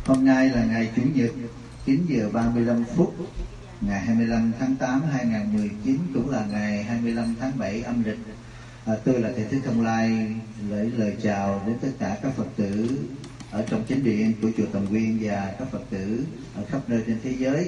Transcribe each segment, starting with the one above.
Hôm nay là ngày Chủ nhật 9 giờ 35 phút ngày 25 tháng 8 2019, cũng là ngày 25 tháng 7 âm lịch. Tôi là Thầy Thích Thông Lai, gửi lời chào đến tất cả các Phật tử ở trong chính điện của chùa Tầm Quyên và các Phật tử ở khắp nơi trên thế giới.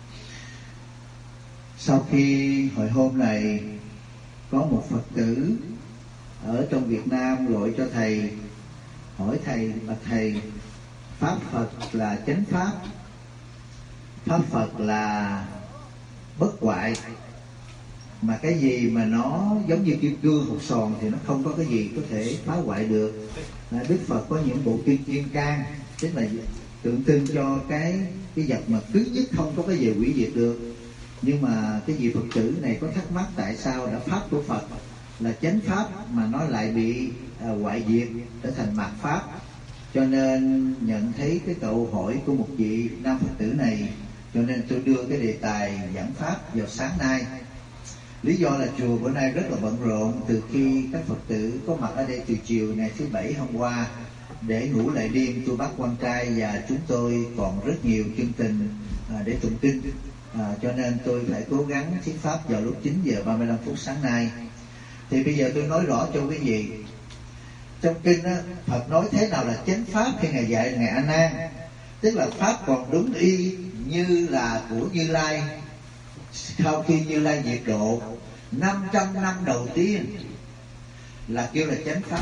Sau khi hội hôm này có một Phật tử ở trong Việt Nam gọi cho thầy, hỏi thầy: bạch thầy, Pháp Phật là chánh Pháp, Pháp Phật là bất hoại, mà cái gì mà nó giống như kim cương hột sòn thì nó không có cái gì có thể phá hoại được. Đức Phật có những bộ kinh Kim Cang, tức là tượng trưng cho cái vật mà cứng nhất, không có cái gì hủy diệt được. Nhưng mà cái vị Phật tử này có thắc mắc tại sao đã Pháp của Phật là chánh Pháp mà nó lại bị hoại diệt trở thành mạt Pháp. Cho nên nhận thấy cái câu hỏi của một vị nam Phật tử này, cho nên tôi đưa cái đề tài giảng Pháp vào sáng nay. Lý do là chùa bữa nay rất là bận rộn, từ khi các Phật tử có mặt ở đây từ chiều ngày thứ Bảy hôm qua để ngủ lại đêm, tôi bắt quan trai và chúng tôi còn rất nhiều chương trình để tụng kinh. Cho nên tôi phải cố gắng thuyết Pháp vào lúc 9 giờ 35 phút sáng nay. Thì bây giờ tôi nói rõ cho quý vị. Trong kinh á, Phật nói thế nào là chánh Pháp khi Ngài dạy Ngài A Nan, tức là Pháp còn đúng y như là của Như Lai sau khi Như Lai diệt độ 500 năm đầu tiên là kêu là chánh Pháp.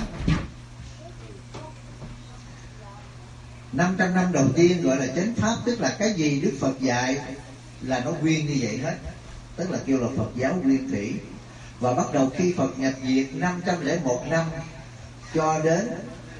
500 năm đầu tiên gọi là chánh Pháp, tức là cái gì Đức Phật dạy là nó nguyên như vậy hết, tức là kêu là Phật giáo nguyên thủy. Và bắt đầu khi Phật nhập diệt 501 năm cho đến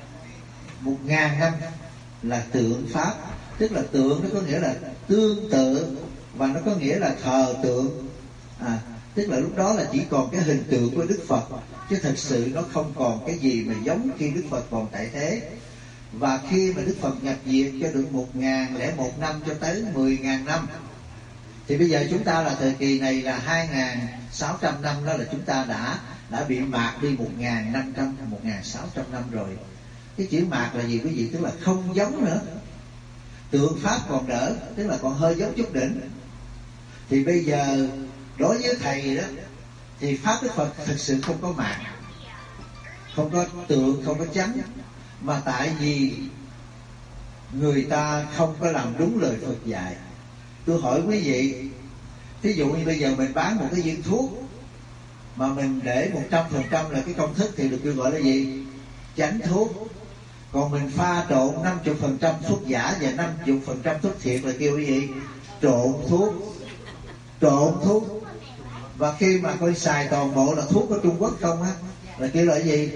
1000 năm là tượng Pháp, tức là tượng nó có nghĩa là tương tự và nó có nghĩa là thờ tượng. Tức là lúc đó là chỉ còn cái hình tượng của Đức Phật, chứ thật sự nó không còn cái gì mà giống khi Đức Phật còn tại thế. Và khi mà Đức Phật nhập diệt cho được 1001 năm cho tới 10.000 năm, thì bây giờ chúng ta là thời kỳ này là 2.600 năm, đó là chúng ta đã bị mạt đi 1.500, 1.600 năm rồi. Cái chữ mạt là gì quý vị? Tức là không giống nữa. Tượng Pháp còn đỡ, tức là còn hơi giống chút đỉnh. Thì bây giờ đối với thầy đó, thì Pháp Đức Phật thực sự không có mạt, không có tượng, không có chánh. Mà tại vì người ta không có làm đúng lời Phật dạy. Tôi hỏi quý vị, thí dụ như bây giờ mình bán một cái viên thuốc mà mình để 100% là cái công thức thì được kêu gọi là gì? Chánh thuốc. Còn mình pha trộn 50% thuốc giả và 50% thuốc thiệt là kêu cái gì? Trộn thuốc. Trộn thuốc. Và khi mà coi xài toàn bộ là thuốc của Trung Quốc không á, là kêu là cái gì?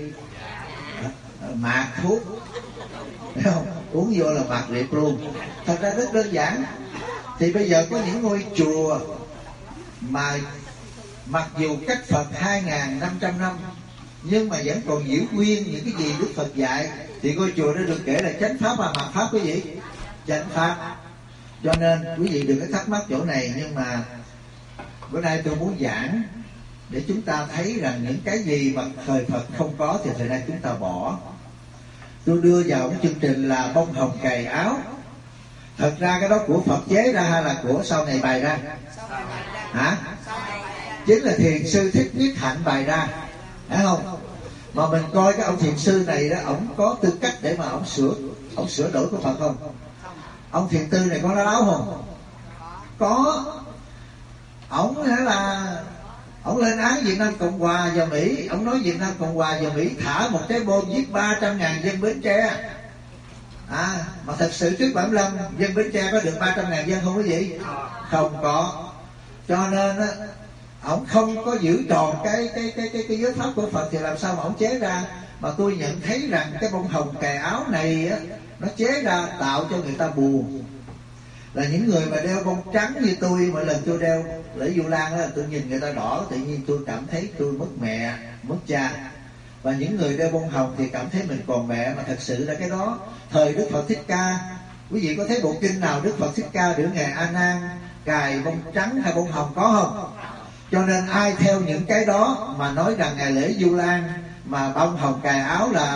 Mạt thuốc. Thấy không? Uống vô là mạt liệt luôn. Thật ra rất đơn giản. Thì bây giờ có những ngôi chùa mà mặc dù cách Phật 2.500 năm nhưng mà vẫn còn giữ nguyên những cái gì Đức Phật dạy, thì ngôi chùa đó được kể là chánh Pháp và mạt Pháp quý vị? Chánh Pháp. Cho nên quý vị đừng có thắc mắc chỗ này. Nhưng mà bữa nay tôi muốn giảng để chúng ta thấy rằng những cái gì mà thời Phật không có thì thời nay chúng ta bỏ. Tôi đưa vào một chương trình là bông hồng cài áo. Thật ra cái đó của Phật chế ra hay là của sau này bày ra? Hả? Chính là Thiền sư Thích Nhất Hạnh bày ra, phải không? Mà mình coi cái ông thiền sư này đó, ổng có tư cách để mà ổng sửa đổi của Phật không? Ông thiền tư này có nói láo không? Có. Ổng lên án Việt Nam Cộng Hòa và Mỹ. Ổng nói Việt Nam Cộng Hòa và Mỹ thả một trái bom giết 300.000 dân Bến Tre. Mà thật sự trước 75 dân Bến Tre có được 300.000 dân không quý vị? Không có. Cho nên á, ổng không có giữ tròn cái giới pháp của Phật thì làm sao mà ổng chế ra. Mà tôi nhận thấy rằng cái bông hồng cài áo này á, nó chế ra tạo cho người ta buồn. Là những người mà đeo bông trắng như tôi, mỗi lần tôi đeo lễ Vu Lan đó, tôi nhìn người ta đỏ, tự nhiên tôi cảm thấy tôi mất mẹ, mất cha. Và những người đeo bông hồng thì cảm thấy mình còn mẹ. Mà thật sự là cái đó thời Đức Phật Thích Ca, quý vị có thấy bộ kinh nào Đức Phật Thích Ca được Ngài A Nan cài bông trắng hay bông hồng, có không? Cho nên ai theo những cái đó mà nói rằng ngày lễ Vu Lan mà bông hồng cài áo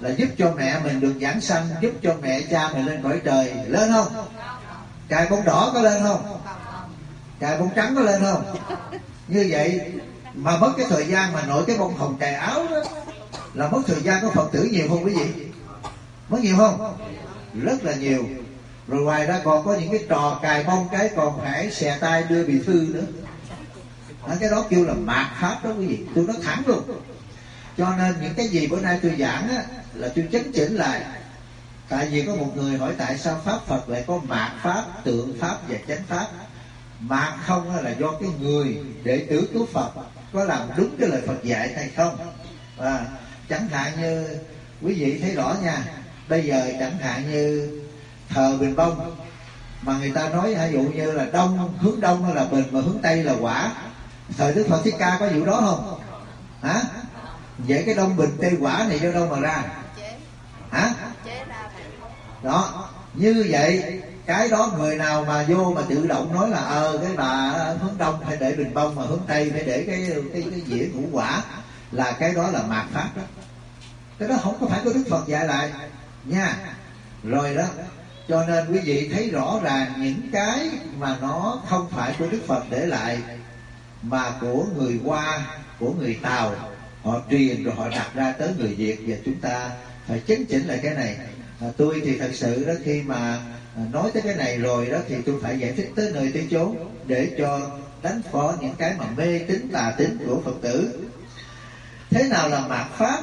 là giúp cho mẹ mình được giảng sanh, giúp cho mẹ cha mình lên cõi trời, lên không? Cài bông đỏ có lên không? Cài bông trắng có lên không? Như vậy mà mất cái thời gian mà nội cái bông hồng cài áo đó, là mất thời gian của Phật tử nhiều không quý vị? Mất nhiều không? Rất là nhiều. Rồi ngoài ra còn có những cái trò cài bông cái còn phải xè tay đưa bị thư nữa. Cái đó kêu là mạt pháp đó quý vị. Tôi nói thẳng luôn. Cho nên những cái gì bữa nay tôi giảng á, là tôi chấn chỉnh lại. Tại vì có một người hỏi tại sao Pháp Phật lại có mạt pháp, tượng pháp và chánh pháp. Mạt không là do cái người đệ tử của Phật có làm đúng cái lời Phật dạy hay không. Chẳng hạn như quý vị thấy rõ nha, bây giờ chẳng hạn như thờ Bình Bông mà người ta nói ví dụ như là đông, hướng đông là bình mà hướng tây là quả. Thời Đức Phật Thích Ca có vụ đó không? Hả? Vậy cái đông bình tây quả này do đâu mà ra? Hả? Đó, như vậy cái đó người nào mà vô mà tự động nói là cái bà hướng đông phải để Bình Bông mà hướng tây phải để cái dĩa ngũ quả, là cái đó là mạt pháp đó. Cái đó không có phải của Đức Phật dạy lại nha. Rồi đó, cho nên quý vị thấy rõ ràng những cái mà nó không phải của Đức Phật để lại, mà của người Hoa, của người Tàu, họ truyền rồi họ đặt ra tới người Việt, và chúng ta phải chấn chỉnh lại cái này. Tôi thì thật sự đó, khi mà nói tới cái này rồi đó thì tôi phải giải thích tới nơi tới chốn để cho đánh phó những cái mà mê tín tà tín của Phật tử. Thế nào là mạt pháp?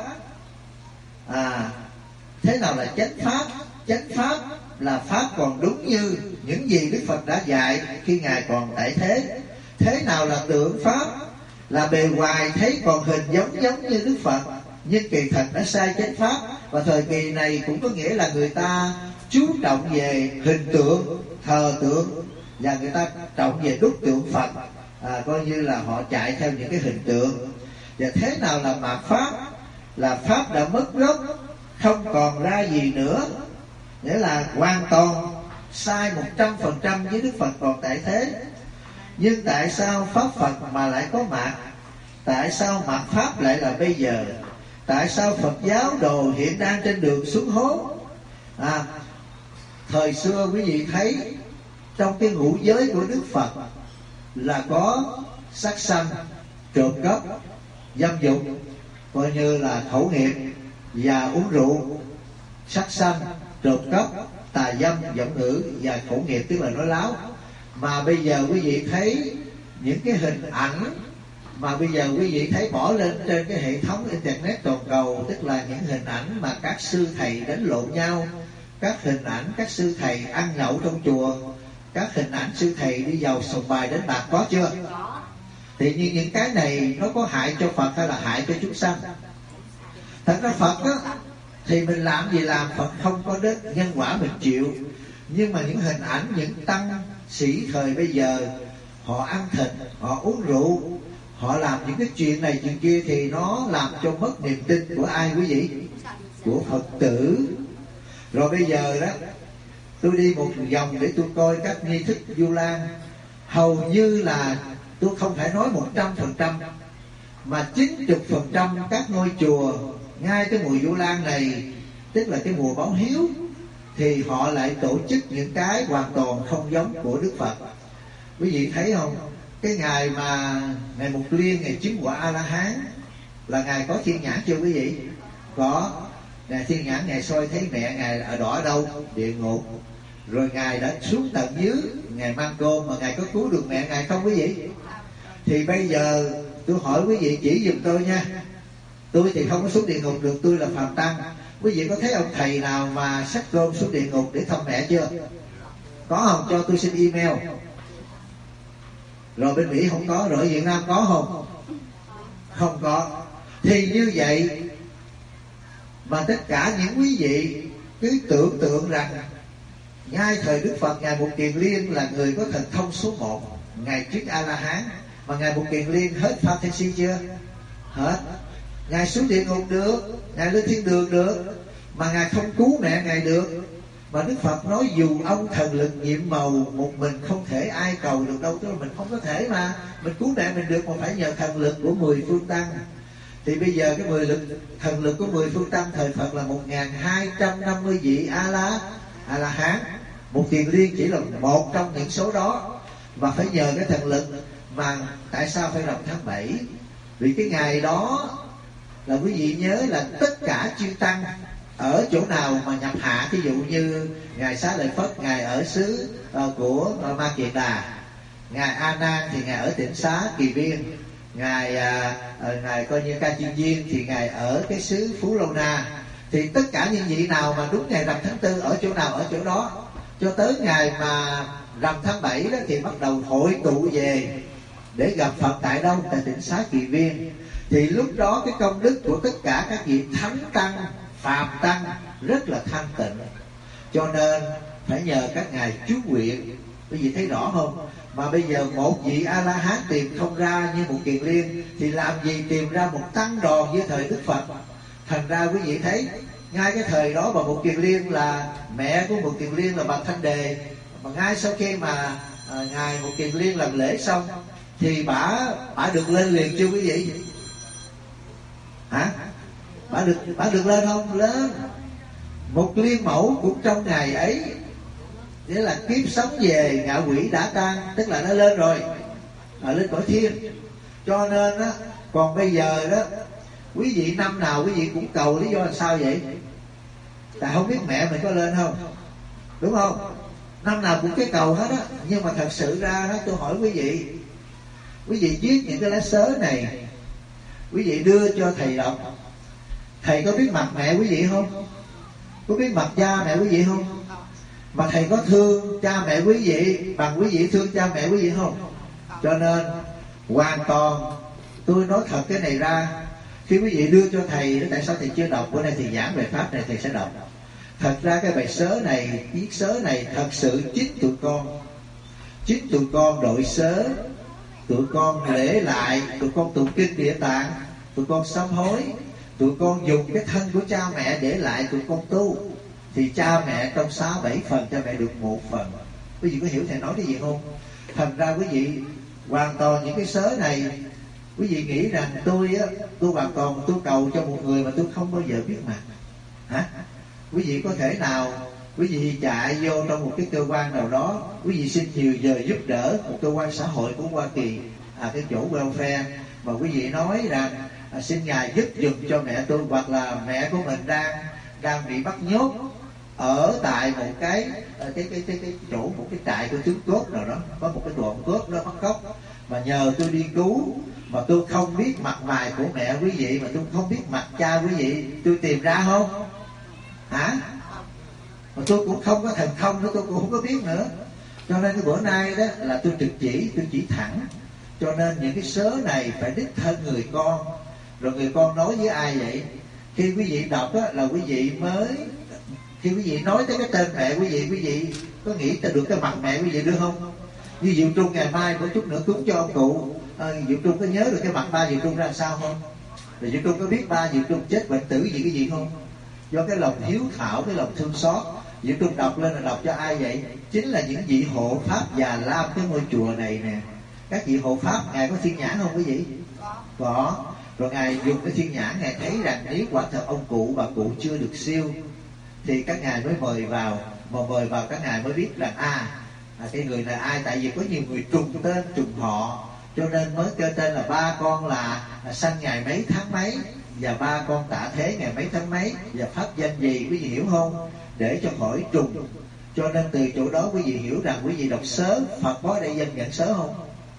Thế nào là chánh pháp? Chánh pháp là pháp còn đúng như những gì Đức Phật đã dạy khi Ngài còn tại thế. Thế nào là tượng pháp? Là bề ngoài thấy còn hình giống như Đức Phật, nhưng kỳ thật đã sai chánh pháp. Và thời kỳ này cũng có nghĩa là người ta chú trọng về hình tượng, thờ tượng, và người ta trọng về đúc tượng Phật, coi như là họ chạy theo những cái hình tượng. Và thế nào là mạt pháp? Là pháp đã mất gốc, không còn ra gì nữa, nghĩa là hoàn toàn sai 100% với Đức Phật còn tại thế. Nhưng tại sao pháp Phật mà lại có mạt? Tại sao mạt pháp lại là bây giờ? Tại sao Phật giáo đồ hiện đang trên đường xuống hố? Thời xưa quý vị thấy trong cái ngũ giới của Đức Phật là có sát sanh, trộm cắp, dâm dục, coi như là khẩu nghiệp và uống rượu. Sát sanh, trộm cắp, tà dâm, giọng ngữ và khẩu nghiệp tức là nói láo. Mà bây giờ quý vị thấy những cái hình ảnh mà bây giờ quý vị thấy bỏ lên trên cái hệ thống internet toàn cầu, tức là những hình ảnh mà các sư thầy đánh lộn nhau, các hình ảnh các sư thầy ăn nhậu trong chùa, các hình ảnh sư thầy đi vào sòng bài đánh bạc, có chưa? Thì như những cái này nó có hại cho Phật hay là hại cho chúng sanh? Thật ra Phật đó thì mình làm gì làm, Phật không có đến nhân quả mình chịu. Nhưng mà những hình ảnh những tăng sĩ thời bây giờ, họ ăn thịt, họ uống rượu, họ làm những cái chuyện này chuyện kia, thì nó làm cho mất niềm tin của ai quý vị? Của Phật tử. Rồi bây giờ đó, tôi đi một vòng để tôi coi các nghi thức Vu Lan, hầu như là tôi không phải nói 100%, mà 90% các ngôi chùa ngay cái mùa Vu Lan này, tức là cái mùa báo hiếu, thì họ lại tổ chức những cái hoàn toàn không giống của Đức Phật. Quý vị thấy không? Cái ngày mà ngày Mục Liên, ngày chứng quả A-la-hán là ngài có thiên nhãn chưa quý vị? Có. Ngài thiên nhãn, ngài soi thấy mẹ ngài ở đó ở đâu? Địa ngục. Rồi ngài đã xuống tận dưới, ngài mang cơm, mà ngài có cứu được mẹ ngài không quý vị? Thì bây giờ tôi hỏi quý vị chỉ giùm tôi nha. Tôi thì không có xuống địa ngục được, tôi là phàm tăng. Quý vị có thấy ông thầy nào mà xách cơm xuống địa ngục để thăm mẹ chưa? Có không? Cho tôi xin email. Rồi bên Mỹ không có, rồi ở Việt Nam có không? Không có. Thì như vậy mà tất cả những quý vị cứ tưởng tượng rằng ngay thời Đức Phật, ngài Mục Kiền Liên là người có thần thông số 1, ngài chứng A-la-hán. Mà ngài Mục Kiền Liên hết Pháp Thanh Si chưa? Hết. Ngài xuống địa ngục được, ngài lên thiên đường được, mà ngài không cứu mẹ ngài được. Mà Đức Phật nói dù ông thần lực nhiệm màu, một mình không thể ai cầu được đâu. Tức là mình không có thể mà mình cứu mẹ mình được, mà phải nhờ thần lực của 10 phương tăng. Thì bây giờ cái 10 lực thần lực của 10 phương tâm thời Phật là 1250 vị A La Hán. Một Kiền Liên chỉ là một trong những số đó, và phải nhờ cái thần lực. Mà tại sao phải rằm tháng 7? Vì cái ngày đó là quý vị nhớ là tất cả chư tăng ở chỗ nào mà nhập hạ, ví dụ như ngài Xá Lợi Phất, ngài ở xứ của Ma Kiệt Đà, ngài A Nan thì ngài ở tỉnh Xá Kỳ Viên, ngài coi như Ca Chiên Viên thì ngài ở cái xứ Phú Lâu Na. Thì tất cả những vị nào mà đúng ngày rằm tháng 4 ở chỗ nào ở chỗ đó, cho tới ngày mà rằm tháng 7 đó thì bắt đầu hội tụ về để gặp Phật tại đâu? Tại tỉnh Xá Kỳ Viên. Thì lúc đó cái công đức của tất cả các vị thánh tăng, phàm tăng rất là thanh tịnh, cho nên phải nhờ các ngài chú nguyện. Quý vị thấy rõ không? Mà bây giờ một vị A-la-hán tìm không ra như một Kiền Liên, thì làm gì tìm ra một tăng đoàn với thời Đức Phật. Thành ra quý vị thấy ngay cái thời đó bà Một Kiền Liên là mẹ của Một Kiền Liên là bà Thanh Đề. Mà ngay sau khi mà ngài Một Kiền Liên làm lễ xong thì bà được lên liền chưa quý vị? Hả? Bà được lên không? Lên. Một Liên Mẫu cũng trong ngày ấy, nghĩa là kiếp sống về ngạ quỷ đã tan, tức là nó lên rồi, lên cõi thiên. Cho nên á, còn bây giờ đó, quý vị năm nào quý vị cũng cầu, lý do là sao vậy? Tại không biết mẹ mình có lên không, đúng không? Năm nào cũng cái cầu hết á. Nhưng mà thật sự ra đó, tôi hỏi quý vị viết những cái lá sớ này, quý vị đưa cho thầy đọc, thầy có biết mặt mẹ quý vị không? Có biết mặt cha mẹ quý vị không? Mà thầy có thương cha mẹ quý vị bằng quý vị thương cha mẹ quý vị không? Cho nên hoàn toàn, tôi nói thật cái này ra, khi quý vị đưa cho thầy, tại sao thầy chưa đọc? Bữa nay thầy giảng về pháp này thầy sẽ đọc. Thật ra cái bài sớ này, viết sớ này thật sự chính tụi con đội sớ, tụi con lễ lại, tụi con tụng kinh Địa Tạng, tụi con sám hối, tụi con dùng cái thân của cha mẹ để lại tụi con tu. Thì cha mẹ trong 6-7 phần, cha mẹ được 1 phần. Quý vị có hiểu thầy nói cái gì không? Thành ra quý vị hoàn toàn những cái sớ này, quý vị nghĩ rằng tôi hoàn toàn tôi cầu cho một người mà tôi không bao giờ biết mặt. Hả? Quý vị có thể nào quý vị chạy vô trong một cái cơ quan nào đó, quý vị xin nhiều giờ giúp đỡ một cơ quan xã hội của Hoa Kỳ, cái chỗ welfare, mà quý vị nói rằng xin ngài giúp giùm cho mẹ tôi, hoặc là mẹ của mình đang bị bắt nhốt ở tại một cái chỗ, một cái trại của tướng cốt nào đó, có một cái bọn cốt đó bắt cóc, mà nhờ tôi đi cứu, mà tôi không biết mặt mày của mẹ quý vị, mà tôi không biết mặt cha quý vị, tôi tìm ra không? Hả? Mà tôi cũng không có thần thông nữa, tôi cũng không có biết nữa. Cho nên cái bữa nay đó là tôi trực chỉ, tôi chỉ thẳng. Cho nên những cái sớ này phải đích thân người con. Rồi người con nói với ai vậy? Khi quý vị đọc đó, là quý vị mới, khi quý vị nói tới cái tên mẹ quý vị có nghĩ được cái mặt mẹ quý vị được không? Như Diệu Trung ngày mai có chút nữa cúng cho ông cụ, Diệu Trung có nhớ được cái mặt ba Diệu Trung ra sao không? Rồi Diệu Trung có biết ba Diệu Trung chết bệnh tử gì cái gì không? Do cái lòng hiếu thảo, cái lòng thương xót, Diệu Trung đọc lên là đọc cho ai vậy? Chính là những vị hộ pháp Già Lam cái ngôi chùa này nè. Các vị hộ pháp ngài có thiên nhãn không quý vị? Có. Rồi ngài dùng cái thiên nhãn, ngài thấy rằng nếu quả thật ông cụ bà cụ chưa được siêu thì các ngài mới mời vào, mà mời vào các ngài mới biết rằng cái người là ai. Tại vì có nhiều người trùng tên trùng họ, cho nên mới kêu tên là ba con là sanh ngày mấy tháng mấy, và ba con tạ thế ngày mấy tháng mấy, và pháp danh gì, quý vị hiểu không? Để cho khỏi trùng. Cho nên từ chỗ đó quý vị hiểu rằng quý vị đọc sớ, Phật có ở đây dân nhận sớ không?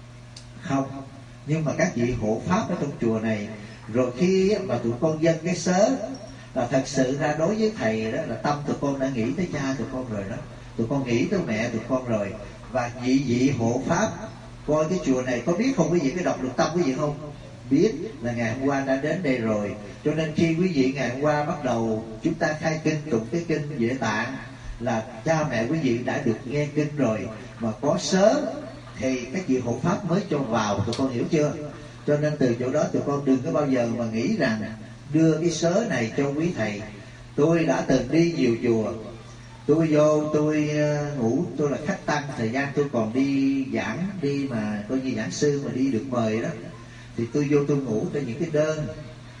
Không. Nhưng mà các vị hộ pháp ở trong chùa này, rồi khi mà tụi con dân cái sớ, là thật sự ra đối với thầy đó là tâm tụi con đã nghĩ tới cha tụi con rồi đó, tụi con nghĩ tới mẹ tụi con rồi. Và vị hộ pháp coi cái chùa này có biết không quý vị, cái đọc được tâm quý vị không? Biết là ngày hôm qua đã đến đây rồi. Cho nên khi quý vị ngày hôm qua bắt đầu chúng ta khai kinh, tụng cái kinh Địa Tạng, là cha mẹ quý vị đã được nghe kinh rồi, mà có sớ thì các vị hộ pháp mới cho vào. Tụi con hiểu chưa? Cho nên từ chỗ đó tụi con đừng có bao giờ mà nghĩ rằng đưa cái sớ này cho quý thầy. Tôi đã từng đi nhiều chùa, tôi vô tôi ngủ, tôi là khách tăng, thời gian tôi còn đi giảng, đi mà coi như giảng sư mà đi được mời đó, thì tôi vô tôi ngủ trên những cái đơn.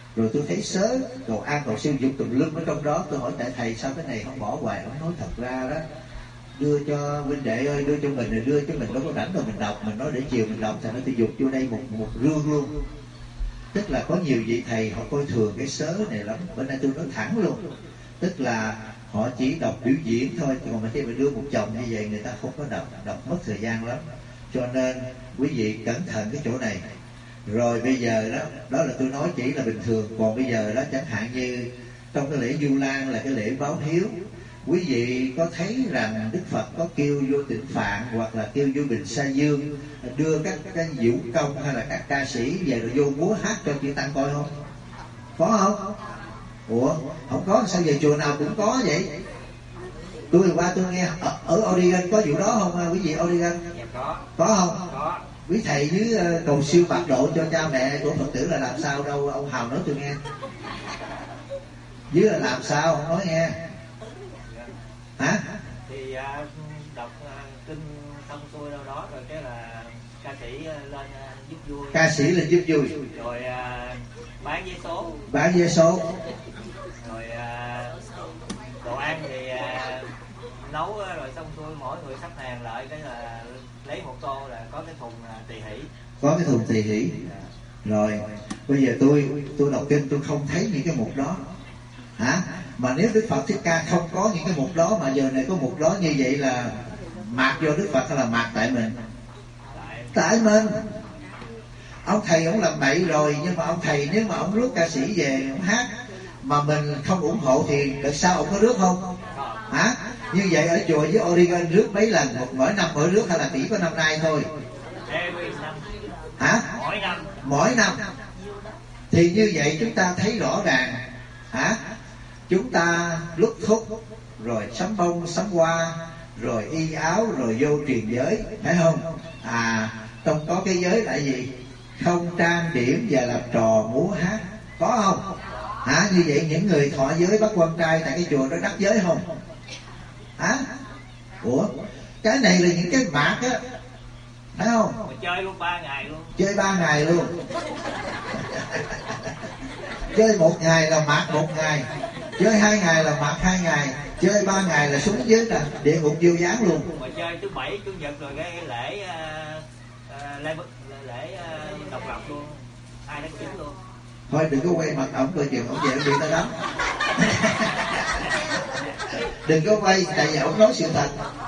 rồi tôi thấy sớ cầu an cầu siêu dục tùm lum ở trong đó. Tôi hỏi tại thầy sao cái này không bỏ hoài? Ông nói thật ra đó, đưa cho huynh đệ ơi, đưa cho mình rồi đưa cho mình đâu có rảnh rồi mình đọc. Mình nói để chiều mình đọc, thành nó tôi dục vô đây một rương luôn. Tức là có nhiều vị thầy họ coi thường cái sớ này lắm. Bữa nay tôi nói thẳng luôn, tức là họ chỉ đọc biểu diễn thôi, còn mà khi mà đưa một chồng như vậy người ta không có đọc mất thời gian lắm. Cho nên quý vị cẩn thận cái chỗ này. Rồi bây giờ đó là tôi nói chỉ là bình thường. Còn bây giờ đó, chẳng hạn như trong cái lễ Du Lan là cái lễ báo hiếu, quý vị có thấy rằng Đức Phật có kêu vô Tịnh Phạn hoặc là kêu vô Bình Sa Dương đưa các vũ công hay là các ca sĩ về rồi vô múa hát cho chư tăng coi không? Có không? Ủa không có sao về chùa nào cũng có vậy? Tôi qua tôi nghe ở Oregon có vụ đó không quý vị? Oregon có không? Có. Quý thầy dưới cầu siêu bạc độ cho cha mẹ của Phật tử là làm sao đâu? Ông Hào nói tôi nghe. Dưới là làm sao? Ông nói nghe. Hả? Thì đọc kinh xong xuôi đâu đó rồi cái là ca sĩ lên giúp vui. Ca sĩ lên giúp vui. Rồi bán vé số. Bán vé số. Rồi đồ ăn thì nấu rồi xong xuôi mỗi người sắp hàng lại cái là lấy một tô là có cái thùng tỳ hỷ. Có cái thùng tỳ hỷ. Rồi bây giờ tôi đọc kinh tôi không thấy những cái mục đó. Hả? Mà nếu Đức Phật Thích Ca không có những cái mục đó mà giờ này có mục đó như vậy là mạt vô Đức Phật hay là mạt tại mình? Tại mình. Ông thầy ông làm bậy rồi, nhưng mà ông thầy nếu mà ông rước ca sĩ về ông hát mà mình không ủng hộ thì đợt sau ông có rước không? Hả? Như vậy ở chùa với Oregon rước mấy lần? Mỗi năm mỗi rước hay là chỉ có năm nay thôi? Hả? Mỗi năm. Thì như vậy chúng ta thấy rõ ràng, hả? Chúng ta lúc thúc rồi sắm bông sắm hoa rồi y áo rồi vô truyền giới, phải không? Trong có cái giới là gì? Không trang điểm và làm trò múa hát, có không? Như vậy những người thọ giới bắt quan trai tại cái chùa đó đắc giới không? Ủa cái này là những cái mạt á, phải không? Mà chơi luôn 3 ngày luôn. Chơi 3 ngày luôn. Chơi 1 ngày là mạt 1 ngày, chơi 2 ngày là mạt 2 ngày, chơi 3 ngày là xuống dưới là địa ngục vô gián luôn. Mà chơi thứ Bảy Chủ nhật rồi cái lễ độc lập luôn, 2 tháng 9 luôn. Thôi đừng có quay mặt ổng coi chừng ổng về bị ta đánh. Đừng có quay, tại vì ổng nói sự thật.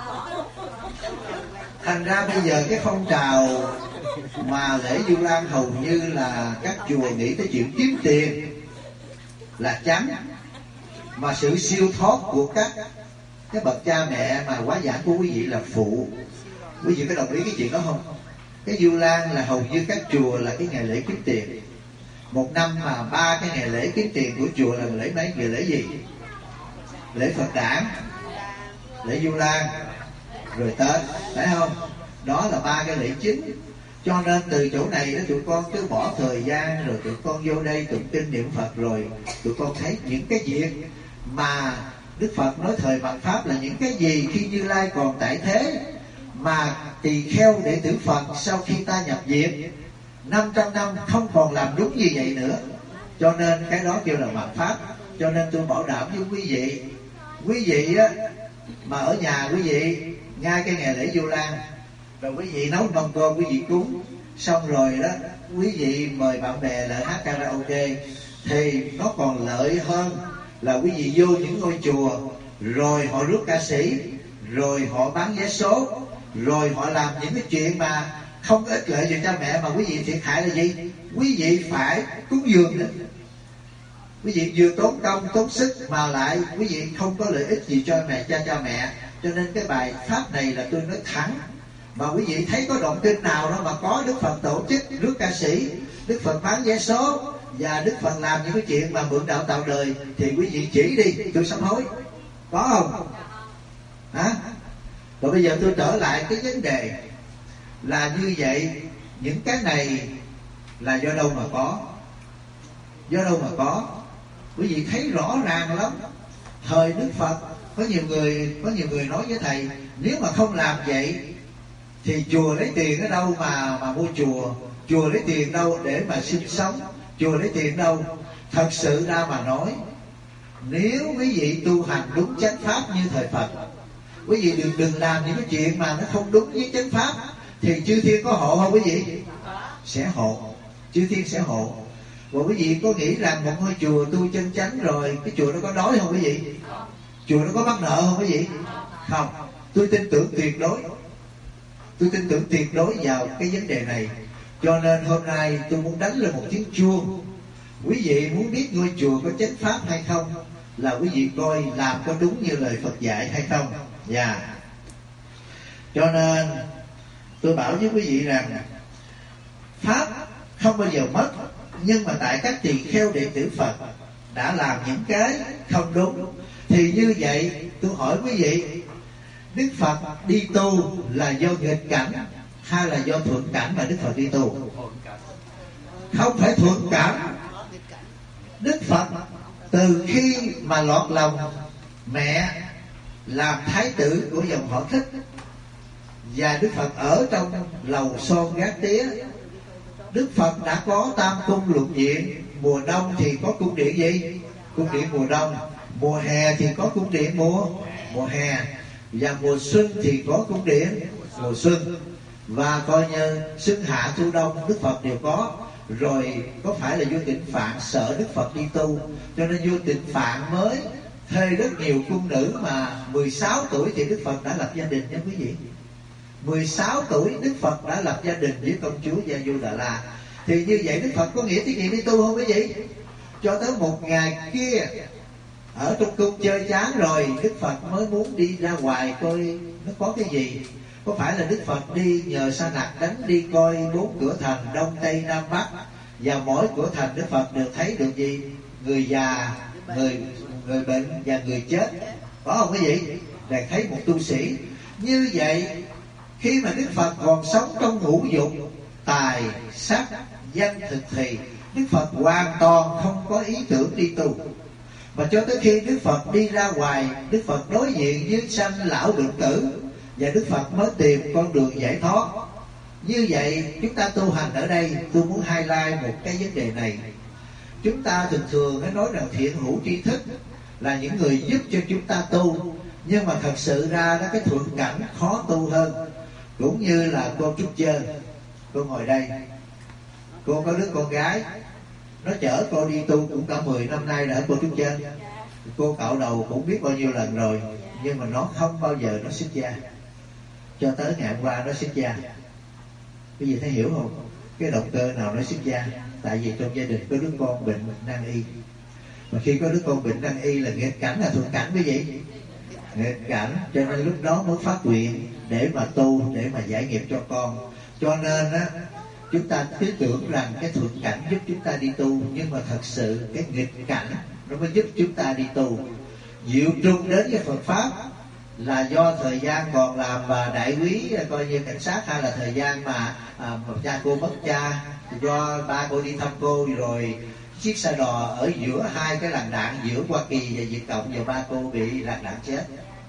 Thành ra bây giờ cái phong trào mà lễ Du Lan hầu như là các chùa nghĩ tới chuyện kiếm tiền là chánh, mà sự siêu thoát của các bậc cha mẹ mà quá giảng của quý vị là phụ. Quý vị có đồng ý cái chuyện đó không? Cái Du Lan là hầu như các chùa là cái ngày lễ kiếm tiền. Một năm mà 3 cái ngày lễ kiếm tiền của chùa là lễ mấy? Ngày lễ gì? Lễ Phật Đản, lễ Du Lan, rồi Tết, phải không? Đó là 3 cái lễ chính. Cho nên từ chỗ này đó tụi con cứ bỏ thời gian rồi tụi con vô đây tụng kinh niệm Phật, rồi tụi con thấy những cái việc mà Đức Phật nói thời mạt Pháp là những cái gì khi Như Lai còn tại thế mà tỳ kheo đệ tử Phật sau khi ta nhập diệt 500 năm không còn làm đúng như vậy nữa. Cho nên cái đó kêu là mạt Pháp. Cho nên tôi bảo đảm với quý vị á, mà ở nhà quý vị ngay cái ngày lễ Du Lan rồi quý vị nấu mâm cơm quý vị cúng xong rồi đó, quý vị mời bạn bè lại hát karaoke thì nó còn lợi hơn là quý vị vô những ngôi chùa rồi họ rước ca sĩ, rồi họ bán vé số, rồi họ làm những cái chuyện mà không có ích lợi cho cha mẹ, mà quý vị thiệt hại là gì? Quý vị phải cúng dường nữa. Quý vị vừa tốn công tốn sức mà lại quý vị không có lợi ích gì cho cha mẹ. Cho nên cái bài pháp này là tôi nói thẳng. Mà quý vị thấy có đoạn kinh nào đó mà có Đức Phật tổ chức rước ca sĩ, Đức Phật bán vé số và Đức Phật làm những cái chuyện mà mượn đạo tạo đời thì quý vị chỉ đi, tôi sám hối. Có không? Rồi bây giờ tôi trở lại cái vấn đề là như vậy, những cái này là do đâu mà có? Do đâu mà có? Quý vị thấy rõ ràng lắm. Thời Đức Phật có nhiều người nói với thầy, nếu mà không làm vậy thì chùa lấy tiền ở đâu mà mua chùa lấy tiền đâu để mà sinh sống, chùa lấy tiền đâu? Thật sự ra mà nói, nếu quý vị tu hành đúng chánh pháp như thời Phật, quý vị đừng làm những cái chuyện mà nó không đúng với chánh pháp, thì chư thiên có hộ không quý vị? Sẽ hộ, chư thiên sẽ hộ. Và quý vị có nghĩ rằng một ngôi chùa tu chân chánh rồi cái chùa nó có đói không quý vị? Chùa nó có mắc nợ không quý vị? Không. Tôi tin tưởng tuyệt đối, tôi tin tưởng tuyệt đối vào cái vấn đề này. Cho nên hôm nay tôi muốn đánh lên một tiếng chuông. Quý vị muốn biết ngôi chùa có chánh pháp hay không, là quý vị coi làm có đúng như lời Phật dạy hay không. Cho nên tôi bảo với quý vị rằng pháp không bao giờ mất, nhưng mà tại các tỳ kheo đệ tử Phật đã làm những cái không đúng, thì như vậy tôi hỏi quý vị, Đức Phật đi tu là do nghịch cảnh hay là do thuận cảnh mà Đức Phật đi tu? Không phải thuận cảnh. Đức Phật từ khi mà lọt lòng mẹ làm thái tử của dòng họ Thích, và Đức Phật ở trong lầu son gác tía, Đức Phật đã có tam cung lục viện. Mùa đông thì có cung điện gì? Cung điện mùa đông. Mùa hè thì có cung điện mùa hè. Và mùa xuân thì có cung điện mùa xuân. Và coi như xuân hạ thu đông Đức Phật đều có. Rồi có phải là vua Tịnh Phạn sợ Đức Phật đi tu, cho nên vua Tịnh Phạn mới thuê rất nhiều cung nữ, mà 16 tuổi thì Đức Phật đã lập gia đình nha quý vị. 16 tuổi Đức Phật đã lập gia đình với công chúa Gia Du Đà La. Thì như vậy Đức Phật có nghĩa tiết kiệm đi tu không quý vị? Cho tới một ngày kia ở trong cung chơi chán rồi, Đức Phật mới muốn đi ra ngoài coi nó có cái gì. Có phải là Đức Phật đi nhờ Sa Nặc đánh đi coi 4 cửa thành Đông Tây Nam Bắc, và mỗi cửa thành Đức Phật đều thấy được gì? Người già, người bệnh và người chết. Có không quý vị? Để thấy một tu sĩ. Như vậy khi mà Đức Phật còn sống trong ngũ dục tài sắc danh thực thì, Đức Phật hoàn toàn không có ý tưởng đi tu. Mà cho tới khi Đức Phật đi ra ngoài, Đức Phật đối diện với sanh lão bệnh tử, và Đức Phật mới tìm con đường giải thoát. Như vậy chúng ta tu hành ở đây, tôi muốn highlight một cái vấn đề này. Chúng ta thường hay nói rằng thiện hữu tri thức là những người giúp cho chúng ta tu, nhưng mà thật sự ra đó, cái thuận cảnh khó tu hơn. Cũng như là cô Trúc Trơn, cô ngồi đây, cô có đứa con gái, nó chở cô đi tu cũng cả 10 năm nay rồi. Cô Trúc Trơn, cô cạo đầu cũng biết bao nhiêu lần rồi, nhưng mà nó không bao giờ nó xuất gia, cho tới ngày hôm qua nó xuất gia. Quý vị thấy hiểu không? Cái động cơ nào nó xuất gia? Tại vì trong gia đình có đứa con bệnh nan y, mà khi có đứa con bệnh nan y là nghịch cảnh là thuận cảnh quý vị? Nghịch cảnh. Cho nên lúc đó mới phát nguyện để mà tu, để mà giải nghiệp cho con. Cho nên á, chúng ta cứ tưởng rằng cái thuận cảnh giúp chúng ta đi tu, nhưng mà thật sự cái nghịch cảnh nó mới giúp chúng ta đi tu. Diệu trung đến với Phật pháp là do thời gian còn làm đại úy coi như cảnh sát, hay là thời gian mà cha cô mất cha, do ba cô đi thăm cô, rồi chiếc xe đò ở giữa hai cái làn đạn giữa Hoa Kỳ và Việt Cộng, và ba cô bị làn đạn chết.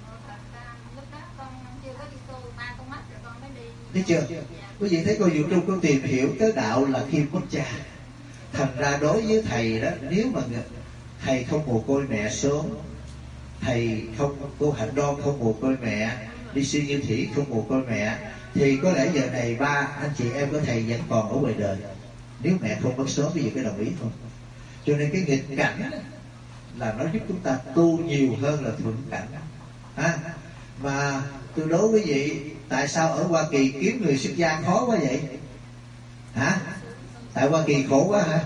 Thấy chưa? Quý vị thấy cô Diệu Trung có tìm hiểu tới đạo là khi mất cha. Thành ra đối với thầy đó, nếu mà thầy không mồ côi mẹ sớm, thầy không, cô Hạnh Đoan không mồ côi mẹ, đi Sư Như Thủy không mồ côi mẹ, thì có lẽ giờ này ba anh chị em của thầy vẫn còn ở ngoài đời, nếu mẹ không mất sớm. Bây giờ cái đồng ý không? Cho nên cái nghịch cảnh là nó giúp chúng ta tu nhiều hơn là thuận cảnh. Mà tôi đố quý vị, tại sao ở Hoa Kỳ kiếm người xuất gia khó quá vậy? Tại Hoa Kỳ khổ quá hả?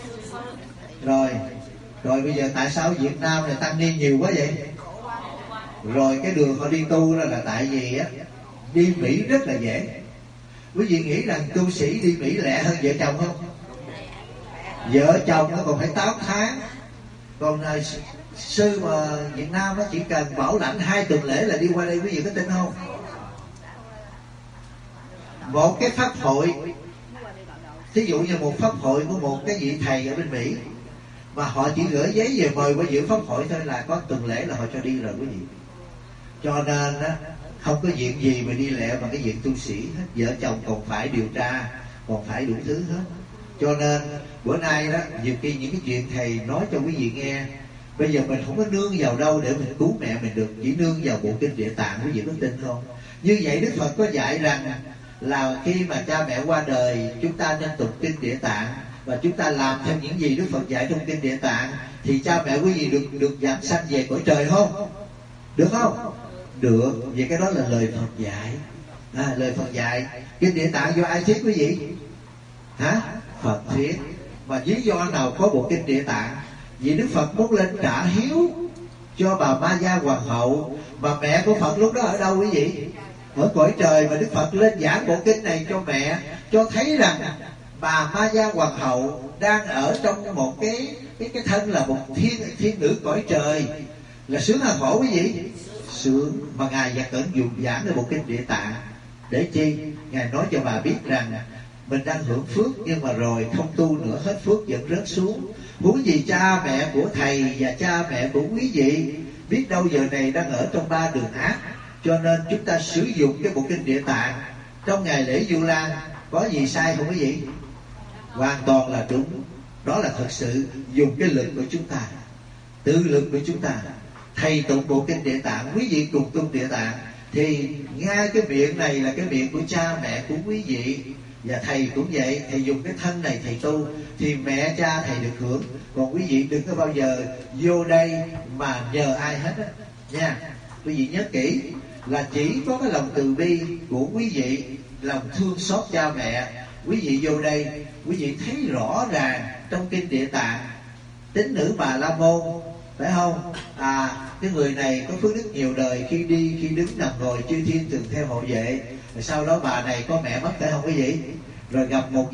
Rồi bây giờ tại sao ở Việt Nam này tăng ni nhiều quá vậy? Rồi cái đường họ đi tu đó là tại vì á, đi Mỹ rất là dễ. Quý vị nghĩ rằng tu sĩ đi Mỹ lẹ hơn vợ chồng không? Vợ chồng nó còn phải 8 tháng. Còn sư mà Việt Nam nó chỉ cần bảo lãnh 2 tuần lễ là đi qua đây, quý vị có tin không? Một cái pháp hội, thí dụ như một pháp hội của một cái vị thầy ở bên Mỹ, mà họ chỉ gửi giấy về mời qua dự pháp hội thôi là có tuần lễ là họ cho đi rồi quý vị. Cho nên á, không có chuyện gì mà đi lẹ bằng cái chuyện tu sĩ hết. Vợ chồng còn phải điều tra, còn phải đủ thứ hết. Cho nên bữa nay đó, nhiều khi những cái chuyện thầy nói cho quý vị nghe, bây giờ mình không có nương vào đâu để mình cứu mẹ mình được, chỉ nương vào bộ kinh Địa Tạng. Quý vị có tin không? Như vậy Đức Phật có dạy rằng là khi mà cha mẹ qua đời, chúng ta nên tụng kinh Địa Tạng, và chúng ta làm theo những gì Đức Phật dạy trong kinh Địa Tạng, thì cha mẹ quý vị được giảng sanh về cõi trời không? Được không? Được. Vậy cái đó là lời Phật dạy. Lời Phật dạy. Kinh Địa Tạng do ai thuyết quý vị? Hả? Phật thuyết. Mà lý do nào có bộ kinh Địa Tạng? Vì Đức Phật muốn lên trả hiếu cho bà Ma Gia Hoàng hậu. Mà mẹ của Phật lúc đó ở đâu quý vị? Ở cõi trời. Mà Đức Phật lên giảng bộ kinh này cho mẹ, cho thấy rằng bà Ma Gia Hoàng hậu đang ở trong một cái thân là một thiên nữ cõi trời. Là sướng hay khổ quý vị? Sướng. Mà Ngài Nhật Cẩn dùng giảng ở bộ kinh Địa Tạng để chi? Ngài nói cho bà biết rằng mình đang hưởng phước, nhưng mà rồi không tu nữa, hết phước dẫn rớt xuống. Huống gì cha mẹ của thầy và cha mẹ của quý vị biết đâu giờ này đang ở trong ba đường ác. Cho nên chúng ta sử dụng cái bộ kinh Địa Tạng trong ngày lễ Vu Lan có gì sai không quý vị? Hoàn toàn là đúng. Đó là thật sự dùng cái lực của chúng ta, tự lực của chúng ta. Thầy tụng bộ kinh Địa Tạng, quý vị cùng tụng Địa Tạng, thì ngay cái miệng này là cái miệng của cha mẹ của quý vị. Và thầy cũng vậy, thầy dùng cái thân này thầy tu, thì mẹ cha thầy được hưởng. Còn quý vị đừng có bao giờ vô đây mà nhờ ai hết á nha. Quý vị nhớ kỹ là chỉ có cái lòng từ bi của quý vị, lòng thương xót cha mẹ. Quý vị vô đây, quý vị thấy rõ ràng trong kinh Địa Tạng, tín nữ Bà La Môn, phải không? Cái người này có phước đức nhiều đời, khi đi khi đứng nằm ngồi chư thiên thường theo hộ vệ. Rồi sau đó bà này có mẹ mất, phải không quý vị? Rồi gặp một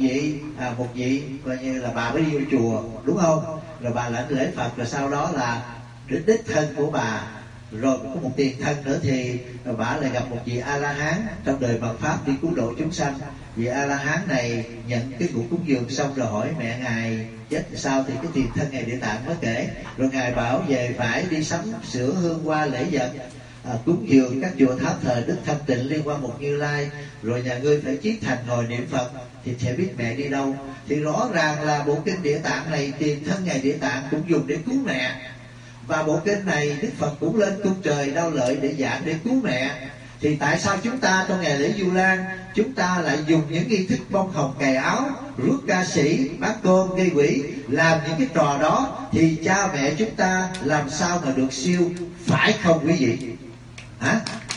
vị coi như là bà mới đi vô chùa, đúng không? Rồi bà lãnh lễ Phật, rồi sau đó là đến đích thân của bà. Rồi có một tiền thân nữa, thì bà lại gặp một vị A-la-hán trong đời mạt Pháp đi cứu độ chúng sanh. Vị A-la-hán này nhận cái của cúng dường xong rồi hỏi mẹ Ngài chết sao, thì cái tiền thân Ngài Địa Tạng mới kể. Rồi Ngài bảo về phải đi sắm sửa hương hoa lễ vật, cúng dường các chùa tháp thờ Đức Thanh Tịnh Liên Hoa Mục Như Lai. Rồi nhà ngươi phải chí thành ngồi niệm Phật, thì sẽ biết mẹ đi đâu. Thì rõ ràng là bộ kinh Địa Tạng này, tiền thân Ngài Địa Tạng cũng dùng để cứu mẹ. Và bộ kinh này Đức Phật cũng lên cung trời Đao Lợi để giảng để cứu mẹ. Thì tại sao chúng ta trong ngày lễ Vu Lan chúng ta lại dùng những nghi thức bông hồng cài áo, rước ca sĩ, bát cơm, gây quỷ, làm những cái trò đó? Thì cha mẹ chúng ta làm sao mà được siêu, phải không quý vị? Hả?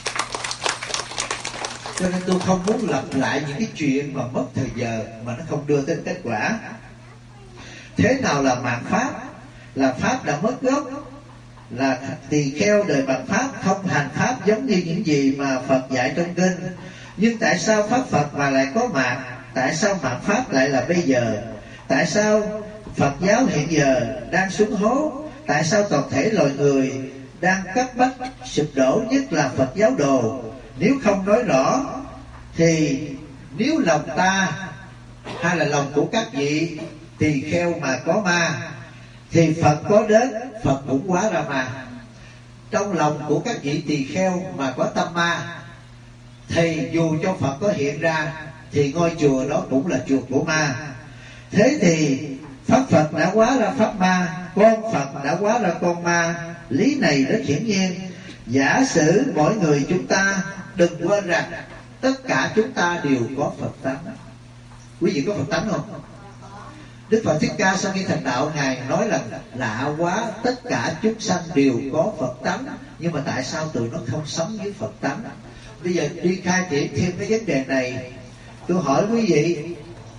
Cho nên tôi không muốn lặp lại những cái chuyện mà mất thời giờ mà nó không đưa đến kết quả. Thế nào là mạt Pháp? Là Pháp đã mất gốc, là tỳ kheo đời mạt Pháp không hành Pháp giống như những gì mà Phật dạy trong kinh. Nhưng tại sao Pháp Phật mà lại có mạt? Tại sao mạt Pháp lại là bây giờ? Tại sao Phật giáo hiện giờ đang xuống hố? Tại sao toàn thể loài người đang cấp bách sụp đổ, nhất là Phật giáo đồ? Nếu không nói rõ, thì nếu lòng ta hay là lòng của các vị tỳ kheo mà có ma, thì Phật có đến, Phật cũng hóa ra ma. Trong lòng của các vị tỳ kheo mà có tâm ma, thì dù cho Phật có hiện ra, thì ngôi chùa đó cũng là chùa của ma. Thế thì Pháp Phật đã hóa ra Pháp ma, con Phật đã hóa ra con ma. Lý này rất hiển nhiên. Giả sử mỗi người chúng ta đừng quên rằng tất cả chúng ta đều có Phật tánh. Quý vị có Phật tánh không? Đức Phật Thích Ca sau khi thành đạo, Ngài nói là lạ quá, tất cả chúng sanh đều có Phật tánh, nhưng mà tại sao tụi nó không sống với Phật tánh? Bây giờ đi khai triển thêm cái vấn đề này, tôi hỏi quý vị,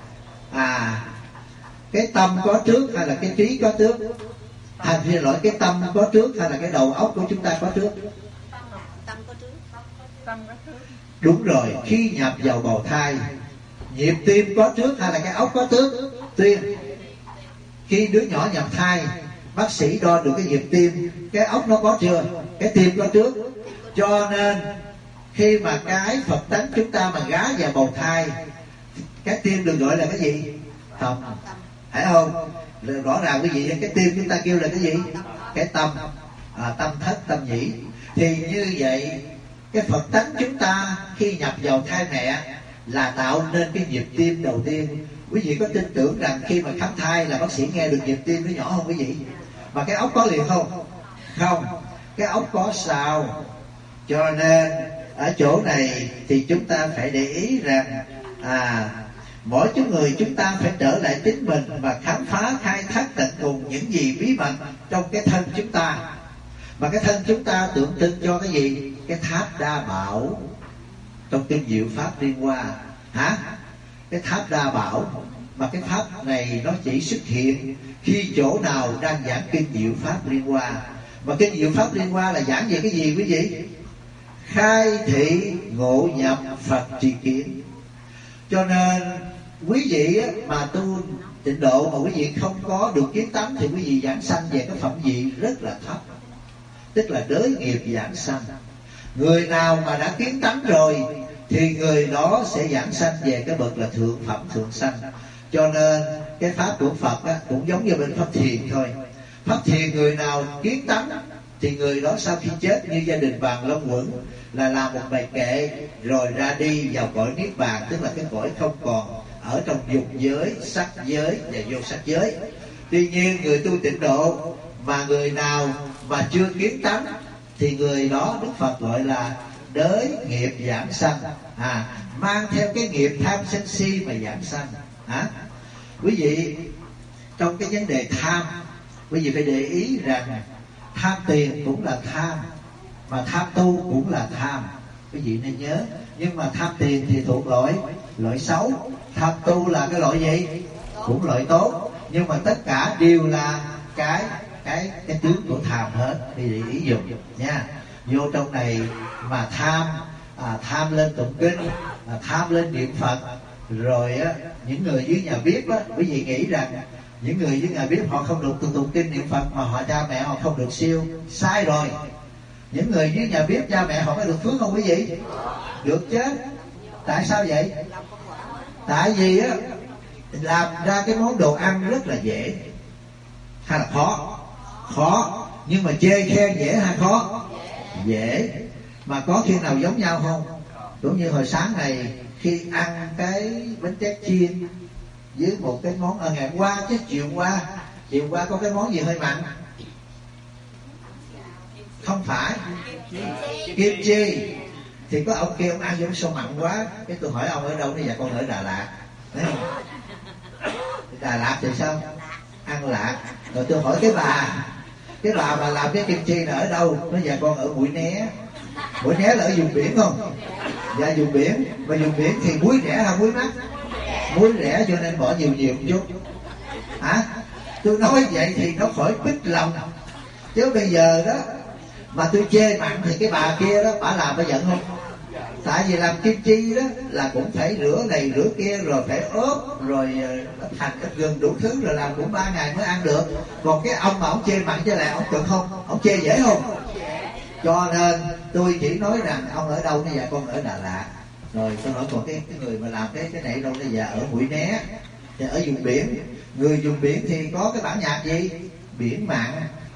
cái tâm có trước hay là cái trí có trước? Xin lỗi, cái tâm có trước hay là cái đầu óc của chúng ta có trước? Tâm có trước. Đúng rồi, khi nhập vào bào thai, nhịp tim có trước hay là cái óc có trước? Tim. Khi đứa nhỏ nhập thai, bác sĩ đo được cái nhịp tim, cái óc nó có chưa? Cái tim có trước. Cho nên khi mà cái Phật tánh chúng ta mà gá vào bào thai, cái tim được gọi là cái gì? Tâm. Phải không? Rõ ràng quý vị, cái tim chúng ta kêu là cái gì? Cái tâm. Tâm thất, tâm nhĩ. Thì như vậy, cái Phật tánh chúng ta khi nhập vào thai mẹ là tạo nên cái nhịp tim đầu tiên. Quý vị có tin tưởng rằng khi mà khám thai là bác sĩ nghe được nhịp tim nó nhỏ không quý vị? Mà cái ốc có liền không? Không, cái ốc có sao. Cho nên ở chỗ này thì chúng ta phải để ý rằng mỗi người chúng ta phải trở lại chính mình và khám phá khai thác tận cùng những gì bí mật trong cái thân chúng ta. Mà cái thân chúng ta tượng trưng cho cái gì? Cái tháp Đa Bảo trong kinh Diệu Pháp Liên Hoa. Cái tháp Đa Bảo. Mà cái tháp này nó chỉ xuất hiện khi chỗ nào đang giảng kinh Diệu Pháp Liên Hoa. Mà kinh Diệu Pháp Liên Hoa là giảng về cái gì quý vị? Khai thị ngộ nhập Phật tri kiến. Cho nên quý vị mà tu tịnh độ mà quý vị không có được kiến tánh thì quý vị giảng sanh về cái phẩm vị rất là thấp, tức là đới nghiệp giảng sanh. Người nào mà đã kiến tánh rồi thì người đó sẽ giảng sanh về cái bậc là thượng phẩm thượng sanh. Cho nên cái pháp của Phật cũng giống như bên pháp thiền thôi. Pháp thiền người nào kiến tánh thì người đó sau khi chết như gia đình Bàn Long Quẩn là làm một bài kệ rồi ra đi vào cõi niết bàn, tức là cái cõi không còn ở trong dục giới, sắc giới và vô sắc giới. Tuy nhiên người tu tịnh độ mà người nào mà chưa kiến tánh thì người đó Đức Phật gọi là đới nghiệp giảng sanh, mang theo cái nghiệp tham sân si mà giảng sanh. Quý vị trong cái vấn đề tham, quý vị phải để ý rằng tham tiền cũng là tham, mà tham tu cũng là tham. Quý vị nên nhớ. Nhưng mà tham tiền thì thuộc loại xấu, tham tu là cái loại gì? Cũng loại tốt. Nhưng mà tất cả đều là cái tướng của tham hết. Quý vị ý dùng nha. Vô trong này mà tham lên tụng kinh, tham lên niệm Phật, rồi những người dưới nhà bếp quý vị nghĩ rằng những người dưới nhà bếp họ không được tụng kinh niệm Phật mà họ cha mẹ họ không được siêu. Sai rồi. Những người dưới nhà bếp cha mẹ họ có được phước không quý vị? Được chứ. Tại sao vậy? Tại vì làm ra cái món đồ ăn rất là dễ hay là khó? Khó. Nhưng mà chê khen dễ hay khó? Dễ. Mà có khi nào giống nhau không? Cũng như hồi sáng này khi ăn cái bánh tét chiên với một cái món ngày hôm qua chứ chiều qua có cái món gì hơi mặn? Không phải kim chi. Thì có ông kia ông ăn giống sao mặn quá. Cái tôi hỏi ông ở đâu? Nó dạ con ở Đà Lạt. Thấy không? Đà Lạt thì sao? Ăn lạc. Rồi tôi hỏi cái bà mà làm cái kim chi là ở đâu? Nó dạ con ở Mũi Né. Mũi Né là ở vùng biển không? Dạ vùng biển. Mà vùng biển thì muối rẻ hay muối mắc? Muối rẻ cho nên bỏ nhiều một chút. Tôi nói vậy thì nó khỏi bích lòng. Chứ bây giờ đó mà tôi chê mặn thì cái bà kia đó bả làm phải giận không? Tại vì làm kim chi đó là cũng phải rửa này rửa kia, rồi phải ốp, rồi ít hành ít gừng đủ thứ, rồi làm cũng 3 ngày mới ăn được. Còn cái ông mà ông chê mặn chứ là ông cực không? Ông chê dễ không? Cho nên tôi chỉ nói rằng ông ở đâu? Nó dạ con ở Đà Lạt. Rồi tôi nói còn cái người mà làm cái này đâu? Nó dạ ở Mũi Né. Thì ở vùng biển. Người vùng biển thì có cái bản nhạc gì? Biển mặn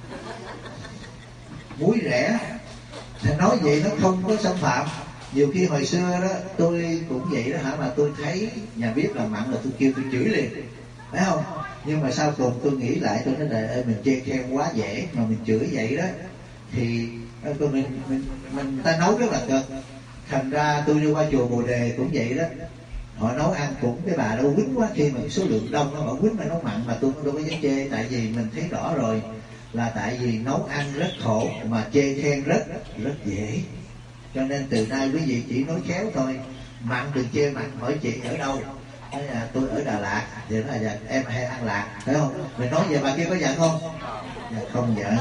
muối rẻ. Thì nói vậy nó không có xâm phạm. Nhiều khi hồi xưa đó tôi cũng vậy đó mà tôi thấy nhà bếp làm mặn là tôi kêu tôi chửi liền, phải không? Nhưng mà sau cùng tôi nghĩ lại, tôi nói đời ơi, mình chê khen quá dễ mà mình chửi vậy đó thì mình ta nấu rất là cực. Thành ra tôi đi qua chùa Bồ Đề cũng vậy đó, họ nấu ăn cũng cái bà đâu quýnh quá, khi mà số lượng đông nó bảo quýnh mà nấu mặn, mà tôi đâu có dám chê, tại vì mình thấy rõ rồi là tại vì nấu ăn rất khổ mà chê khen rất dễ. Cho nên từ nay quý vị chỉ nói khéo thôi, mặn đừng chê mặn. Hỏi chị ở đâu? Nói là tôi ở Đà Lạt. Thì nói là em hay ăn lạc, phải không? Mình nói về bà kia có giận không? Dạ, không giận.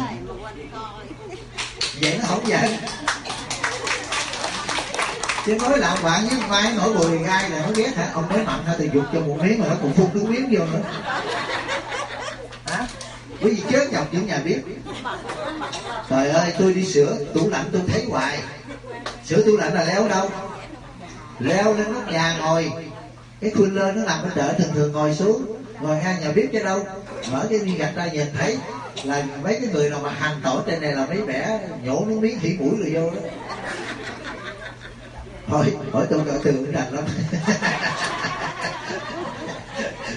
Vậy nó không giận. Chứ nói lạng bạn với mai nổi bùi gai là nó ghét hả? Ông nói mặn hả thì dục cho một miếng mà nó còn phun cái miếng vô nữa. Hả? Quý vị chớ chọc những nhà bếp. Trời ơi, tôi đi sửa tủ lạnh tôi thấy hoài. Sửa tủ lạnh là leo đâu? Leo lên nóc nhà ngồi. Cái khuôn lên nó nằm ở trển, thường ngồi xuống, ngồi ngang nhà bếp chứ đâu. Mở cái viên gạch ra nhìn thấy là mấy cái người nào mà hành tổ trên này là mấy bẻ nhổ nước miếng thỉ mũi rồi vô đó. Thôi, hỏi tôi cỡ từ cũng rành lắm.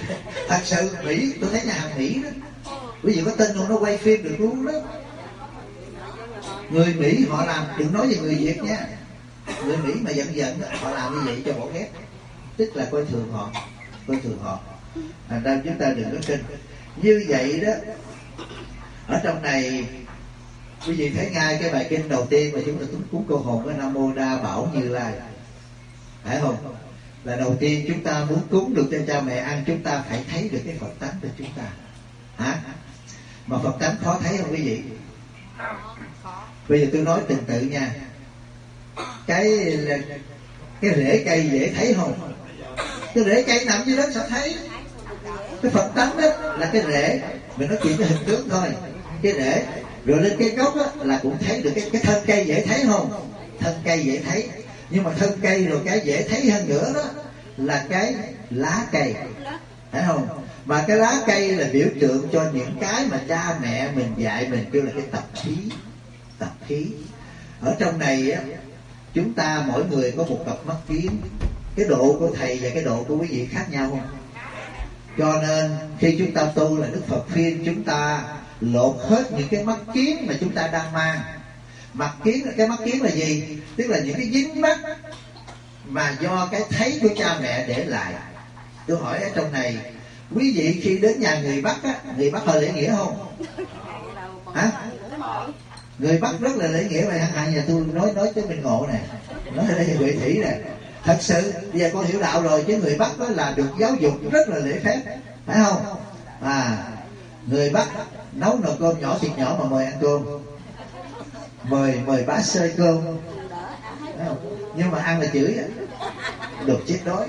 Thật sự Mỹ, tôi thấy nhà hàng Mỹ đó, quý vị có tin không, nó quay phim được luôn đó. Người Mỹ họ làm, đừng nói về người Việt nha, người Mỹ mà giận đó, họ làm như vậy cho bỏ ghét, tức là coi thường họ, coi thường họ. Thành ra chúng ta đừng có tin như vậy đó. Ở trong này quý vị thấy ngay cái bài kinh đầu tiên mà chúng ta cúng cô hồn với Nam Mô Đa Bảo Như Lai, phải không? Là đầu tiên chúng ta muốn cúng được cho cha mẹ ăn, chúng ta phải thấy được cái Phật tánh của chúng ta. Hả? Mà Phật tánh khó thấy không quý vị? Bây giờ tôi nói từng tự nha. Cái rễ cây dễ thấy không? Cái rễ cây nằm dưới đất sao thấy? Cái Phật tánh đó là cái rễ, mình nói chuyện cái hình tướng thôi. Cái rễ rồi lên cái gốc đó, là cũng thấy được cái thân cây dễ thấy không? Thân cây dễ thấy. Nhưng mà thân cây rồi cái dễ thấy hơn nữa đó là cái lá cây, phải không? Mà cái lá cây là biểu tượng cho những cái mà cha mẹ mình dạy mình, kêu là cái tập khí. Tập khí. Ở trong này á, chúng ta mỗi người có một cặp mắt kiến. Cái độ của thầy và cái độ của quý vị khác nhau không? Cho nên khi chúng ta tu là Đức Phật khuyên chúng ta lột hết những cái mắt kiến mà chúng ta đang mang. Mắt kiến, cái mắt kiến là gì? Tức là những cái dính mắt mà do cái thấy của cha mẹ để lại. Tôi hỏi ở trong này, quý vị khi đến nhà người Bắc á, người Bắc họ lễ nghĩa không? Hả? Người Bắc rất là lễ nghĩa. Vậy hàng nhà tôi nói tới Minh Ngộ này, nói ở đây là Huệ Thủy này. Thật sự bây giờ con hiểu đạo rồi, chứ người Bắc đó là được giáo dục rất là lễ phép, phải không? Người Bắc nấu nồi cơm nhỏ thịt nhỏ mà mời ăn cơm, mời bá xơi cơm, phải không? Nhưng mà ăn là chửi, đồ chết đói.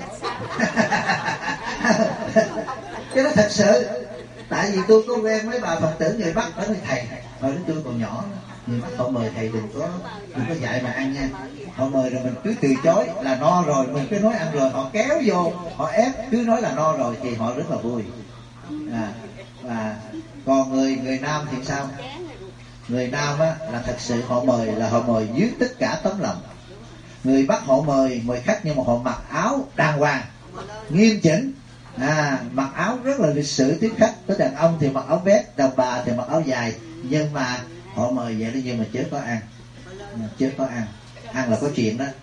Cái đó thật sự. Tại vì tôi có quen mấy bà Phật tử người Bắc, ở nơi thầy hồi đó tôi còn nhỏ, người Bắc họ mời thầy đừng có dạy mà ăn nha. Họ mời rồi mình cứ từ chối là no rồi, mình cứ nói ăn rồi, họ kéo vô, họ ép, cứ nói là no rồi thì họ rất là vui. Và còn người Nam thì sao? Người Nam á, là thật sự họ mời là họ mời dưới tất cả tấm lòng. Người Bắc họ mời khách nhưng mà họ mặc áo đàng hoàng, nghiêm chỉnh, mặc áo rất là lịch sự tiếp khách. Tới đàn ông thì mặc áo vest, đàn bà thì mặc áo dài, nhưng mà họ mời vậy đó, nhưng mà chớ có ăn, chớ có ăn, ăn là có chuyện đó.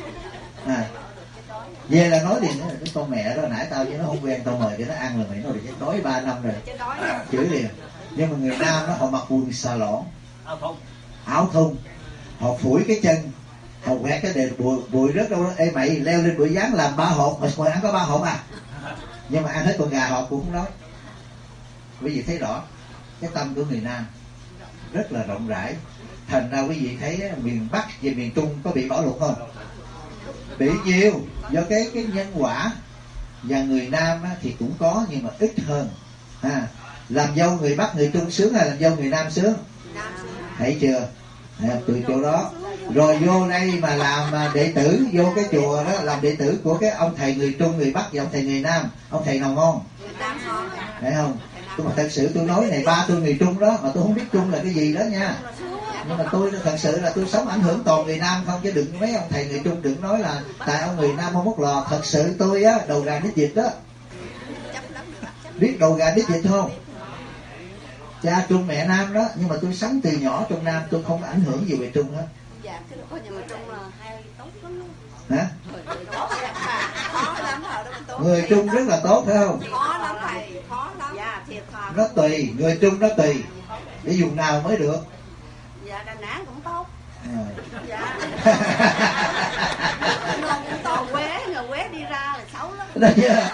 Về là nói liền, cái con mẹ đó nãy tao với nó không quen, tao mời cho nó ăn là mày nói được đói 3 năm rồi, chửi liền. Nhưng mà người Nam đó họ mặc quần xà lỏn, áo thun, họ phủi cái chân, họ quẹt cái đèn bụi rất đâu đó. Ê mày leo lên bụi dán làm 3 hộp, mày ăn có 3 hộp à? Nhưng mà ăn hết con gà họ cũng không nói. Quý vị thấy rõ cái tâm của người Nam rất là rộng rãi. Thành ra quý vị thấy miền Bắc và miền Trung có bị bạo lực không? Bị nhiều, do cái nhân quả. Và người Nam thì cũng có nhưng mà ít hơn. Làm dâu người Bắc người Trung sướng hay làm dâu người Nam sướng? Thấy chưa? Từ chỗ đó rồi vô đây mà làm đệ tử, vô cái chùa đó làm đệ tử của cái ông thầy người Trung người Bắc và ông thầy người Nam, ông thầy nào ngon? Thấy không? Nhưng mà thật sự tôi nói này, ba tôi người Trung đó mà tôi không biết Trung là cái gì đó nha. Nhưng mà tôi thật sự là tôi sống ảnh hưởng toàn người Nam không, chứ đừng mấy ông thầy người Trung đừng nói là tại ông người Nam không mất lò. Thật sự tôi á, đầu gà đít vịt đó. Biết đầu gà đít vịt không? Cha Trung mẹ Nam đó, nhưng mà tôi sống từ nhỏ trong Nam, tôi không ảnh hưởng gì về Trung hết. Dạ, cái có nhà mà Trung là hay tốt lắm. Hả? Khó lắm rồi. Người Trung rất là tốt phải không? Khó lắm thầy, khó lắm. Dạ, thiệt thòi. Nó tùy, người Trung nó tùy. Để dùng nào mới được. Dạ, Đà Nẵng cũng tốt. Dạ. Ngon cũng tốt, Quế, người Quế đi ra là xấu lắm. Đó chưa?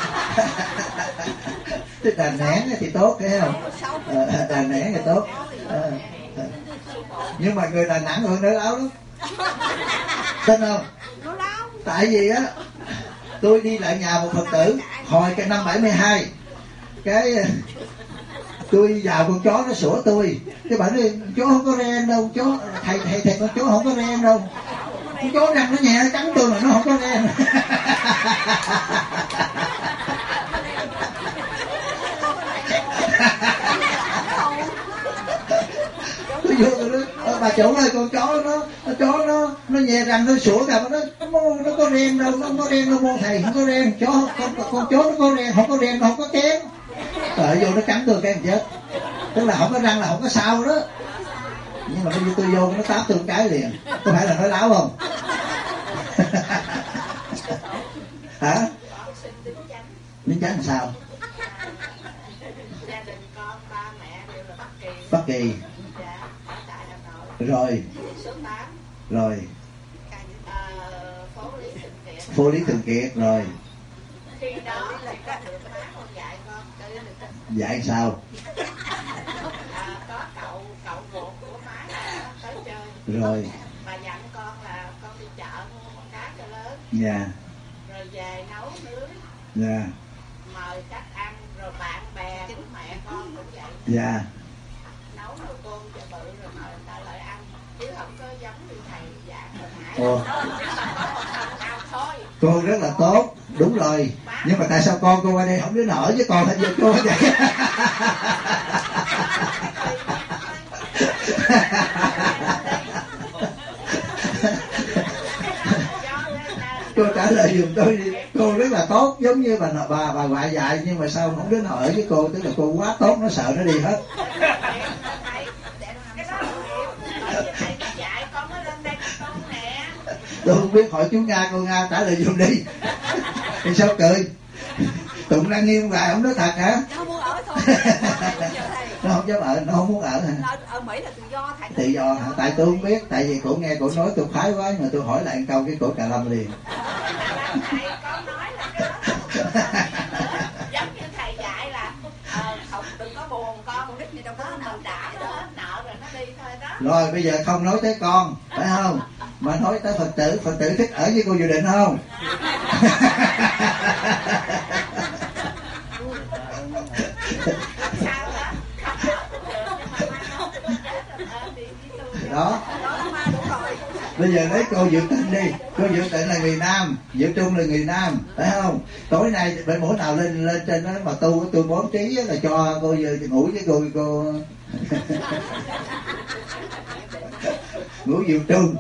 Cái Đà Nẵng thì tốt thấy không? Đà Nẵng thì tốt. Nhưng mà người Đà Nẵng hơn nói láo lắm. Tin không? Tại vì á, tôi đi lại nhà một Phật tử hồi cái năm 72, cái tôi vào con chó nó sủa tôi, cái bạn nói chó không có ren đâu, chó thầy con chó không có ren đâu, con chó răng nó nhẹ nó cắn tôi mà nó không có ren. Tôi vô tôi nói bà chủ ơi, con chó nó nhè răng nó sủa cả, nó có có ren đâu, nó không có ren đâu cô thầy, không có ren. Con chó nó có ren, không có ren, nó không có kén. Trời vô nó cắn tôi cái em chết. Tức là không có răng là không có sao đó. Nhưng mà bây giờ tôi vô nó táp tôi một cái liền. Có phải là nói láo không? Hả? Đính chánh làm sao? Gia đình con ba mẹ đều là Bắc Kỳ. Dạ, tại Hà Nội. Rồi. Số 8. Rồi. Phố Lý Thường Kiệt. Phố Lý Thường Kiệt rồi. Khi đó thì có được má con dạy con. Dạy sao? Có cậu ruột của má tới chơi. Rồi. Bà dặn con là con đi chợ mua con cá cho lớn. Dạ. Rồi về nấu nướng. Dạ. Mời khách ăn, rồi bạn bè của mẹ con cũng vậy. Dạ. Nấu nồi cơm cho bự rồi mời người ta lại ăn, chứ không có giống như thầy giảng hồi nãy. Ồ. Thôi. Cô rất là tốt, đúng rồi. Nhưng mà tại sao con cô qua đây không đến ở với con thành giờ cô vậy? Cô trả lời giùm tôi đi. Cô rất là tốt, giống như bà ngoại dạy, nhưng mà sao không đến ở với cô? Tức là cô quá tốt, nó sợ nó đi hết. Tôi không biết, hỏi chú Nga, cô Nga trả lời giùm đi. Thì sao cười? Tụng đang nghiêm lại, không nói thật hả? Nó không muốn ở thôi. Nó không dám ở, nó không muốn ở hả? Ở Mỹ là tự do thầy. Tự do hả? Tại tôi không biết, tại vì cổ nghe cổ nói tôi khoái quá, nhưng mà tôi hỏi lại một câu cái cổ cà lâm liền. Thầy có nói là cái đó giống như thầy dạy là không đừng có buồn con nít gì đâu có mình đã nó hết nợ rồi nó đi thôi đó. Rồi bây giờ không nói tới con, phải không? Mà nói tới Phật tử thích ở với cô Dự Định không? Đó. Bây giờ lấy cô Dự Tịnh đi. Cô Dự Tịnh là người Nam, Dự Trung là người Nam, phải không? Tối nay mỗi nào lên trên đó mà tu tôi bố trí là cho cô ngủ với cô ngủ Dự Trung.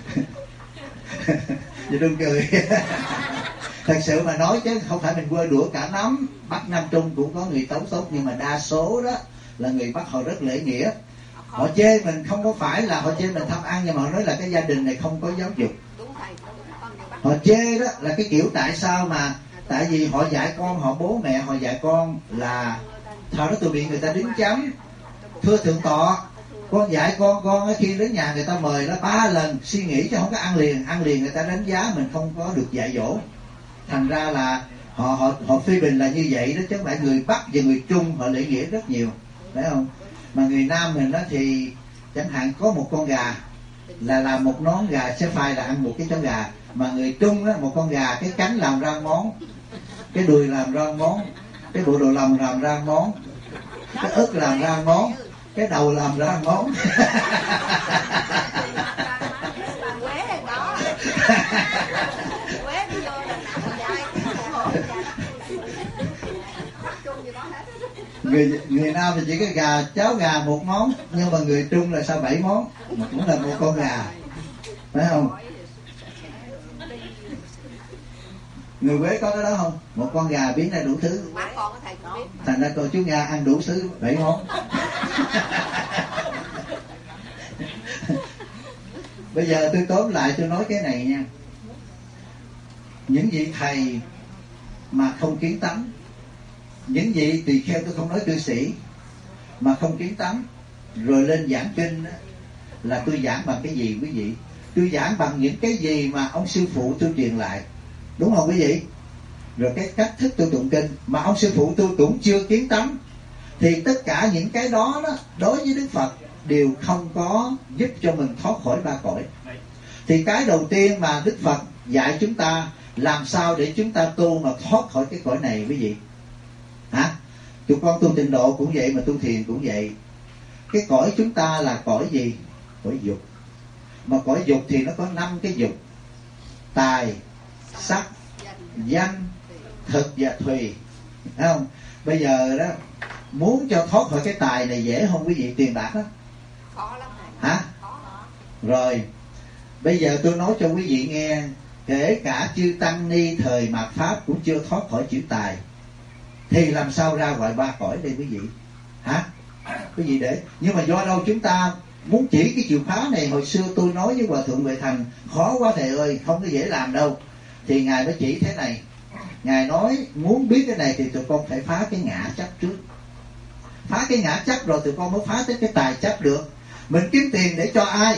Dự Trung cười. Thật sự mà nói chứ không phải mình quơ đũa cả nắm. Bắc Nam Trung cũng có người tốt, nhưng mà đa số đó là người Bắc họ rất lễ nghĩa. Họ chê mình không có phải là họ chê mình tham ăn, nhưng mà họ nói là cái gia đình này không có giáo dục. Họ chê đó là cái kiểu tại sao mà tại vì họ dạy con, họ bố mẹ họ dạy con là sau đó tôi bị người ta đính chấm. Thưa thượng tọa, con dạy con khi đến nhà người ta mời nó 3 lần suy nghĩ chứ không có ăn liền người ta đánh giá mình không có được dạy dỗ. Thành ra là họ phê bình là như vậy đó, chứ không phải người Bắc và người Trung họ lễ nghĩa rất nhiều, phải không? Mà người Nam mình đó thì chẳng hạn có một con gà là làm một nón gà sẽ phai là ăn một cái chó gà. Mà người Trung đó, một con gà cái cánh làm ra món, cái đùi làm ra món, cái bộ đồ lòng làm ra món, cái ức làm ra món, cái đầu làm ra món. Người Nam thì chỉ có cháo gà một món, nhưng mà người Trung là sao 7 món, mà cũng là một con gà, phải không? Người Quế có cái đó không? Một con gà biến ra đủ thứ. Thành ra cô chú Nga ăn đủ thứ 7 món. Bây giờ tôi tóm lại tôi nói cái này nha. Những vị thầy mà không kiến tánh, những vị tỳ kheo, tôi không nói cư sĩ, mà không kiến tánh rồi lên giảng kinh đó, là tôi giảng bằng cái gì quý vị? Tôi giảng bằng những cái gì mà ông sư phụ tôi truyền lại, đúng không quý vị? Rồi cái cách thức tôi tụng kinh mà ông sư phụ tôi cũng chưa kiến tánh, thì tất cả những cái đó đối với Đức Phật đều không có giúp cho mình thoát khỏi 3 cõi. Thì cái đầu tiên mà Đức Phật dạy chúng ta làm sao để chúng ta tu mà thoát khỏi cái cõi này quý vị? Hả? Tụi con tu tịnh độ cũng vậy, mà tu thiền cũng vậy. Cái cõi chúng ta là cõi gì? Cõi dục. Mà cõi dục thì nó có 5 cái dục: tài, sắc, danh, thực và thùy. Thấy không? Bây giờ đó muốn cho thoát khỏi cái tài này dễ không quý vị? Tiền bạc đó Khó lắm. Hả? Rồi bây giờ tôi nói cho quý vị nghe kể cả chư tăng ni thời mạt pháp cũng chưa thoát khỏi chữ tài, thì làm sao ra gọi ba cõi đây quý vị? Hả? Quý vị để, nhưng mà do đâu chúng ta muốn chỉ cái chìa khóa này? Hồi xưa tôi nói với Hòa Thượng Huệ Thành, khó quá thầy ơi, không có dễ làm đâu. Thì Ngài mới chỉ thế này. Ngài nói muốn biết cái này thì tụi con phải phá cái ngã chấp trước. Phá cái ngã chấp rồi tụi con mới phá tới cái tài chấp được. Mình kiếm tiền để cho ai?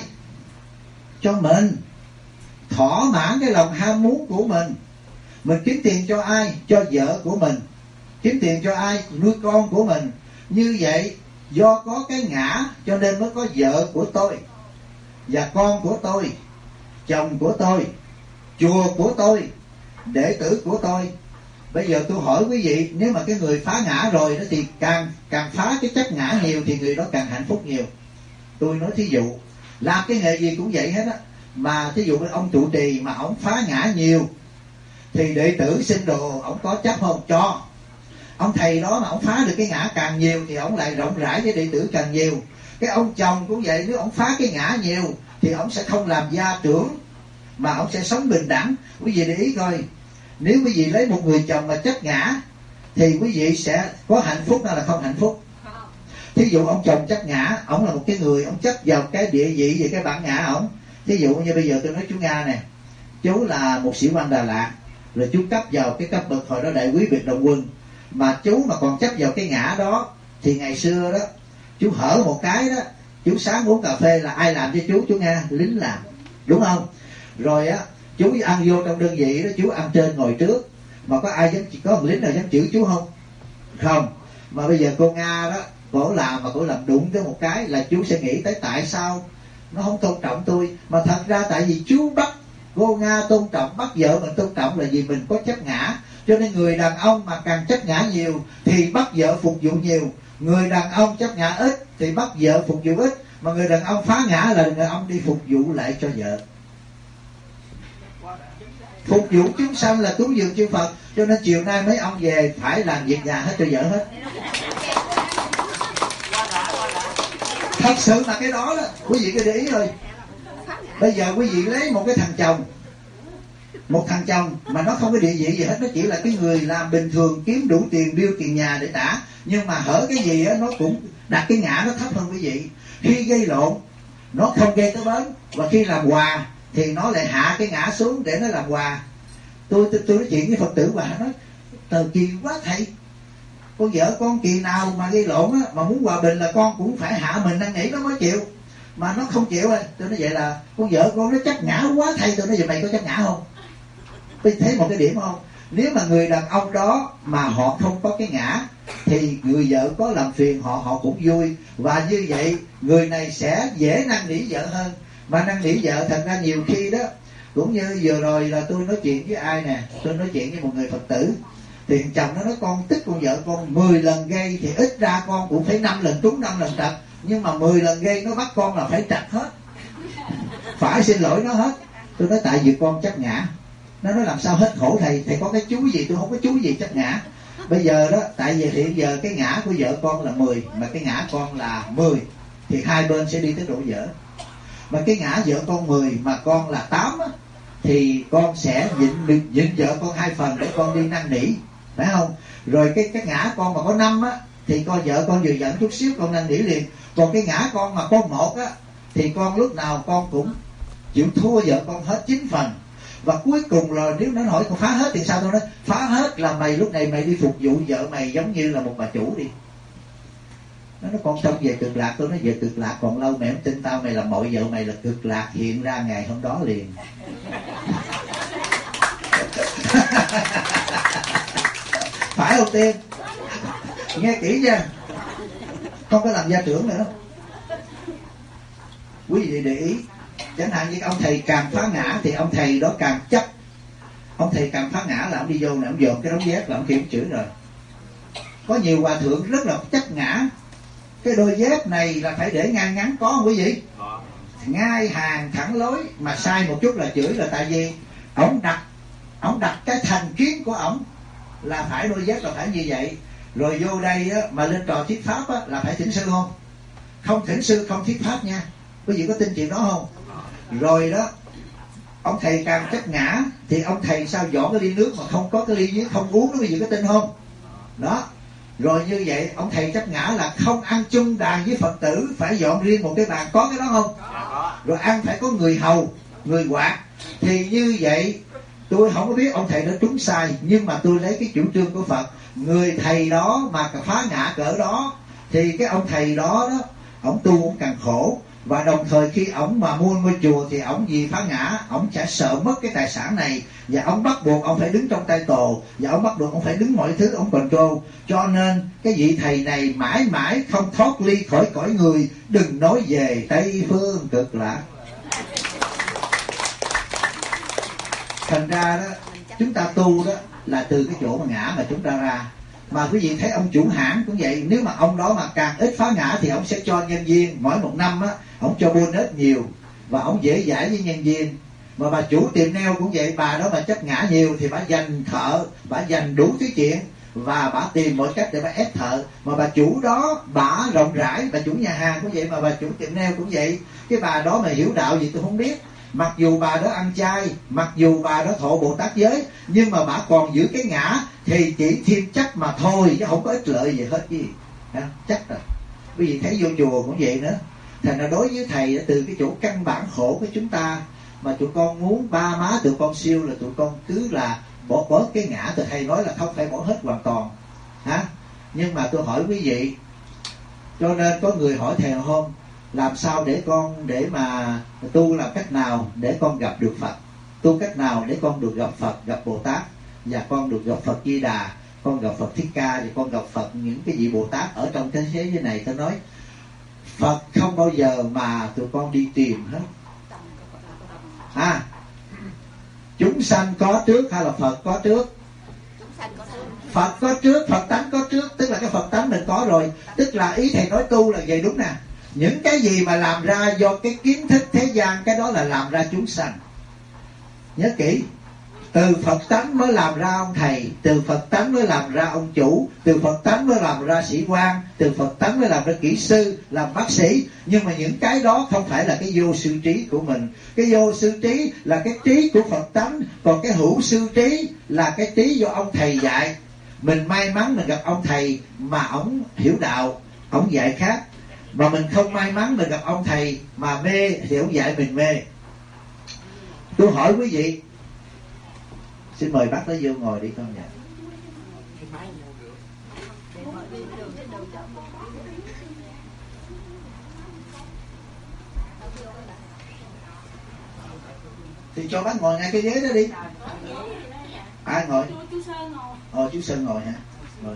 Cho mình, thỏa mãn cái lòng ham muốn của mình. Mình kiếm tiền cho ai? Cho vợ của mình. Kiếm tiền cho ai? Nuôi con của mình. Như vậy do có cái ngã cho nên mới có vợ của tôi, và con của tôi, chồng của tôi, chùa của tôi, đệ tử của tôi. Bây giờ tôi hỏi quý vị, nếu mà cái người phá ngã rồi đó thì càng phá cái chấp ngã nhiều thì người đó càng hạnh phúc nhiều. Tôi nói thí dụ, làm cái nghề gì cũng vậy hết á. Mà thí dụ ông trụ trì mà ông phá ngã nhiều thì đệ tử xin đồ ông có chấp không? Cho. Ông thầy đó mà ông phá được cái ngã càng nhiều thì ông lại rộng rãi với đệ tử càng nhiều. Cái ông chồng cũng vậy, nếu ông phá cái ngã nhiều thì ông sẽ không làm gia trưởng mà ông sẽ sống bình đẳng. Quý vị để ý coi, nếu quý vị lấy một người chồng mà chấp ngã thì quý vị sẽ có hạnh phúc hay là không hạnh phúc? Thí dụ ông chồng chấp ngã, ông là một cái người, ông chấp vào cái địa vị về cái bản ngã ổng. Thí dụ như bây giờ tôi nói chú Nga nè, chú là một sĩ quan Đà Lạt, rồi chú cấp vào cái cấp bậc hồi đó đại quý biệt động quân, mà chú mà còn chấp vào cái ngã đó thì ngày xưa đó chú hở một cái đó, chú sáng uống cà phê là ai làm cho chú Nga? Lính làm, đúng không? Rồi á, chú ăn vô trong đơn vị đó, chú ăn trên ngồi trước, mà có ai dám, có một lính nào dám chửi chú không? Không. Mà bây giờ cô Nga đó, cổ làm mà cổ làm đụng tới một cái là chú sẽ nghĩ tới tại sao nó không tôn trọng tôi. Mà thật ra tại vì chú bắt cô Nga tôn trọng, bắt vợ mình tôn trọng là vì mình có chấp ngã. Cho nên người đàn ông mà càng chấp ngã nhiều thì bắt vợ phục vụ nhiều. Người đàn ông chấp ngã ít thì bắt vợ phục vụ ít. Mà người đàn ông phá ngã là người ông đi phục vụ lại cho vợ. Phục vụ chúng sanh là cúng dường chư Phật. Cho nên chiều nay mấy ông về phải làm việc nhà hết cho vợ hết. Thật sự là cái đó đó, quý vị cứ để ý thôi. Bây giờ quý vị lấy một cái thằng chồng, một thằng chồng mà nó không có địa vị gì hết, nó chỉ là cái người làm bình thường, kiếm đủ tiền bill tiền nhà để trả, nhưng mà hở cái gì á nó cũng đặt cái ngã nó thấp hơn quý vị. Khi gây lộn nó không gây tới bến, và khi làm hòa thì nó lại hạ cái ngã xuống để nó làm hòa. Tôi nói chuyện với Phật tử bà nói tờ kỳ quá thầy, con vợ con kỳ nào mà gây lộn á, mà muốn hòa bình là con cũng phải hạ mình năn nỉ nó mới chịu, mà nó không chịu. Tôi nói vậy là con vợ con nó chấp ngã quá thầy. Tôi nói vậy mày có chấp ngã không? Tôi thấy một cái điểm không? Nếu mà người đàn ông đó mà họ không có cái ngã thì người vợ có làm phiền họ cũng vui, và như vậy người này sẽ dễ năn nỉ vợ hơn. Mà năn nỉ vợ thật ra nhiều khi đó, cũng như vừa rồi là tôi nói chuyện với ai nè, tôi nói chuyện với một người Phật tử, thì chồng nó nói con tức con vợ con 10 lần gây thì ít ra con cũng phải 5 lần trúng 5 lần trật, nhưng mà 10 lần gây nó bắt con là phải trật hết, phải xin lỗi nó hết. Tôi nói tại vì con chấp ngã. Nó nói làm sao hết khổ thầy, thầy có cái chú gì? Tôi không có chú gì chấp ngã. Bây giờ đó, tại vì hiện giờ cái ngã của vợ con là 10 mà cái ngã con là 10 thì hai bên sẽ đi tới đổ vỡ. Mà cái ngã vợ con 10 mà con là 8 á, thì con sẽ nhịn vợ con 2 phần để con đi năn nỉ, phải không? Rồi cái ngã con mà có 5 á thì con vợ con vừa giận chút xíu con năn nỉ liền. Còn cái ngã con mà có 1 á thì con lúc nào con cũng chịu thua vợ con hết 9 phần. Và cuối cùng rồi nếu nó hỏi con phá hết thì sao? Tôi nói phá hết là mày lúc này mày đi phục vụ vợ mày giống như là một bà chủ đi. Nó nói con xong về cực lạc. Tôi nói về cực lạc còn lâu, mẹ không tin tao, mày làm mọi vợ mày là cực lạc hiện ra ngày hôm đó liền. Phải không Tiên? Nghe kỹ nha, không có làm gia trưởng nữa. Quý vị để ý, chẳng hạn như ông thầy càng phá ngã thì ông thầy đó càng chấp. Ông thầy càng phá ngã là ông đi vô là ông dồn cái đống dép là ông kêu chửi rồi. Có nhiều hòa thượng rất là chấp ngã. Cái đôi dép này là phải để ngang ngắn, có không quý vị? Ngay hàng thẳng lối, mà sai một chút là chửi, là tại vì ông đặt cái thành kiến của ổng là phải đôi dép là phải như vậy. Rồi vô đây á, mà lên trò thuyết pháp á, là phải thỉnh sư không? Không thỉnh sư không thuyết pháp nha. Quý vị có tin chuyện đó không? Rồi đó, ông thầy càng chấp ngã thì ông thầy sao dọn cái ly nước mà không có cái ly dưới không uống nó, bây giờ có tin không? Đó. Rồi như vậy ông thầy chấp ngã là không ăn chung đàn với Phật tử, phải dọn riêng một cái bàn, có cái đó không? Rồi ăn phải có người hầu, người quạt. Thì như vậy tôi không có biết ông thầy đó trúng sai, nhưng mà tôi lấy cái chủ trương của Phật. Người thầy đó mà phá ngã cỡ đó thì cái ông thầy đó ông tu ông càng khổ. Và đồng thời khi ổng mà mua ngôi chùa thì ổng vì phá ngã, ổng sẽ sợ mất cái tài sản này, và ổng bắt buộc ông phải đứng trong tay tồ, và ổng bắt buộc ông phải đứng mọi thứ ông control. Cho nên cái vị thầy này mãi mãi không thoát ly khỏi cõi người, đừng nói về Tây Phương Cực Lạc. Thành ra đó, chúng ta tu đó là từ cái chỗ mà ngã mà chúng ta ra. Mà quý vị thấy ông chủ hãng cũng vậy, nếu mà ông đó mà càng ít phá ngã thì ông sẽ cho nhân viên mỗi một năm á, ông cho bonus nhiều và ông dễ dãi với nhân viên. Mà bà chủ tiệm nail cũng vậy, bà đó mà chấp ngã nhiều thì bà dành thợ, bà dành đủ thứ chuyện và bà tìm mọi cách để bà ép thợ. Mà bà chủ đó bà rộng rãi, bà chủ nhà hàng cũng vậy, mà bà chủ tiệm nail cũng vậy. Cái bà đó mà hiểu đạo gì tôi không biết. Mặc dù bà đó ăn chay, mặc dù bà đó thọ Bồ Tát giới, nhưng mà bà còn giữ cái ngã thì chỉ thêm chắc mà thôi, chứ không có ích lợi gì hết gì. Chắc rồi. Quý vị thấy vô chùa cũng vậy nữa. Thành ra đối với thầy từ cái chỗ căn bản khổ của chúng ta mà tụi con muốn ba má tụi con siêu là tụi con cứ là bỏ bớt cái ngã. Từ thầy nói là không phải bỏ hết hoàn toàn. Nhưng mà tôi hỏi quý vị, cho nên có người hỏi thầy hôm làm sao để mà tu, làm cách nào để con gặp được Phật, tu cách nào để con được gặp Phật, gặp Bồ Tát, và con được gặp Phật Di Đà, con gặp Phật Thích Ca, và con gặp Phật những cái vị Bồ Tát ở trong thế giới này. Tôi nói Phật không bao giờ mà tụi con đi tìm hết. Chúng sanh có trước hay là Phật có trước? Phật có trước, Phật tánh có trước. Tức là cái Phật tánh mình có rồi. Tức là ý thầy nói tu là vậy, đúng nè. Những cái gì mà làm ra do cái kiến thức thế gian, cái đó là làm ra chúng sanh. Nhớ kỹ, từ Phật tánh mới làm ra ông thầy, từ Phật tánh mới làm ra ông chủ, từ Phật tánh mới làm ra sĩ quan, từ Phật tánh mới làm ra kỹ sư, làm bác sĩ. Nhưng mà những cái đó không phải là cái vô sư trí của mình. Cái vô sư trí là cái trí của Phật tánh, còn cái hữu sư trí là cái trí do ông thầy dạy. Mình may mắn mình gặp ông thầy mà ổng hiểu đạo, ổng dạy khác. Mà mình không may mắn mình gặp ông thầy mà mê thì ông dạy mình mê. Tôi hỏi quý vị, xin mời bác đó vô ngồi đi con. Thì cho bác ngồi ngay cái ghế đó đi. Ai ngồi? Chú Sơn ngồi. Chú Sơn ngồi hả? Rồi.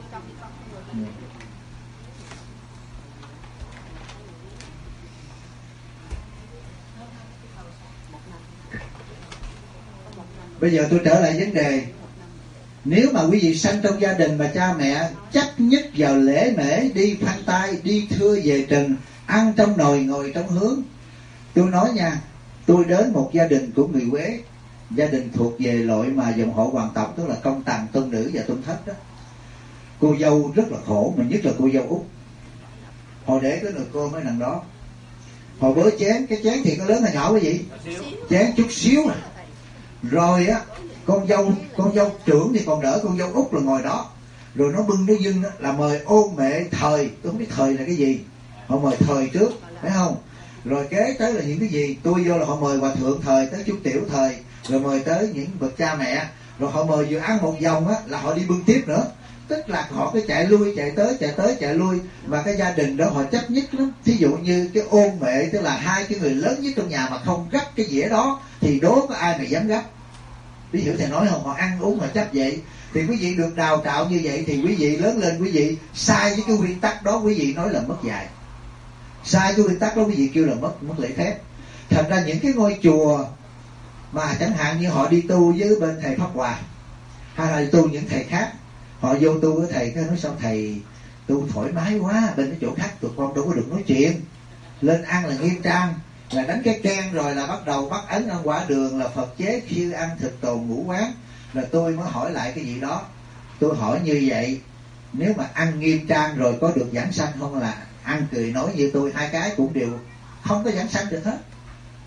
Bây giờ tôi trở lại vấn đề. Nếu mà quý vị sanh trong gia đình mà cha mẹ chấp nhất vào lễ mễ, đi khoan tay, đi thưa về trần, ăn trong nồi ngồi trong hướng. Tôi nói nha, tôi đến một gia đình của người Quế, gia đình thuộc về loại mà dòng họ hoàng tộc, tức là công tần, tôn nữ và tôn thất đó. Cô dâu rất là khổ, mà nhất là cô dâu út. Họ để cái nồi cơm ở đằng đó, họ bới chén, cái chén thì có lớn hay nhỏ quý vị? Chén chút xíu à. Rồi á, con dâu trưởng thì còn đỡ, con dâu út là ngồi đó. Rồi nó bưng nó dưng là mời ôn mệ thời. Tôi không biết thời là cái gì. Họ mời thời trước, phải không? Rồi kế tới là những cái gì? Tôi vô là họ mời hòa thượng thời, tới chú tiểu thời. Rồi mời tới những bậc cha mẹ. Rồi họ mời vừa ăn một vòng á, là họ đi bưng tiếp nữa. Tức là họ cứ chạy lui, chạy tới, chạy lui. Và cái gia đình đó họ chấp nhất lắm. Thí dụ như cái ôn mệ, tức là hai cái người lớn nhất trong nhà mà không gấp cái dĩa đó, thì đố có ai mà dám gấp. Quý hiểu thầy nói không? Họ ăn uống mà chấp vậy. Thì quý vị được đào tạo như vậy thì quý vị lớn lên, quý vị sai với cái nguyên tắc đó, quý vị nói là mất dạy. Sai cái nguyên tắc đó quý vị kêu là mất lễ phép. Thành ra những cái ngôi chùa mà chẳng hạn như họ đi tu với bên thầy Pháp Hòa, hay là đi tu những thầy khác, họ vô tu với thầy, cái nói sao thầy tu thoải mái quá, bên cái chỗ khác tụi con đâu có được nói chuyện, lên ăn là nghiêm trang, là đánh cái keng rồi là bắt đầu bắt ấn ăn quả đường, là Phật chế khi ăn thực tồn ngũ quán. Rồi tôi mới hỏi lại cái gì đó, tôi hỏi như vậy, nếu mà ăn nghiêm trang rồi có được giảng sanh không, là ăn cười nói như tôi, hai cái cũng đều không có giảng sanh được hết.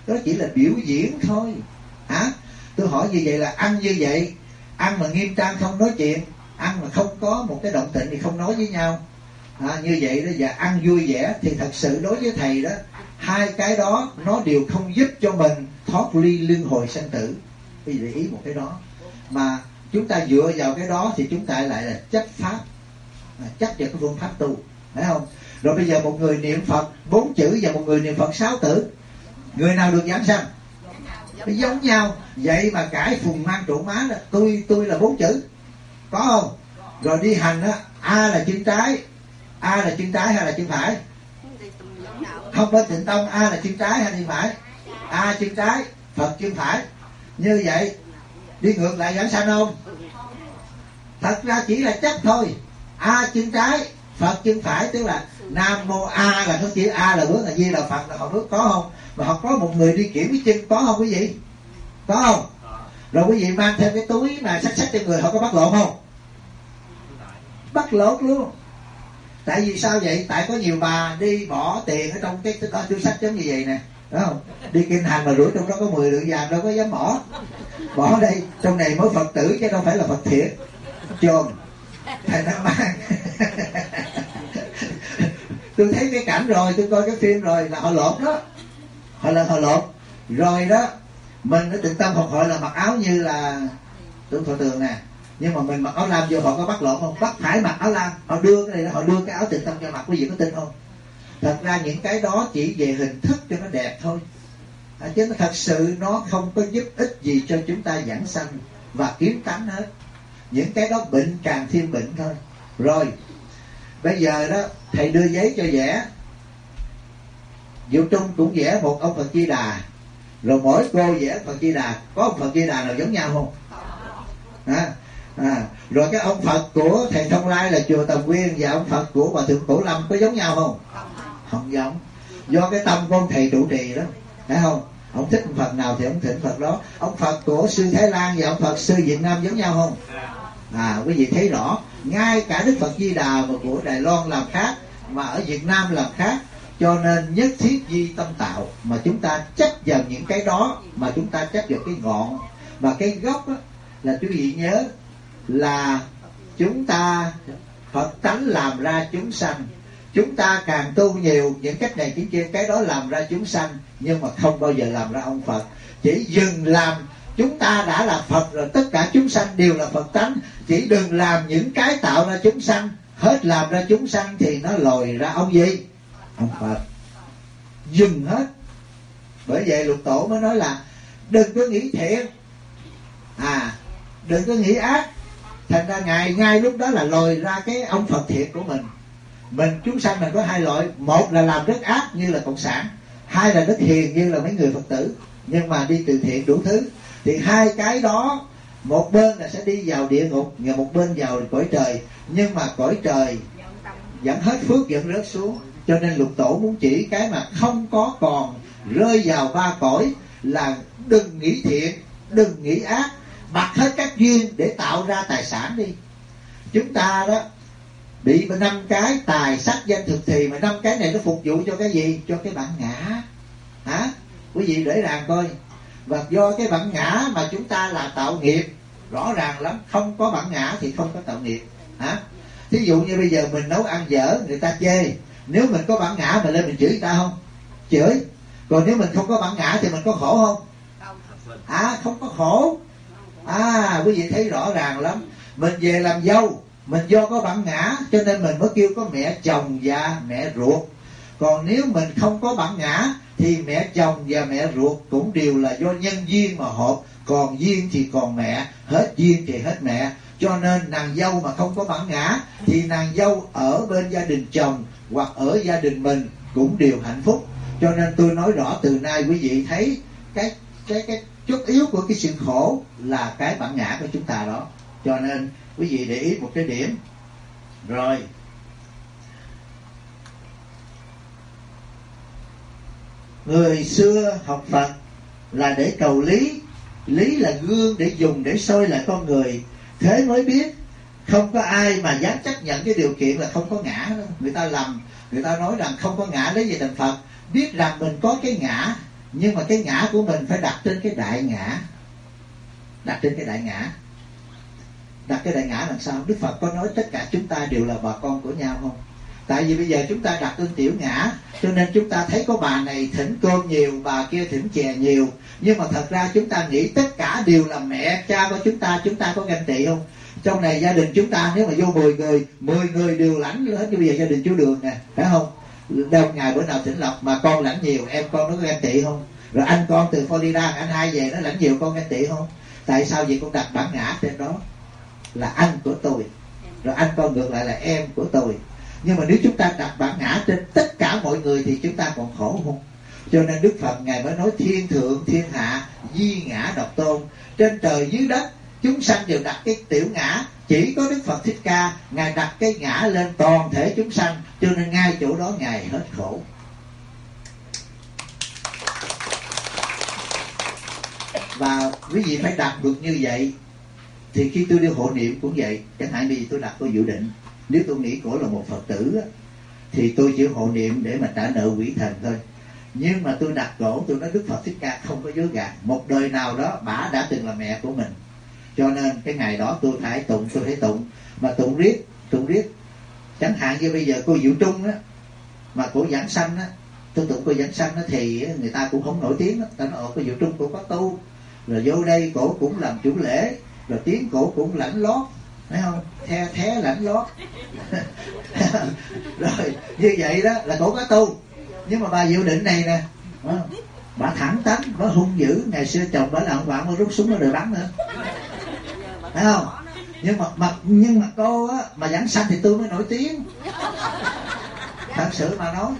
đó chỉ là biểu diễn thôi. Tôi hỏi như vậy là ăn như vậy, ăn mà nghiêm trang không nói chuyện, ăn mà không có một cái động tĩnh thì không nói với nhau, như vậy đó, và ăn vui vẻ thì thật sự đối với thầy đó, hai cái đó nó đều không giúp cho mình thoát ly luân hồi sanh tử. Quý vị để ý một cái đó, mà chúng ta dựa vào cái đó thì chúng ta lại là chấp pháp, chấp vào cái phương pháp tu, phải không? Rồi bây giờ một người niệm Phật 4 chữ và một người niệm Phật 6 tử, người nào được giảng sanh? Nó giống nhau. Vậy mà cãi phùng mang trụ má đó, tôi là 4 chữ, có không? Rồi đi hành á, A là chân trái, A là chân trái hay là chân phải? Không có Tịnh Tông A là chân trái hay chân phải? A chân trái, Phật chân phải. Như vậy đi ngược lại giảng sanh không? Thật ra chỉ là chấp thôi. A chân trái, Phật chân phải, tức là Nam Mô A là có chữ A là hướng, là Di là Phật là họ hướng, có không? Mà họ có một người đi kiểm cái chân, có không quý vị? Có không? Rồi quý vị mang thêm cái túi mà xách trên người, họ có bắt lộn không? Bắt lộn luôn. Tại vì sao vậy? Tại có nhiều bà đi bỏ tiền ở trong cái túi xách giống như vậy nè, đúng không? Đi kinh hành mà rủi trong đó có 10 lượng vàng đâu có dám bỏ. Bỏ đây, trong này mới Phật tử chứ đâu phải là Phật thiệt. Chồn thầy nó mang. Tôi thấy cái cảnh rồi, tôi coi cái phim rồi là họ lộn đó. Họ lộn. Rồi đó, mình ở Tịnh Tâm học hội là mặc áo như là Tưởng Thọ Tường nè, nhưng mà mình mặc áo lam vô họ có bắt lộn không? Bắt phải mặc áo lam. Họ đưa cái này, họ đưa cái áo Tịnh Tâm cho mặc, quý vị có tin không? Thật ra những cái đó chỉ về hình thức cho nó đẹp thôi, chứ nó thật sự nó không có giúp ích gì cho chúng ta giảng sanh và kiếm tánh hết. Những cái đó bệnh càng thêm bệnh thôi. Rồi bây giờ đó thầy đưa giấy cho vẽ, Diệu Trung cũng vẽ một ông Phật Di Đà, rồi mỗi cô vẽ Phật Di Đà, có ông Phật Di Đà nào giống nhau không? Rồi cái ông Phật của thầy Thông Lai là chùa Tầm Nguyên và ông Phật của Hòa Thượng Cổ Lâm có giống nhau không? Không giống. Do cái tâm của ông thầy trụ trì đó, phải không? Ông thích Phật nào thì ông thỉnh Phật đó. Ông Phật của sư Thái Lan và ông Phật sư Việt Nam giống nhau không? Quý vị thấy rõ, ngay cả Đức Phật Di Đà mà của Đài Loan làm khác, mà ở Việt Nam làm khác. Cho nên nhất thiết duy tâm tạo, mà chúng ta chấp vào những cái đó, mà chúng ta chấp vào cái ngọn. Và cái gốc đó, là quý vị nhớ là chúng ta Phật tánh làm ra chúng sanh. Chúng ta càng tu nhiều những cách này chính kia, cái đó làm ra chúng sanh, nhưng mà không bao giờ làm ra ông Phật. Chỉ dừng làm chúng ta đã là Phật rồi, tất cả chúng sanh đều là Phật tánh. Chỉ đừng làm những cái tạo ra chúng sanh. Hết làm ra chúng sanh thì nó lòi ra ông gì? Ông Phật. Dừng hết. Bởi vậy Lục Tổ mới nói là đừng có nghĩ thiện, đừng có nghĩ ác. Thành ra ngay lúc đó là lòi ra cái ông Phật thiện của mình. Chúng sanh mình có hai loại. Một là làm rất ác như là cộng sản, hai là rất hiền như là mấy người Phật tử, nhưng mà đi từ thiện đủ thứ. Thì hai cái đó, một bên là sẽ đi vào địa ngục, và một bên vào cõi trời. Nhưng mà cõi trời vẫn hết phước vẫn rớt xuống. Cho nên Lục Tổ muốn chỉ cái mà không có còn rơi vào ba cõi là đừng nghĩ thiện, đừng nghĩ ác, bật hết các duyên để tạo ra tài sản đi. Chúng ta đó bị 5 cái tài sắc danh thực thì, mà 5 cái này nó phục vụ cho cái gì? Cho cái bản ngã. Quý vị để ràng coi. Và do cái bản ngã mà chúng ta là tạo nghiệp, rõ ràng lắm. Không có bản ngã thì không có tạo nghiệp. Thí dụ như bây giờ mình nấu ăn dở, người ta chê. Nếu mình có bản ngã mình lên mình chửi người ta không? Chửi. Còn nếu mình không có bản ngã thì mình có khổ không? Không có khổ. Quý vị thấy rõ ràng lắm. Mình về làm dâu, mình do có bản ngã cho nên mình mới kêu có mẹ chồng và mẹ ruột. Còn nếu mình không có bản ngã thì mẹ chồng và mẹ ruột cũng đều là do nhân duyên mà hợp. Còn duyên thì còn mẹ, hết duyên thì hết mẹ. Cho nên nàng dâu mà không có bản ngã thì nàng dâu ở bên gia đình chồng hoặc ở gia đình mình cũng đều hạnh phúc. Cho nên tôi nói rõ từ nay quý vị thấy cái chút yếu của cái sự khổ là cái bản ngã của chúng ta đó. Cho nên quý vị để ý một cái điểm. Rồi người xưa học Phật là để cầu lý. Lý là gương để dùng để soi lại con người. Thế mới biết không có ai mà dám chấp nhận cái điều kiện là không có ngã đâu. Người ta lầm, người ta nói rằng không có ngã lấy gì thành Phật. Biết rằng mình có cái ngã, Nhưng mà cái ngã của mình phải đặt trên cái đại ngã. Đặt trên cái đại ngã. Đặt cái đại ngã làm sao? Đức Phật có nói tất cả chúng ta đều là bà con của nhau không? Tại vì bây giờ chúng ta đặt lên tiểu ngã, cho nên chúng ta thấy có bà này thỉnh cơm nhiều, bà kia thỉnh chè nhiều. Nhưng mà thật ra chúng ta nghĩ tất cả đều là mẹ cha của chúng ta có ganh tị không? Trong này gia đình chúng ta nếu mà vô 10 người đều lãnh hết. Như bây giờ gia đình chú Đường nè, phải không? Đâu ngày bữa nào thỉnh lộc mà con lãnh nhiều, em con nó có ganh tị không? Rồi anh con từ Florida, anh hai về nó lãnh nhiều, con ganh tị không? Tại sao vậy? Con đặt bản ngã trên đó là anh của tôi, rồi anh con ngược lại là em của tôi. Nhưng mà nếu chúng ta đặt bản ngã trên tất cả mọi người thì chúng ta còn khổ không? Cho nên Đức Phật Ngài mới nói thiên thượng thiên hạ duy ngã độc tôn. Trên trời dưới đất chúng sanh đều đặt cái tiểu ngã, chỉ có Đức Phật Thích Ca Ngài đặt cái ngã lên toàn thể chúng sanh, cho nên ngay chỗ đó Ngài hết khổ. Và quý vị phải đạt được như vậy. Thì khi tôi đi hộ niệm cũng vậy. Chẳng hạn vì tôi đặt tôi dự định, nếu tôi nghĩ cổ là một Phật tử á, thì tôi chỉ hộ niệm để mà trả nợ quỷ thần thôi. Nhưng mà tôi đặt cổ, tôi nói Đức Phật Thích Ca không có dối gạt. Một đời nào đó bả đã từng là mẹ của mình, cho nên cái ngày đó tôi phải tụng. Mà tụng riết. Chẳng hạn như bây giờ cô Diệu Trung á, mà cổ giảng sanh á, tôi tụng cô giảng sanh á, thì người ta cũng không nổi tiếng á. Ta nói cô Diệu Trung cổ có tu, rồi vô đây cổ cũng làm chủ lễ, rồi tiếng cổ cũng lãnh lót, thấy không? Thé lãnh lót. Rồi như vậy đó là cổ có tu. Nhưng mà bà Diệu Định này nè, bà thẳng tánh, bà hung dữ. Ngày xưa chồng bà là ông bạn, bà rút súng nó đời bắn nữa, thấy không? Nhưng mà cô á, mà giảng sanh thì tôi mới nổi tiếng. Thật sự mà nói.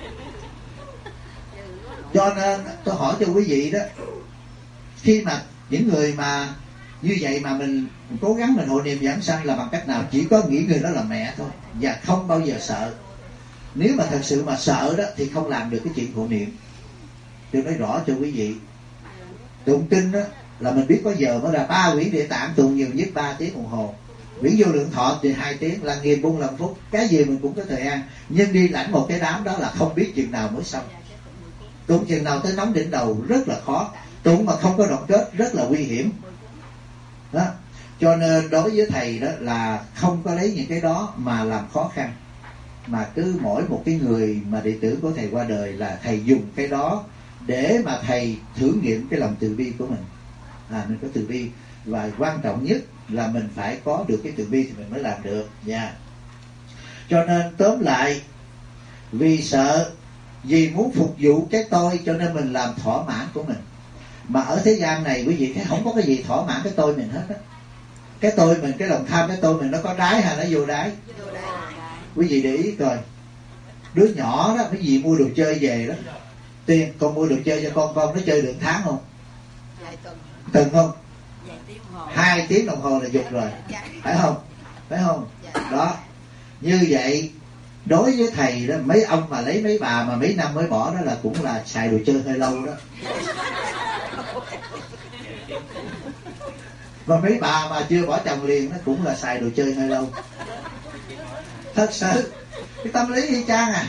Cho nên tôi hỏi cho quý vị đó, khi mà những người mà như vậy mà mình cố gắng mình hộ niệm giảng sanh là bằng cách nào? Chỉ có nghĩ người đó là mẹ thôi, và không bao giờ sợ. Nếu mà thật sự mà sợ đó thì không làm được cái chuyện hộ niệm. Tôi nói rõ cho quý vị, tụng kinh đó là mình biết có giờ mới ra. 3 quyển Địa Tạng tụng nhiều nhất 3 tiếng đồng hồ, quyển Vô Lượng Thọ thì 2 tiếng, Lăng Nghiêm 45 phút. Cái gì mình cũng có thời gian. Nhưng đi lãnh một cái đám đó là không biết chừng nào mới xong. Tụng chừng nào tới nóng đỉnh đầu rất là khó. Tụng mà không có đoạn kết rất là nguy hiểm đó. Cho nên đối với thầy đó là không có lấy những cái đó mà làm khó khăn, mà cứ mỗi một cái người mà đệ tử của thầy qua đời là thầy dùng cái đó để mà thầy thử nghiệm cái lòng từ bi của mình. Mình có từ bi, và quan trọng nhất là mình phải có được cái từ bi thì mình mới làm được nha. Cho nên tóm lại, vì sợ, vì muốn phục vụ cái tôi cho nên mình làm thỏa mãn của mình. Mà ở thế gian này quý vị thấy không có cái gì thỏa mãn cái tôi mình hết á. Cái tôi mình, cái lòng tham cái tôi mình nó có đáy hay nó vô đáy? Quý vị để ý coi. Đứa nhỏ đó, cái gì mua đồ chơi về đó, Tiên, con mua đồ chơi cho con nó chơi được tháng không? Từng không? 2 tiếng đồng hồ là dục rồi, phải không? Phải không? Đó. Như vậy đối với thầy đó, mấy ông mà lấy mấy bà mà mấy năm mới bỏ đó là cũng là xài đồ chơi hơi lâu đó. Và mấy bà mà chưa bỏ chồng liền nó cũng là xài đồ chơi hơi lâu. Thật sự cái tâm lý y chang à.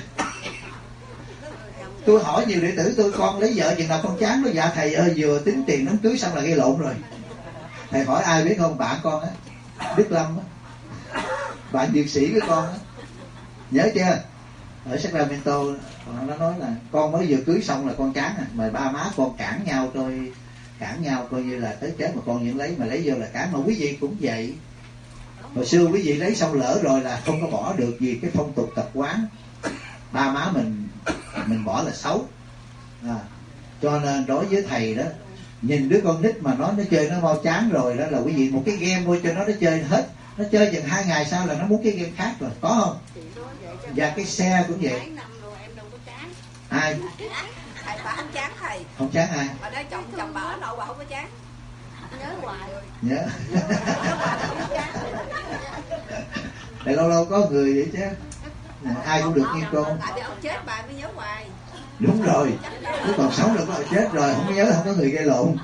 Tôi hỏi nhiều đệ tử tôi, con lấy vợ chừng nào con chán nó? Dạ thầy ơi, vừa tính tiền đám cưới xong là gây lộn rồi. Thầy hỏi ai biết không? Bạn con á, Đức Lâm á, bạn dược sĩ của con á, nhớ chưa? Ở Sacramento nó nói là con mới vừa cưới xong là con chán à, mà ba má con cản nhau coi như là tới chết mà con vẫn lấy, mà lấy vô là cản. Mà quý vị cũng vậy. Hồi xưa quý vị lấy xong lỡ rồi là không có bỏ được, vì cái phong tục tập quán ba má mình bỏ là xấu. Cho nên đối với thầy đó, nhìn đứa con nít mà nó chơi nó mau chán rồi đó là quý vị một cái game mua cho nó chơi hết. Nó chơi chừng 2 ngày sau là nó muốn cái game khác rồi, có không? Và cái xe cũng vậy. Ai? Thầy bà không chán thầy. Không chán ai? Bà nói chồng bà ở đâu bà không có chán. Nhớ hoài. Nhớ. Tại lâu lâu có người vậy chứ. Ai cũng được như con. Tại vì ông chết bà mới nhớ hoài. Đúng rồi. Cứ còn sống là có chết rồi, không nhớ không có người gây lộn.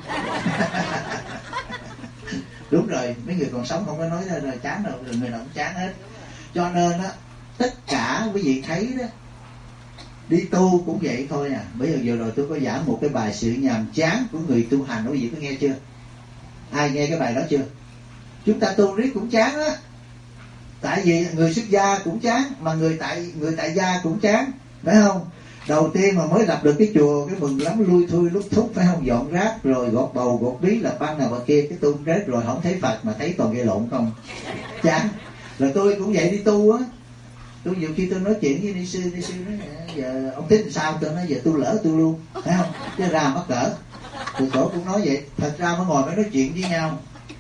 Đúng rồi, mấy người còn sống không có nói là chán đâu, người nào cũng chán hết. Cho nên á, tất cả quý vị thấy đó, Đi tu cũng vậy thôi à. Bây giờ vừa rồi tôi có giảng một cái bài sự nhàm chán của người tu hành, quý vị có nghe chưa? Ai nghe cái bài đó chưa? Chúng ta tu riết cũng chán á. Tại vì người xuất gia cũng chán, mà người tại gia cũng chán, phải không? Đầu tiên mà mới lập được cái chùa cái mừng lắm, lui thui lúc thúc, phải không? Dọn rác rồi gọt bầu gọt bí là băng nào mà kia, cái tu rết rồi không thấy Phật mà thấy toàn gây lộn không, chán. Rồi tôi cũng vậy, đi tu á, tôi nhiều khi tôi nói chuyện với ni sư nói giờ ông tính sao, tôi nói giờ tôi lỡ tôi luôn, phải không? Chứ ra mắc cỡ. Từ tổ cũng nói vậy, thật ra mới ngồi mới nói chuyện với nhau.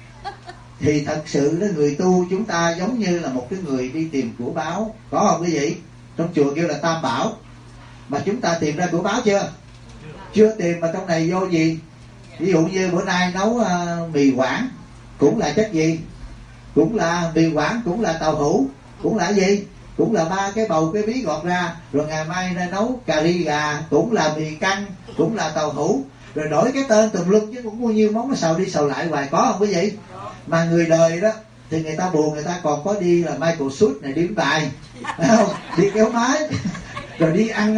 Thì thật sự đó, người tu chúng ta giống như là một cái người đi tìm của báo, có không quý vị? Trong chùa kêu là tam bảo, mà chúng ta tìm ra của báo chưa? Chưa tìm, mà trong này vô gì? Ví dụ như bữa nay nấu mì Quảng, cũng là chất gì? Cũng là mì Quảng, cũng là tàu hũ, cũng là gì? Cũng là 3 cái bầu cái bí gọt ra. Rồi ngày mai nấu cà ri gà, cũng là mì căng, cũng là tàu hũ. Rồi đổi cái tên tùm lum, chứ cũng bao nhiêu món nó xào đi xào lại hoài, có không quý vị? Mà người đời đó thì người ta buồn, người ta còn có đi là Michael Schutt này, đi đánh bài, phải không? Đi kéo máy, rồi đi ăn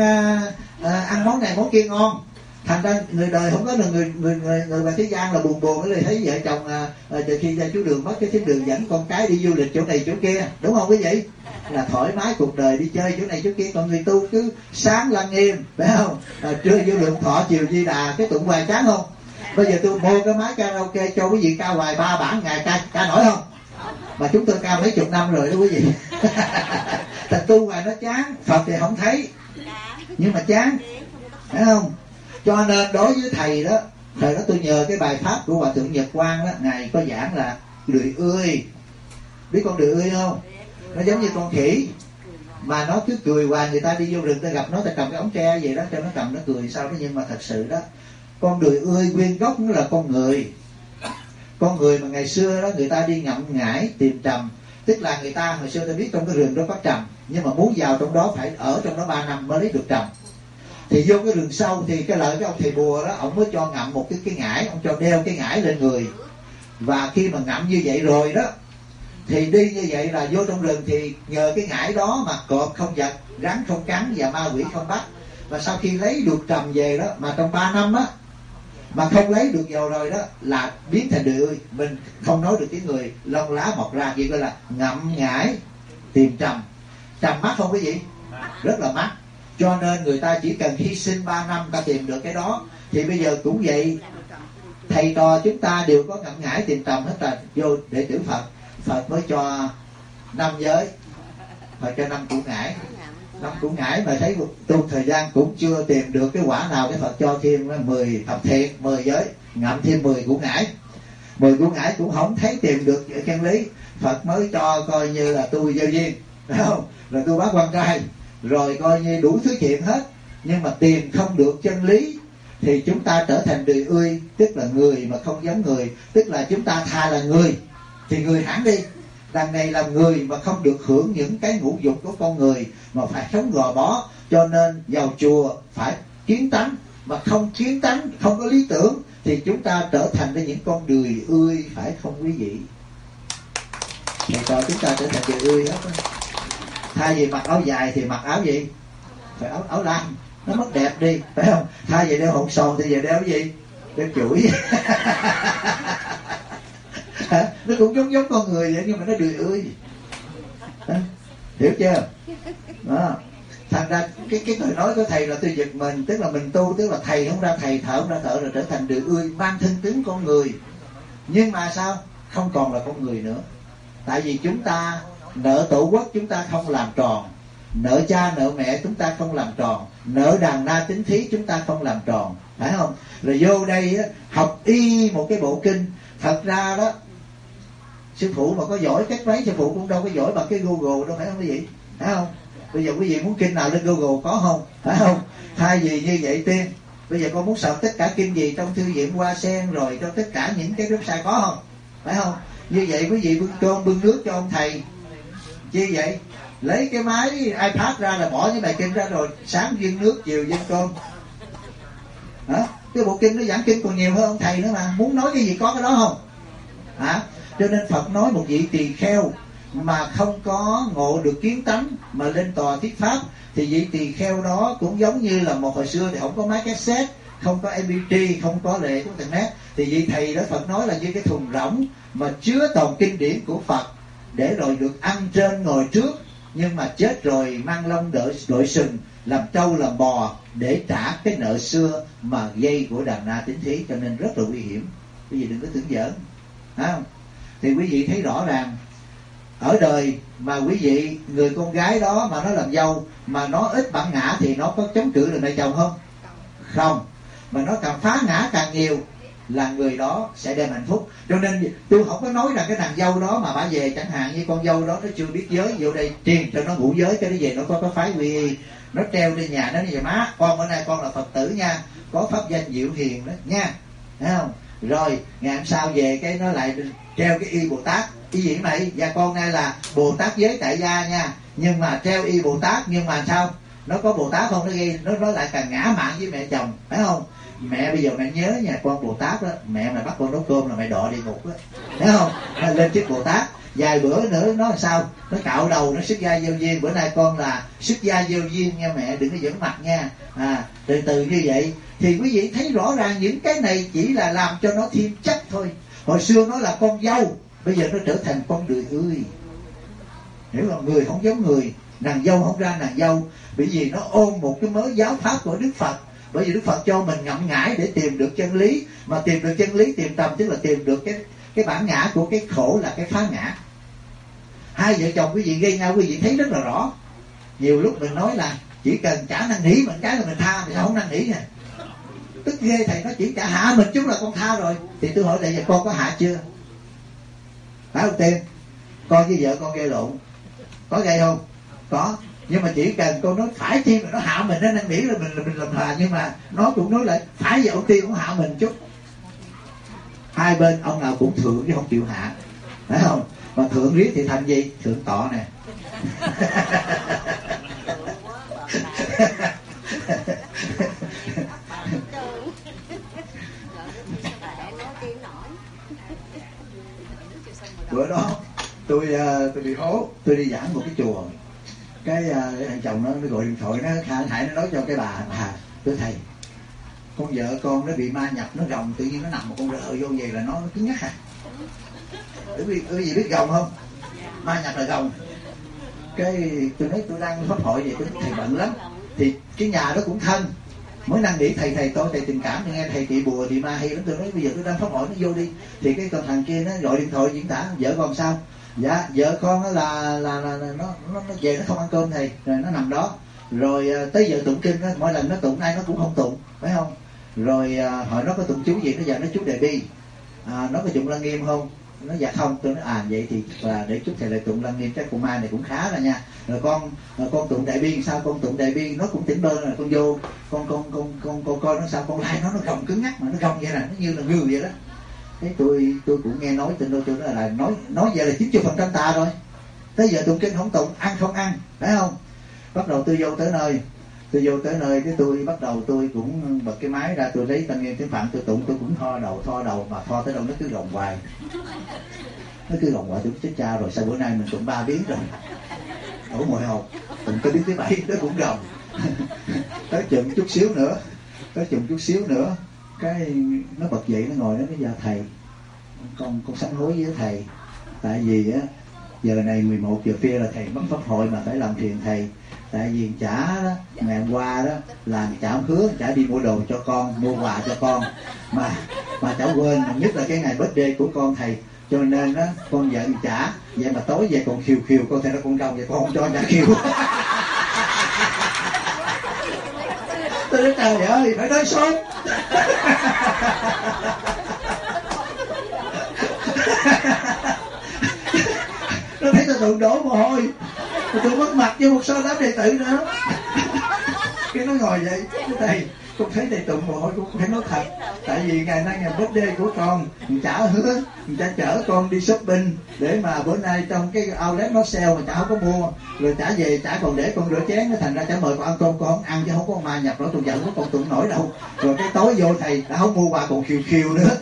món này món kia ngon. Thành ra người đời không có được, người ngoài thế gian là buồn cái thấy vợ chồng từ khi ra chú Đường mất cái thím Đường dẫn con cái đi du lịch chỗ này chỗ kia, đúng không quý vị? Là thoải mái cuộc đời, đi chơi chỗ này chỗ kia. Còn người tu cứ sáng Lăng Nghiêm, phải không? Trưa vô Lượng Thọ, chiều Di Đà, cái tụng hoài chán không? Bây giờ tôi mua cái máy karaoke cho quý vị ca hoài 3 bản ngày ca nổi không? Mà chúng tôi ca mấy chục năm rồi đó quý vị. Thành tu hoài nó chán. Phật thì không thấy, nhưng mà chán, phải không? Cho nên đối với thầy đó, thời đó tôi nhờ cái bài pháp của Hòa Thượng Nhật Quang đó, ngài có giảng là đười ươi. Biết con đười ươi không? Nó giống như con khỉ, mà nó cứ cười hoài. Người ta đi vô rừng ta gặp nó, ta cầm cái ống tre vậy đó cho nó cầm nó cười sao đó. Nhưng mà thật sự đó, con đười ươi nguyên gốc nó là con người. Con người mà ngày xưa đó người ta đi ngậm ngải tìm trầm. Tức là người ta hồi xưa ta biết trong cái rừng đó có trầm, nhưng mà muốn vào trong đó phải ở trong đó 3 năm mới lấy được trầm. Thì vô cái rừng sâu thì cái lợi cái ông thầy bùa đó, ông mới cho ngậm một cái ngải, ông cho đeo cái ngải lên người. Và khi mà ngậm như vậy rồi đó, thì đi như vậy là vô trong rừng thì nhờ cái ngải đó mà cọp không giật, rắn không cắn và ma quỷ không bắt. Và sau khi lấy được trầm về đó, mà trong 3 năm á mà không lấy được vào rồi đó là biến thành đười ươi. Mình không nói được tiếng người, lông lá mọc ra, chỉ gọi là ngậm ngải tìm trầm. Trầm mắc không quý vị? Rất là mắc. Cho nên người ta chỉ cần hy sinh 3 năm ta tìm được cái đó. Thì bây giờ cũng vậy, thầy trò chúng ta đều có ngậm ngải tìm trầm hết rồi. Vô đệ tử Phật, Phật mới cho 5 giới, Phật cho 5 củ ngải. 5 củ ngải mà thấy tu thời gian cũng chưa tìm được cái quả nào, cái Phật cho thêm 10 thập thiện, 10 giới, ngậm thêm 10 củ ngải. 10 củ ngải cũng không thấy tìm được chân lý, Phật mới cho coi như là tôi gieo duyên, phải không? Rồi tôi bác quan trai, rồi coi như đủ thứ chuyện hết. Nhưng mà tìm không được chân lý thì chúng ta trở thành đười ươi, tức là người mà không giống người. Tức là chúng ta thà là người thì người hẳn đi, đằng này làm người mà không được hưởng những cái ngũ dục của con người, mà phải sống gò bó. Cho nên vào chùa phải kiến tánh, mà không kiến tánh, không có lý tưởng thì chúng ta trở thành những con đười ươi, phải không quý vị? Thì cho chúng ta trở thành đười ươi hết. Thay vì mặc áo dài thì mặc áo gì? Phải áo lam, nó mất đẹp đi, phải không? Thay vì đeo hột sòn thì giờ đeo cái gì? Đeo chuỗi. Nó cũng giống con người vậy, nhưng mà nó đười ươi. Hiểu chưa? Đó. Thành ra cái lời nói của thầy là tôi giật mình. Tức là mình tu, tức là thầy không ra thầy, thợ không ra thợ, rồi trở thành đười ươi, mang thân tướng con người. Nhưng mà sao? Không còn là con người nữa. Tại vì chúng ta nợ tổ quốc chúng ta không làm tròn, nợ cha nợ mẹ chúng ta không làm tròn, nợ đàn na tín thí chúng ta không làm tròn, phải không? Rồi vô đây á, học y một cái bộ kinh. Thật ra đó, sư phụ mà có giỏi cách mấy, sư phụ cũng đâu có giỏi bằng cái Google đâu, phải không quý vị? Phải không? Bây giờ quý vị muốn kinh nào lên Google có không? Phải không? Thay vì như vậy tiên, bây giờ con muốn search tất cả kinh gì trong thư viện Hoa Sen, rồi trong tất cả những cái website có không? Phải không? Như vậy quý vị bưng cơm bưng nước cho ông thầy chi vậy? Lấy cái máy iPad ra là bỏ những bài kinh ra, rồi sáng dâng nước, chiều dâng cơm. Hả? Cái bộ kinh nó giảng kinh còn nhiều hơn ông thầy nữa mà. Muốn nói cái gì có cái đó không? Hả? Cho nên Phật nói một vị tỳ kheo mà không có ngộ được kiến tánh mà lên tòa thuyết pháp, thì vị tỳ kheo đó cũng giống như là một hồi xưa thì không có máy cassette, không có MP3, không có lệ của internet, thì vị thầy đó Phật nói là như cái thùng rỗng mà chứa toàn kinh điển của Phật, để rồi được ăn trên ngồi trước, nhưng mà chết rồi mang lông đội sừng, làm trâu làm bò để trả cái nợ xưa mà gây của đàn na tín thí, cho nên rất là nguy hiểm. Quý vị đừng có tưởng giỡn, phải không? Thì quý vị thấy rõ ràng ở đời mà quý vị, người con gái đó mà nó làm dâu mà nó ít bản ngã thì nó có chống cự được mẹ chồng không? Không. Mà nó càng phá ngã càng nhiều là người đó sẽ đem hạnh phúc. Cho nên tôi không có nói rằng cái nàng dâu đó mà bà về, chẳng hạn như con dâu đó nó chưa biết giới, vô đây truyền cho nó ngủ giới, cho nó về nó có phái quy y, nó treo lên nhà nó như vậy: má, con bữa nay con là Phật tử nha, có pháp danh Diệu Hiền đó nha, thấy không? Rồi ngày hôm sau về cái nó lại treo cái y Bồ Tát. Cái gì này? Dạ con nay là Bồ Tát giới tại gia nha, nhưng mà treo y Bồ Tát, nhưng mà sao? Nó có Bồ Tát không? Nó ghi nó lại càng ngã mạn với mẹ chồng, phải không? Mẹ bây giờ mẹ nhớ nha, con Bồ Tát đó, mẹ mày bắt con nấu cơm là mẹ đọa địa ngục đó, thấy không? Nó lên chức Bồ Tát. Vài bữa nữa nó làm sao? Nó cạo đầu, nó xuất gia gieo duyên. Bữa nay con là xuất gia gieo duyên nha mẹ, đừng có giỡn mặt nha. Từ từ như vậy thì quý vị thấy rõ ràng những cái này chỉ là làm cho nó thêm chất thôi. Hồi xưa nó là con dâu, bây giờ nó trở thành con đười ươi. Hiểu không? Người không giống người, nàng dâu không ra nàng dâu, bởi vì nó ôm một cái mớ giáo pháp của Đức Phật. Bởi vì Đức Phật cho mình ngẫm ngải để tìm được chân lý, mà tìm được chân lý, tìm tầm tức là tìm được cái bản ngã của cái khổ là cái phá ngã. Hai vợ chồng quý vị gây nhau, quý vị thấy rất là rõ. Nhiều lúc mình nói là chỉ cần trả năn nỉ mình cái là mình tha, thì không năn nỉ nè, tức ghê thầy, nó chỉ trả hạ mình chút là con tha rồi. Thì tôi hỏi lại, giờ con có hạ chưa? Phải không Tiên? Con với vợ con gây lộn có gây không? Có. Nhưng mà chỉ cần con nói phải Tiên là nó hạ mình, nó năn nỉ là mình làm hòa, nhưng mà nó cũng nói lại phải vậy, ông Tiên cũng hạ mình chút. Hai bên ông nào cũng thượng chứ không chịu hạ, phải không? Mà thượng riết thì thành gì? Thượng tọa nè. Bữa đó tôi bị hố, tôi đi giảng một cái chùa, cái thằng chồng nó gọi điện thoại, nó Hải nó nói cho cái bà tôi thầy, con vợ con nó bị ma nhập, nó gồng tự nhiên nó nằm một con rợ vô về là nó cứng nhắc à. Quý vị biết gồng không? Ma nhập là gồng. Cái tôi nói tôi đang pháp hội vậy, tôi nói thầy bận lắm, thì cái nhà đó cũng thân, mới năn nỉ thầy tôi thầy tình cảm, nghe thầy trị bùa trị ma hay lắm. Tôi nói bây giờ tôi đang pháp hội, nó vô đi. Thì cái con thằng kia nó gọi điện thoại diễn tả: vợ con sao? Dạ vợ con đó là nó về nó không ăn cơm thầy, rồi nó nằm đó. Rồi tới giờ tụng kinh đó, mỗi lần nó tụng ai nó cũng không tụng, phải không? Rồi hỏi nó có tụng chú gì, nó giờ nó chú Đề Bi. Nó có tụng Lăng Nghiêm không? Nó dạ không. Tôi nói vậy thì là để chúc thầy lại tụng Lăng Nghiêm, chắc con ma này cũng khá rồi nha. Rồi con tụng Đại Bi sao? Con tụng Đại Bi nó cũng tỉnh bơ rồi, con vô con coi nó sao? Con lai nó gồng cứng nhắc, mà nó gồng vậy là nó như là ngừ vậy đó. Thế tôi cũng nghe nói tin đôi tôi là nói vậy là 90% tà rồi. Tới giờ tụng kinh không tụng, ăn không ăn, phải không? Bắt đầu tôi vô tới nơi cái tôi bắt đầu tôi cũng bật cái máy ra, tôi lấy Tăng Nghiêm Tiếng Phạn tôi tụng, tôi cũng tho đầu mà tho tới đâu nó cứ gồng hoài. Tôi chết cha rồi, sao bữa nay mình tụng 3 biến rồi, đổ mồ hôi. Tụng tới biến thứ 7 nó cũng gồng. Tới chừng chút xíu nữa cái nó bật dậy, nó ngồi đó, nó giờ thầy con sám hối với thầy, tại vì á giờ này 11 giờ khuya là thầy mất pháp hội mà phải làm phiền thầy. Tại vì chả đó, ngày hôm qua đó là chả hứa chả đi mua đồ cho con, mua quà cho con, mà chả quên, nhất là cái ngày birthday của con thầy, cho nên đó con giận chả, vậy mà tối về còn khiêu con thầy nó con đông vậy con không cho chả khiêu. Tôi nói trời ơi, phải nói sớm. Nó thấy tôi tự đổ mồ hôi, tôi mất mặt với một số đám đệ tử nữa. Cái nó ngồi vậy, thầy con thấy thầy tụng mồ hôi, cũng phải nói thật, tại vì ngày nay ngày birthday của con, chả hứa chả chở con đi shopping để mà bữa nay trong cái outlet nó sale mà chả không có mua, rồi chả về chả còn để con rửa chén, nó thành ra chả mời con ăn cơm, con không ăn chứ không có ma nhập đó, tôi giận quá con tụng nổi đâu. Rồi cái tối vô thầy đã không mua quà còn khiêu nữa.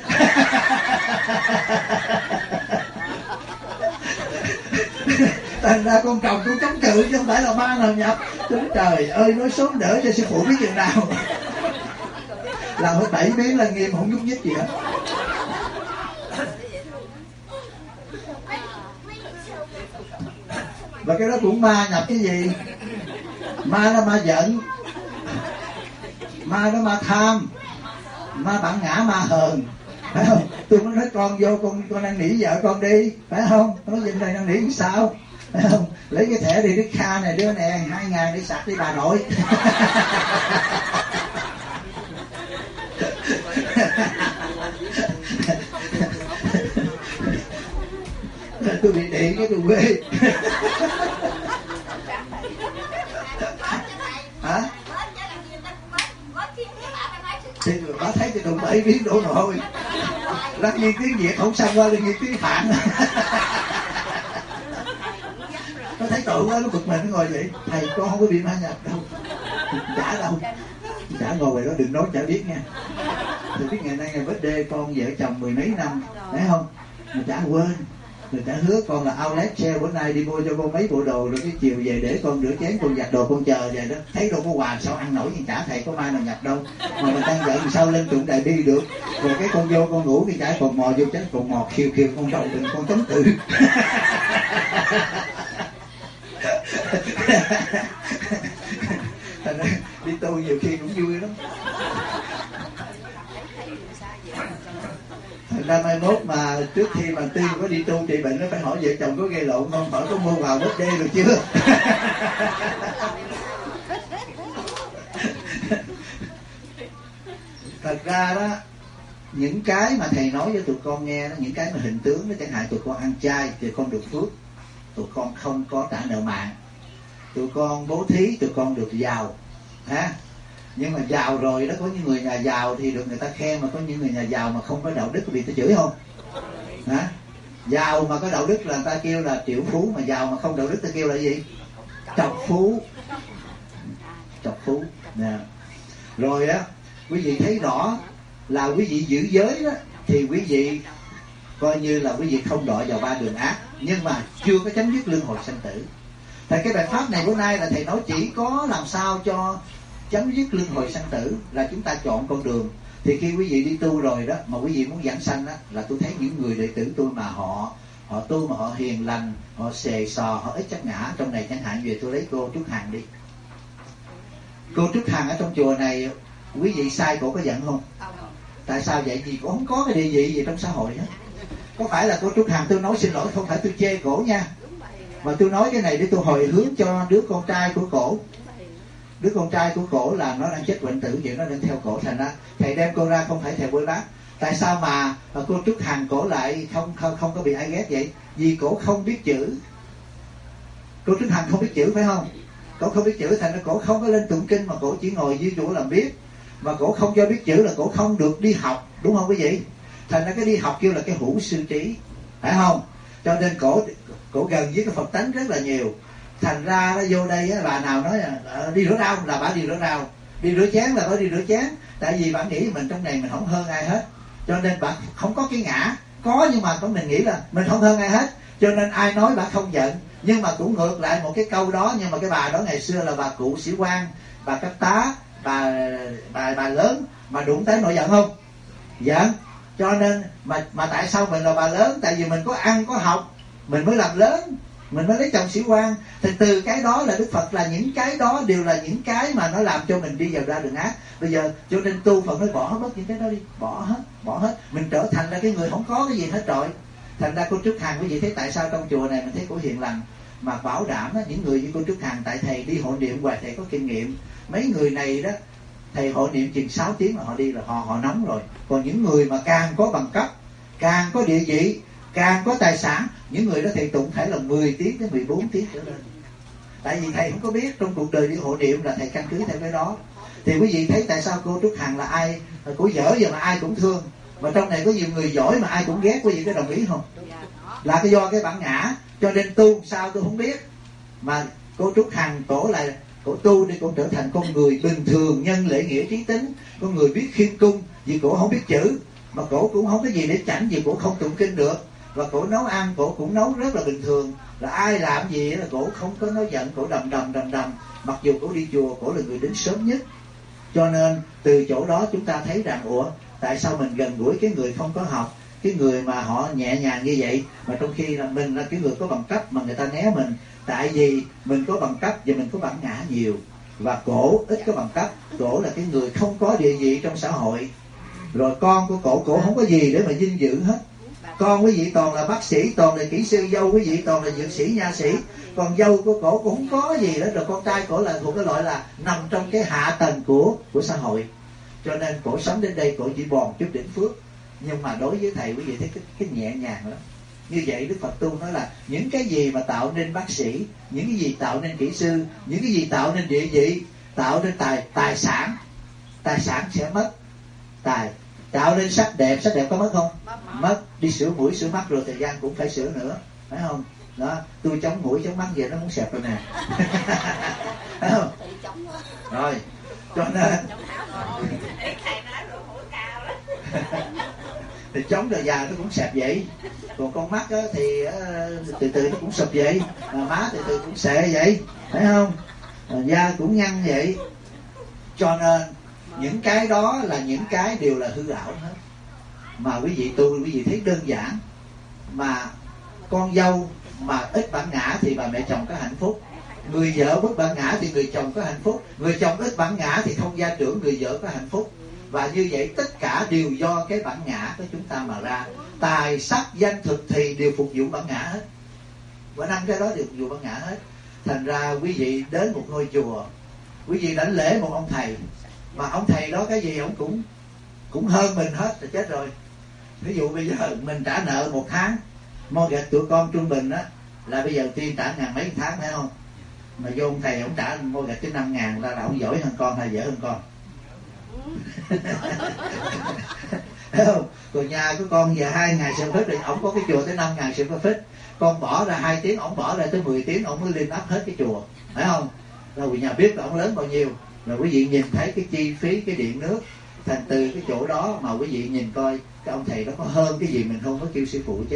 Thành ra con chồng cũng chống cự chứ không phải là ma nào nhập. Tôi nói trời ơi, nói sớm đỡ cho sư phụ biết chừng nào. Làm hết 7 biến là nghiêm không nhúc nhích gì hết. Và cái đó cũng ma nhập cái gì? Ma đó ma giận, ma đó ma tham, ma bản ngã, ma hờn, phải không? Tôi mới nói con vô, con năn nỉ vợ con đi, phải không? Nói gì này năn nỉ sao, phải không? Lấy cái thẻ đi Đức Kha này đưa nè, 2.000 đi sạc đi bà nội. Tôi bị điện cái tôi quê. Hả? Thì bà thấy tôi đụng 7 biến đổ nồi. Lát nhiên tiếng Việt không xong qua liền tiếng Phạn. Nó thấy tội quá, nó bực mình, nó ngồi vậy. Thầy con không có bị ma nhập đâu. Chả đâu. Chả ngồi vậy đó, đừng nói chả biết nha. Tôi biết ngày nay ngày birthday con vợ chồng 10 mấy năm, thấy không? Mà chả quên. Người ta hứa con là outlet sale bữa nay đi mua cho con mấy bộ đồ, rồi cái chiều về để con rửa chén, con giặt đồ, con chờ vậy đó. Thấy đâu có quà sao ăn nổi, nhưng chả thầy có mai nào nhập đâu. Mà mình đang giận sao lên tụng đại bi được. Rồi cái con vô con ngủ, cái chả còn mò vô chén, còn mò khiêu con đầu đừng con chống cự. Đi tu nhiều khi cũng vui lắm. Thành ra mai mốt mà trước khi mà Tiên có đi tu trị bệnh nó phải hỏi vợ chồng có gây lộn không, hỏi có mua vào bớt đê được chưa. Thật ra đó, những cái mà thầy nói với tụi con nghe đó, những cái mà hình tướng đó, chẳng hạn tụi con ăn chay thì con được phước, tụi con không có trả nợ mạng, tụi con bố thí tụi con được giàu ha. Nhưng mà giàu rồi đó, có những người nhà giàu thì được người ta khen, mà có những người nhà giàu mà không có đạo đức có bị ta chửi không? Hả? Giàu mà có đạo đức là người ta kêu là triệu phú, mà giàu mà không đạo đức ta kêu là gì? Trọc phú. Trọc phú. Nè. Rồi á, quý vị thấy rõ là quý vị giữ giới đó thì quý vị coi như là quý vị không đọa vào 3 đường ác, nhưng mà chưa có chấm dứt luân hồi sanh tử. Thì cái bài pháp này bữa nay là thầy nói chỉ có làm sao cho chấm dứt luân hồi sanh tử là chúng ta chọn con đường. Thì khi quý vị đi tu rồi đó, mà quý vị muốn giảng sanh đó, là tôi thấy những người đệ tử tôi mà họ tu mà họ hiền lành, họ xề xò, họ ít chấp ngã. Trong này chẳng hạn về tôi lấy cô Trúc Hằng đi. Cô Trúc Hằng ở trong chùa này, quý vị sai cổ có giận không? Tại sao vậy? Vì cổ không có cái địa vị gì trong xã hội hết. Có phải là cô Trúc Hằng, tôi nói xin lỗi, không phải tôi chê cổ nha, mà tôi nói cái này để tôi hồi hướng cho đứa con trai của cổ. Đứa con trai của cổ là nó đang chết bệnh tử, vậy nó đang theo cổ. Thành ra thầy đem cô ra không phải thầy bôi bác. Tại sao mà cô Trúc Hằng cổ lại không có bị ai ghét vậy? Vì cổ không biết chữ. Cô Trúc Hằng không biết chữ phải không? Cổ không biết chữ, thành ra cổ không có lên tụng kinh, mà cổ chỉ ngồi dưới chỗ làm biết. Mà cổ không cho biết chữ là cổ không được đi học, đúng không quý vị? Thành ra cái đi học kêu là cái hữu sư trí, phải không? Cho nên cổ gần với cái Phật tánh rất là nhiều. Thành ra nó vô đây á, bà nào nói đi rửa rau là bà đi rửa rau, đi rửa chén là bà đi rửa chén. Tại vì bà nghĩ mình trong này mình không hơn ai hết, cho nên bà không có cái ngã. Có, nhưng mà mình nghĩ là mình không hơn ai hết, cho nên ai nói bà không giận. Nhưng mà cũng ngược lại một cái câu đó, nhưng mà cái bà đó ngày xưa là bà cụ sĩ quan, bà cấp tá, bà lớn, mà đụng tới nổi giận không? Giận. Cho nên mà tại sao mình là bà lớn? Tại vì mình có ăn có học mình mới làm lớn, mình mới lấy chồng sĩ quan. Thì từ cái đó là Đức Phật là những cái đó đều là những cái mà nó làm cho mình đi vào ra đường ác. Bây giờ cho nên tu Phật nói bỏ hết bớt những cái đó đi, bỏ hết. Mình trở thành ra cái người không có cái gì hết rồi. Thành ra cô Trúc Hằng, quý vị thấy tại sao trong chùa này mình thấy cổ hiền lành, mà bảo đảm đó, những người như cô Trúc Hằng, tại thầy đi hội niệm hoài, thầy có kinh nghiệm. Mấy người này đó, thầy hội niệm chừng 6 tiếng là họ đi, là họ nóng rồi. Còn những người mà càng có bằng cấp, càng có địa vị, càng có tài sản, những người đó thầy tụng thể là 10 tiếng đến 14 tiếng trở lên. Tại vì thầy không có biết trong cuộc đời đi hội niệm là thầy căn cứ theo cái đó. Thì quý vị thấy tại sao cô Trúc Hằng là ai, cô dở giờ mà ai cũng thương, mà trong này có nhiều người giỏi mà ai cũng ghét. Quý vị có đồng ý không? Là cái do cái bản ngã. Cho nên tu sao tôi không biết, mà cô Trúc Hằng cổ lại cổ tu đi, cổ trở thành con người bình thường, nhân lễ nghĩa trí tính, con người biết khiêm cung. Vì cổ không biết chữ, mà cổ cũng không có gì để chảnh, vì cổ không tụng kinh được. và cổ nấu ăn cổ cũng nấu rất là bình thường, là ai làm gì là cổ không có nói giận, cổ đầm đầm. Mặc dù cổ đi chùa, cổ là người đến sớm nhất. Cho nên từ chỗ đó chúng ta thấy rằng tại sao mình gần gũi cái người không có học, cái người mà họ nhẹ nhàng như vậy, mà trong khi là mình là cái người có bằng cấp mà người ta né mình. Tại vì mình có bằng cấp và mình có bản ngã nhiều, và cổ ít có bằng cấp. Cổ là cái người không có địa vị trong xã hội. Rồi con của cổ không có gì để mà vinh dự hết. Con quý vị toàn là bác sĩ, toàn là kỹ sư, dâu quý vị toàn là dược sĩ, nha sĩ. Còn dâu của cổ cũng không có gì đó. Rồi con trai cổ là thuộc cái loại là nằm trong cái hạ tầng của xã hội. Cho nên cổ sống đến đây cổ chỉ bòn chút đỉnh phước. Nhưng mà đối với thầy quý vị thấy cái nhẹ nhàng lắm. Như vậy Đức Phật tu nói là những cái gì mà tạo nên bác sĩ, những cái gì tạo nên kỹ sư, những cái gì tạo nên địa vị, tạo nên tài sản sẽ mất. Tạo nên sắc đẹp có mất không? Mất. Đi sửa mũi sửa mắt rồi thời gian cũng phải sửa nữa, phải không? Đó, tôi chống mũi chống mắt vậy nó muốn xẹp rồi nè. Phải không? Rồi, cho nên thì chống rồi già nó cũng xẹp vậy. Còn con mắt thì từ từ nó cũng sụp vậy, mà má từ từ cũng xệ vậy, phải không? Da cũng nhăn vậy. Cho nên những cái đó là những cái đều là hư ảo hết. Mà quý vị tu, quý vị thấy đơn giản. Mà con dâu mà ít bản ngã thì bà mẹ chồng có hạnh phúc. Người vợ bất bản ngã thì người chồng có hạnh phúc. Người chồng ít bản ngã thì không gia trưởng, người vợ có hạnh phúc. Và như vậy tất cả đều do cái bản ngã của chúng ta mà ra. Tài, sắc, danh, thực thì đều phục vụ bản ngã hết. Và năm cái đó đều phục vụ bản ngã hết. Thành ra quý vị đến một ngôi chùa, quý vị đảnh lễ một ông thầy, mà ông thầy đó cái gì ông cũng hơn mình hết là chết rồi. Ví dụ bây giờ mình trả nợ 1 tháng, mortgage tụi con trung bình á là bây giờ tiên trả 1.000 mấy tháng, phải không? Mà vô ông thầy ông trả mortgage tới 5.000 là ông giỏi hơn con hay dở hơn con? Thấy không? Còn nhà của con giờ 2.000 square feet thì ông có cái chùa tới 5.000 square feet. Con bỏ ra 2 tiếng, ông bỏ ra tới 10 tiếng, ông mới lên áp hết cái chùa, phải không? Rồi nhà biết là ông lớn bao nhiêu. Rồi quý vị nhìn thấy cái chi phí cái điện nước. Thành từ cái chỗ đó mà quý vị nhìn coi cái ông thầy đó có hơn cái gì mình không có kêu sư phụ chứ.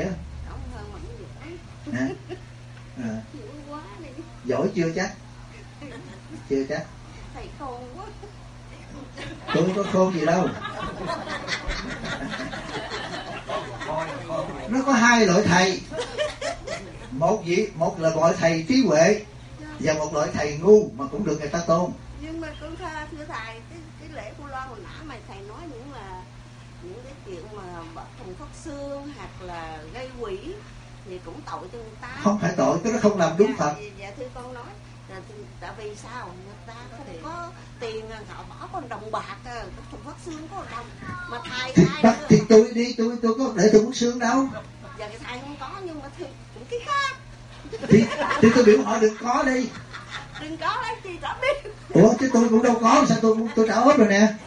Giỏi chưa chắc? Chưa chắc. Thầy khôn quá. Tôi có khôn gì đâu. Nó có 2 loại thầy. Một là loại thầy trí huệ và một loại thầy ngu mà cũng được người ta tôn. Nhưng mà con thưa thầy, cái lễ Vu Lan hồi nãy mà thầy nói những cái chuyện mà thùng phát xương hoặc là gây quỷ thì cũng tội cho người ta. Không phải tội, cái đó không làm đúng Phật. Dạ thưa con nói là tại vì sao người ta không có tiền, họ bỏ con đồng bạc, thùng phát xương có đồng mà thầy thì tôi đi tôi có để thùng phát xương đâu. Giờ cái thầy không có nhưng mà cũng cái khác. Thì tôi biểu họ đừng có đi. Đừng có lấy chi trả biết. Ủa chứ tôi cũng đâu có, sao tôi trả ốp rồi nè.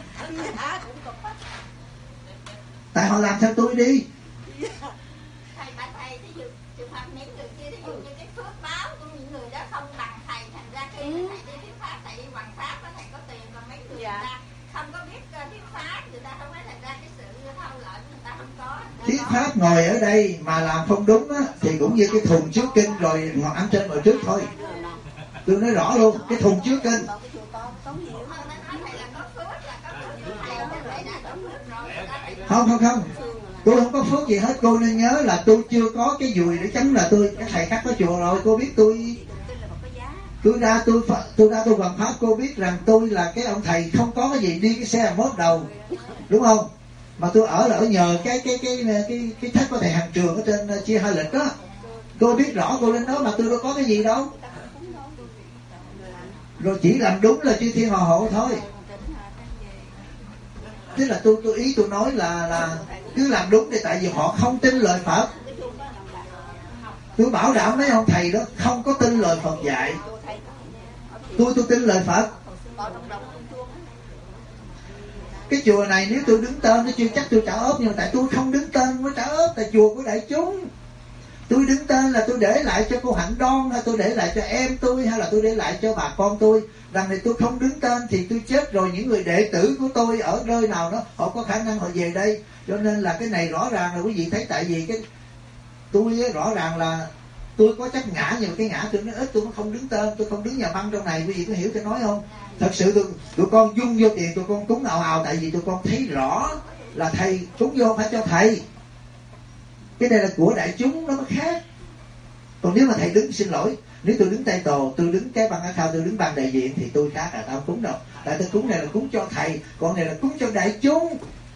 Tại họ làm theo tôi đi. Thầy ví dụ trường hợp những người kia, ví dụ như cái phước báo của những người đó không bằng thầy, thành ra khi thầy đi thuyết pháp, thầy đi bằng pháp đó, thầy có tiền, còn mấy người ta không có biết thuyết pháp, người ta không thấy, thành ra cái sự thâu lợi người ta không có. Thuyết pháp ngồi ở đây mà làm không đúng á thì cũng như cái thùng trước kinh rồi ngọt ăn trên ngồi trước thôi. Tôi nói rõ luôn, cái thùng trước kinh. Không, tôi không có phước gì hết. Cô nên nhớ là tôi chưa có cái dùi để chấm là tôi cái thầy khác có chùa rồi. Cô biết tôi ra tôi bằng pháp. Cô biết rằng tôi là cái ông thầy không có cái gì, đi cái xe mốt đầu, đúng không? Mà tôi ở nhờ cái thách của thầy hàng trường ở trên chia hai lịch đó. Cô biết rõ, cô lên đó mà tôi đâu có cái gì đâu. Rồi chỉ làm đúng là chư thiên họ hộ thôi. Tức là tôi nói là cứ làm đúng, thì tại vì họ không tin lời Phật. Tôi bảo đảm mấy ông thầy đó không có tin lời Phật dạy. Tôi tin lời Phật. Cái chùa này nếu tôi đứng tên nó chưa chắc tôi trả ốp, nhưng mà tại tôi không đứng tên mới trả ốp. Tại chùa của đại chúng, tôi đứng tên là tôi để lại cho cô Hạnh Đoan, hay tôi để lại cho em tôi, hay là tôi để lại cho bà con tôi. Rằng này tôi không đứng tên thì tôi chết rồi, những người đệ tử của tôi ở nơi nào đó họ có khả năng họ về đây. Cho nên là cái này rõ ràng là quý vị thấy, tại vì Tôi rõ ràng là tôi có chấp ngã, nhưng mà cái ngã tôi nó ít, tôi không đứng tên, tôi không đứng nhà băng trong này. Quý vị có hiểu tôi nói không? Thật sự tụi con dung vô tiền, tụi con cúng ào ào, tại vì tụi con thấy rõ là thầy cúng vô phải cho thầy. Cái này là của đại chúng, nó khác. Còn nếu mà thầy đứng, xin lỗi, nếu tôi đứng tay tồ, tôi đứng cái băng account, tôi đứng ban đại diện thì tôi khác là tao cúng đâu. Tại tôi cúng này là cúng cho thầy, còn này là cúng cho đại chúng.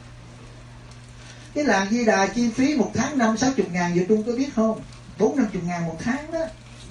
Cái làng Di Đà chi phí một tháng 50-60 ngàn, giờ Trung có biết không? 40-50 ngàn một tháng đó.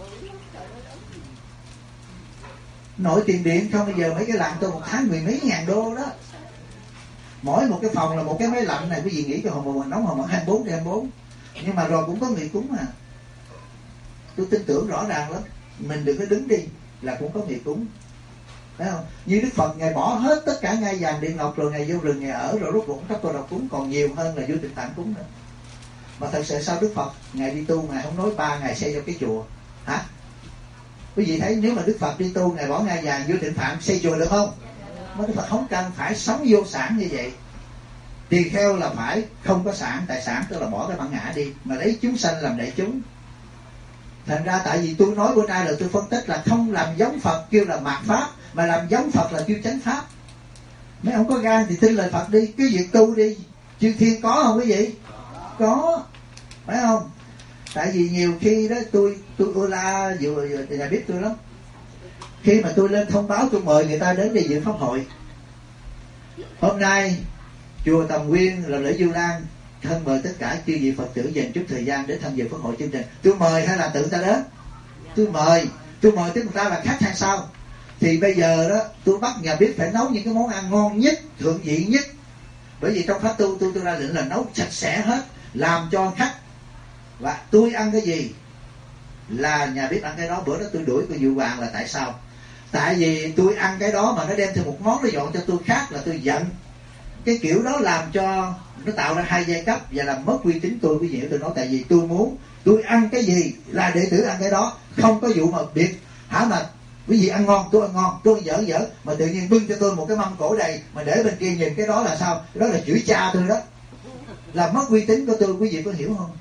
Nội tiền điện không, bây giờ mấy cái làng tôi một tháng 10 mấy ngàn đô đó. Mỗi một cái phòng là một cái máy lạnh này, quý vị nghĩ cái hồn mà nóng hồn 24/24. Nhưng mà rồi cũng có người cúng mà. Tôi tin tưởng rõ ràng lắm. Mình đừng có đứng đi là cũng có người cúng. Thấy không? Như Đức Phật Ngài bỏ hết tất cả ngai vàng điện ngọc, rồi Ngài vô rừng Ngài ở, rồi lúc cũng cấp tôi đọc cúng còn nhiều hơn là vô Tịnh Tạng cúng nữa. Mà thật sự sao Đức Phật Ngài đi tu, Ngài không nói 3 ngày xây cho cái chùa hả? Quý vị thấy nếu mà Đức Phật đi tu, Ngài bỏ ngai vàng vô Tịnh Phạm xây chùa được không? Mà Đức Phật không cần phải sống vô sản như vậy. Tỳ kheo là phải không có sản, tại sản tức là bỏ cái bản ngã đi, mà lấy chúng sanh làm đại chúng. Thành ra tại vì tôi nói bữa nay là tôi phân tích là không làm giống Phật kêu là mạt Pháp, mà làm giống Phật là kêu chánh Pháp. Mấy ông có gan thì tin lời Phật đi, cứ việc tu đi. Chư Thiên có không quý vị? Có, phải không? Tại vì nhiều khi đó tôi la vừa nhà biết tôi lắm. Khi mà tôi lên thông báo, tôi mời người ta đến để dự pháp hội. Hôm nay chùa Tầm Nguyên là lễ Du Lan thân mời tất cả chư vị Phật tử dành chút thời gian để tham dự pháp hội chương trình. Tôi mời hay là tự ta đến? Tôi mời tức người ta là khách hay sao? Thì bây giờ đó tôi bắt nhà bếp phải nấu những cái món ăn ngon nhất, thượng vị nhất. Bởi vì trong pháp tu tôi ra lệnh là nấu sạch sẽ hết, làm cho khách. Và tôi ăn cái gì là nhà bếp ăn cái đó. Bữa đó tôi đuổi cô Dụ Hoàng là tại sao? Tại vì tôi ăn cái đó mà nó đem thêm một món nó dọn cho tôi khác là tôi giận. Cái kiểu đó làm cho nó tạo ra hai giai cấp và làm mất uy tín tôi. Quý vị hiểu tôi nói, tại vì tôi muốn tôi ăn cái gì là đệ tử ăn cái đó, không có vụ mà biệt hả mà quý vị ăn ngon tôi ăn ngon, tôi ăn dở mà tự nhiên bưng cho tôi một cái mâm cổ đầy mà để bên kia nhìn cái đó là sao? Cái đó là chửi cha tôi đó, làm mất uy tín của tôi. Quý vị có hiểu không?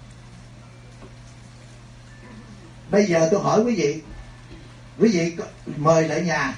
Bây giờ tôi hỏi quý vị mời lại nhà,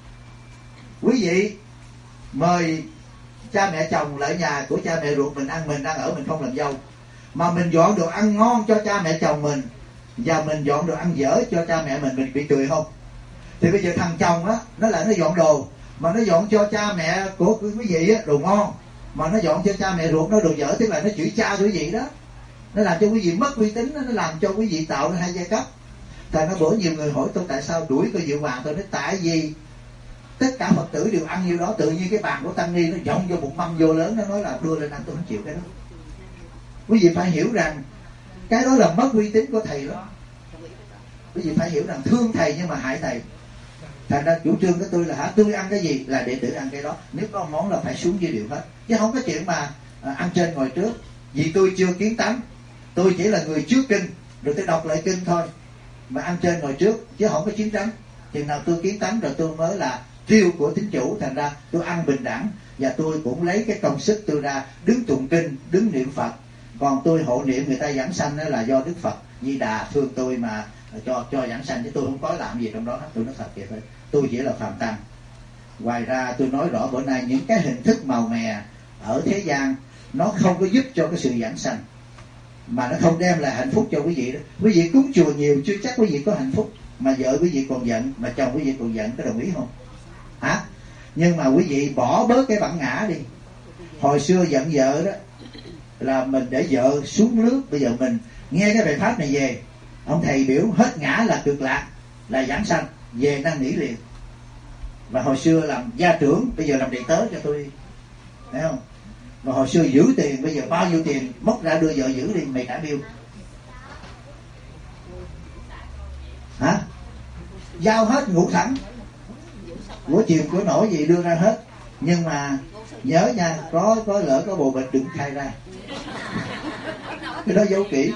quý vị mời cha mẹ chồng lại nhà của cha mẹ ruột mình ăn, mình đang ở, mình không làm dâu, mà mình dọn đồ ăn ngon cho cha mẹ chồng mình và mình dọn đồ ăn dở cho cha mẹ mình bị cười không? Thì bây giờ thằng chồng á, nó dọn đồ mà nó dọn cho cha mẹ của quý vị á, đồ ngon, mà nó dọn cho cha mẹ ruột nó đồ dở, tức là nó chửi cha quý vị đó. Nó làm cho quý vị mất uy tín, nó làm cho quý vị tạo ra hai giai cấp. Thành ra bữa nhiều người hỏi tôi tại sao đuổi cô Diệu Hoàng, tôi nói tại vì tất cả Phật tử đều ăn nhiêu đó, tự nhiên cái bàn của tăng ni nó dọn vô một mâm vô lớn, nó nói là đưa lên ăn, tôi không chịu cái đó. Quý vị phải hiểu rằng cái đó là mất uy tín của thầy đó. Quý vị phải hiểu rằng thương thầy nhưng mà hại thầy. Thành ra chủ trương của tôi là tôi ăn cái gì là đệ tử ăn cái đó. Nếu có món là phải xuống dưới điệu hết, chứ không có chuyện mà ăn trên ngồi trước. Vì tôi chưa kiến tánh, tôi chỉ là người trước kinh rồi tôi đọc lại kinh thôi, mà ăn trên ngồi trước chứ không có chiến tránh. Chừng nào tôi kiến tánh rồi tôi mới là tiêu của tín chủ. Thành ra tôi ăn bình đẳng, và tôi cũng lấy cái công sức tôi ra đứng tụng kinh, đứng niệm Phật. Còn tôi hộ niệm người ta giảng sanh đó là do Đức Phật Di Đà thương tôi mà cho giảng sanh, chứ tôi không có làm gì trong đó hết. Tôi nói thật vậy thôi, tôi chỉ là phàm tăng. Ngoài ra tôi nói rõ bữa nay những cái hình thức màu mè ở thế gian nó không có giúp cho cái sự giảng sanh, mà nó không đem lại hạnh phúc cho quý vị đó. Quý vị cúng chùa nhiều chưa chắc quý vị có hạnh phúc, mà vợ quý vị còn giận, mà chồng quý vị còn giận, có đồng ý không? Hả? Nhưng mà quý vị bỏ bớt cái bản ngã đi. Hồi xưa giận vợ đó là mình để vợ xuống nước, bây giờ mình nghe cái bài pháp này về, ông thầy biểu hết ngã là cực lạc, là giảng sanh, về năn nỉ liền. Và hồi xưa làm gia trưởng, bây giờ làm đầy tớ cho tôi, thấy không? Và hồi xưa giữ tiền, bây giờ bao nhiêu tiền móc ra đưa vợ giữ đi, mày trả bill. Hả? Giao hết, ngủ sẵn, của chiều của nổi gì đưa ra hết. Nhưng mà nhớ nha, có lỡ có bồ bịch đừng khai ra, cái đó giấu kỹ.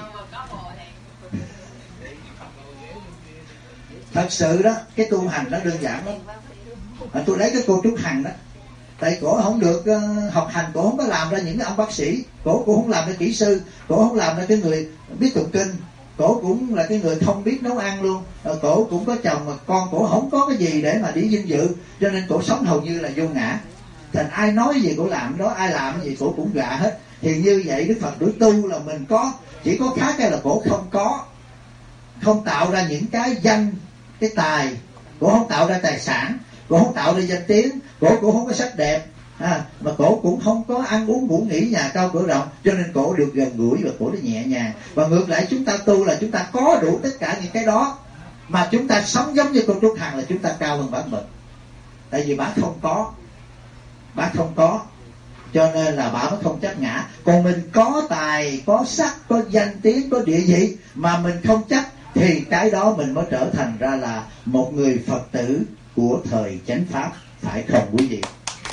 Thật sự đó, cái tu hành nó đơn giản lắm. Tôi lấy cái cô Trúc Hằng đó, Tại cổ không được học hành, cổ không có làm ra những cái ông bác sĩ, cổ cũng không làm ra kỹ sư, cổ không làm ra cái người biết tụng kinh, cổ cũng là cái người không biết nấu ăn luôn. Cổ cũng có chồng mà con cổ không có cái gì để mà đi dinh dự, cho nên cổ sống hầu như là vô ngã. Thành ai nói gì cổ làm đó, ai làm gì cổ cũng gạ hết. Thì như vậy Đức Phật đuổi tu là mình có, chỉ có khác cái là cổ không tạo ra những cái danh, cái tài, cổ không tạo ra tài sản, cổ không tạo ra danh tiếng, cổ cũng không có sắc đẹp, mà cổ cũng không có ăn uống ngủ nghỉ nhà cao cửa rộng, cho nên cổ được gần gũi và cổ được nhẹ nhàng. Và ngược lại chúng ta tu là chúng ta có đủ tất cả những cái đó, mà chúng ta sống giống như con Trúc Hằng là chúng ta cao hơn bản mệnh. Tại vì bác không có, cho nên là bà mới không chấp ngã. Còn mình có tài, có sắc, có danh tiếng, có địa vị mà mình không chấp, thì cái đó mình mới trở thành ra là một người Phật tử của thời chánh pháp, phải không quý vị?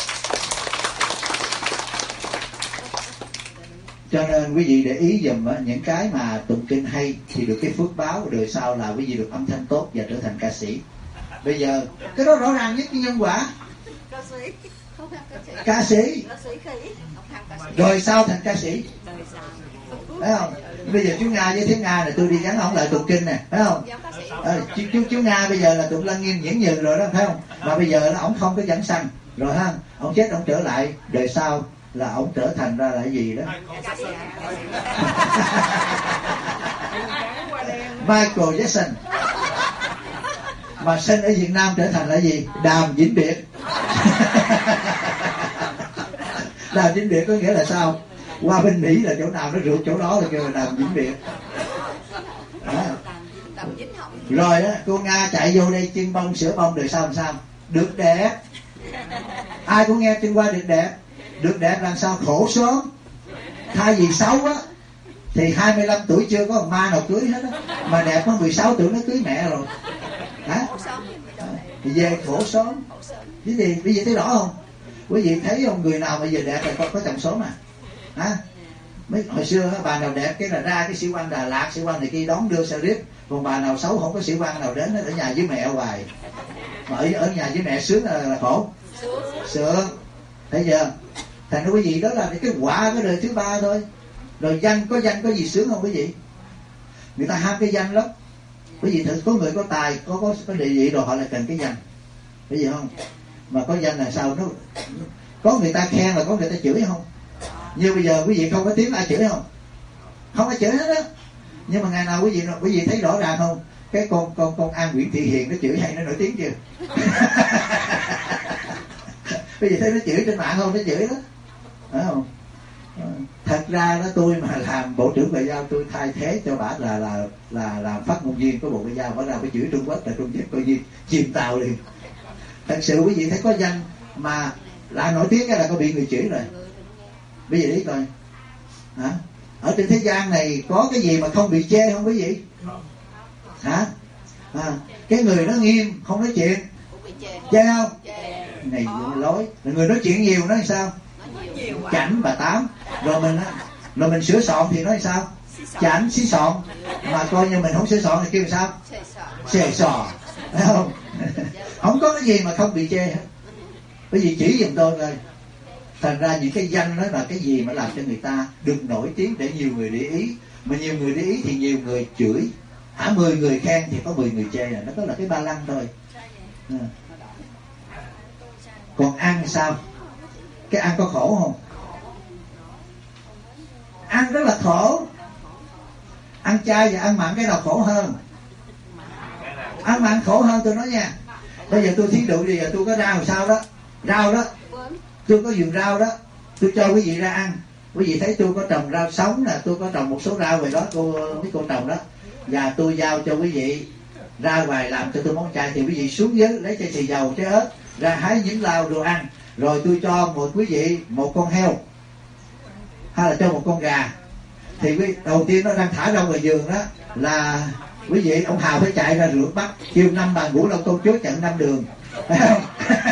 Cho nên quý vị để ý dùm những cái mà tụng kinh hay thì được cái phước báo, đời sau là quý vị được âm thanh tốt và trở thành ca sĩ. Bây giờ cái đó rõ ràng nhất cái nhân quả. Ca sĩ rồi sao thành ca sĩ, phải không? Bây giờ chú Nga với Thiếm Nga này tôi đi gắn ông lại tụng kinh nè, phải không? Chú Nga bây giờ là tụng Lăng Nghiêm Nhẫn Nhường rồi đó, phải không? Mà bây giờ là ổng không có dẫn sanh rồi ha, ổng chết ổng trở lại đời sau là ổng trở thành ra là cái gì đó Michael Jackson. Mà sinh ở Việt Nam trở thành là gì? Đàm Vĩnh Biệt. Đàm Vĩnh Biệt có nghĩa là sao? Qua bên Mỹ là chỗ nào nó rượt chỗ đó là kêu là Đàm Vĩnh Biệt. Rồi á, cô Nga chạy vô đây chưng bông sữa bông đời sau làm sao? Được đẹp. Ai cũng nghe chưng qua được đẹp. Được đẹp làm sao? Khổ sớm. Thay vì xấu á thì 25 tuổi chưa có ma nào cưới hết á, mà đẹp có 16 tuổi nó cưới mẹ rồi. Hả? Thì về khổ sớm. Cái gì? Quý vị thấy rõ không? Quý vị thấy không? Người nào mà giờ đẹp là có chồng sớm à? Hả? Mấy hồi xưa bà nào đẹp cái là ra cái sĩ quan Đà Lạt, sĩ quan này kia đón đưa xe riết. Còn bà nào xấu không có sĩ quan nào đến, ở nhà với mẹ hoài. Mà ở nhà với mẹ sướng là khổ. Sướng. Thấy chưa? Thành ra quý vị đó là cái quả cái đời thứ ba thôi. Rồi có danh có gì sướng không quý vị? Người ta ham cái danh lắm. Quý vị thử, có người có tài, có địa vị rồi họ lại cần cái danh. Quý vị không? Mà có danh là sao? Nó có người ta khen là có người ta chửi không? Như bây giờ quý vị không có tiếng ai chửi không? Không ai chửi hết á. Nhưng mà ngày nào quý vị thấy rõ ràng không? Cái con An Nguyễn Thị Hiền nó chửi hay nó nổi tiếng chưa? Quý vị thấy nó chửi trên mạng không? Nó chửi đó. Phải không? Thật ra đó, tôi mà làm bộ trưởng ngoại giao tôi thay thế cho bả là làm phát ngôn viên của bộ ngoại giao, bả ra phải chửi Trung Quốc là Trung Quốc coi như chìm tàu liền. Thật sự quý vị thấy có danh mà lại nổi tiếng cái là có bị người chửi rồi. Bây giờ đi coi hả? Ở trên thế gian này có cái gì mà không bị chê không quý vị? Hả? Cái người nó nghiêm không nói chuyện chê không? Này lối. Người nói chuyện nhiều nói sao? Chảnh bà tám. Rồi mình sửa soạn thì nói sao? Chảnh xí soạn. Mà coi như mình không sửa soạn thì kêu sao? Xề sò. Thấy không? Không có cái gì mà không bị chê hết. Bởi vì chỉ giùm tôi thôi. Thành ra những cái danh đó là cái gì mà làm cho người ta được nổi tiếng để nhiều người để ý. Mà nhiều người để ý thì nhiều người chửi. 10 người khen thì có 10 người chê. Nó có là cái ba lăng thôi. Còn ăn sao? Cái ăn có khổ không? Ăn rất là khổ. Ăn chay và ăn mặn cái nào khổ hơn? Ăn mặn khổ hơn tôi nói nha. Bây giờ tôi thí dụ đi, tôi có rau sao đó. Rau đó, tôi có vườn rau đó, tôi cho quý vị ra ăn. Quý vị thấy tôi có trồng rau sống nè, tôi có trồng một số rau về đó, mấy cô trồng đó. Và tôi giao cho quý vị ra ngoài làm cho tôi món chay, thì quý vị xuống dưới lấy chai xì dầu, trái ớt ra hái những rau đồ ăn. Rồi tôi cho quý vị một con heo hay là cho một con gà. Thì đầu tiên nó đang thả rau ngoài vườn đó là quý vị ông Hào phải chạy ra rửa bắt, kêu 5 bàn ngũ lông công chúa chặn 5 đường, phải không?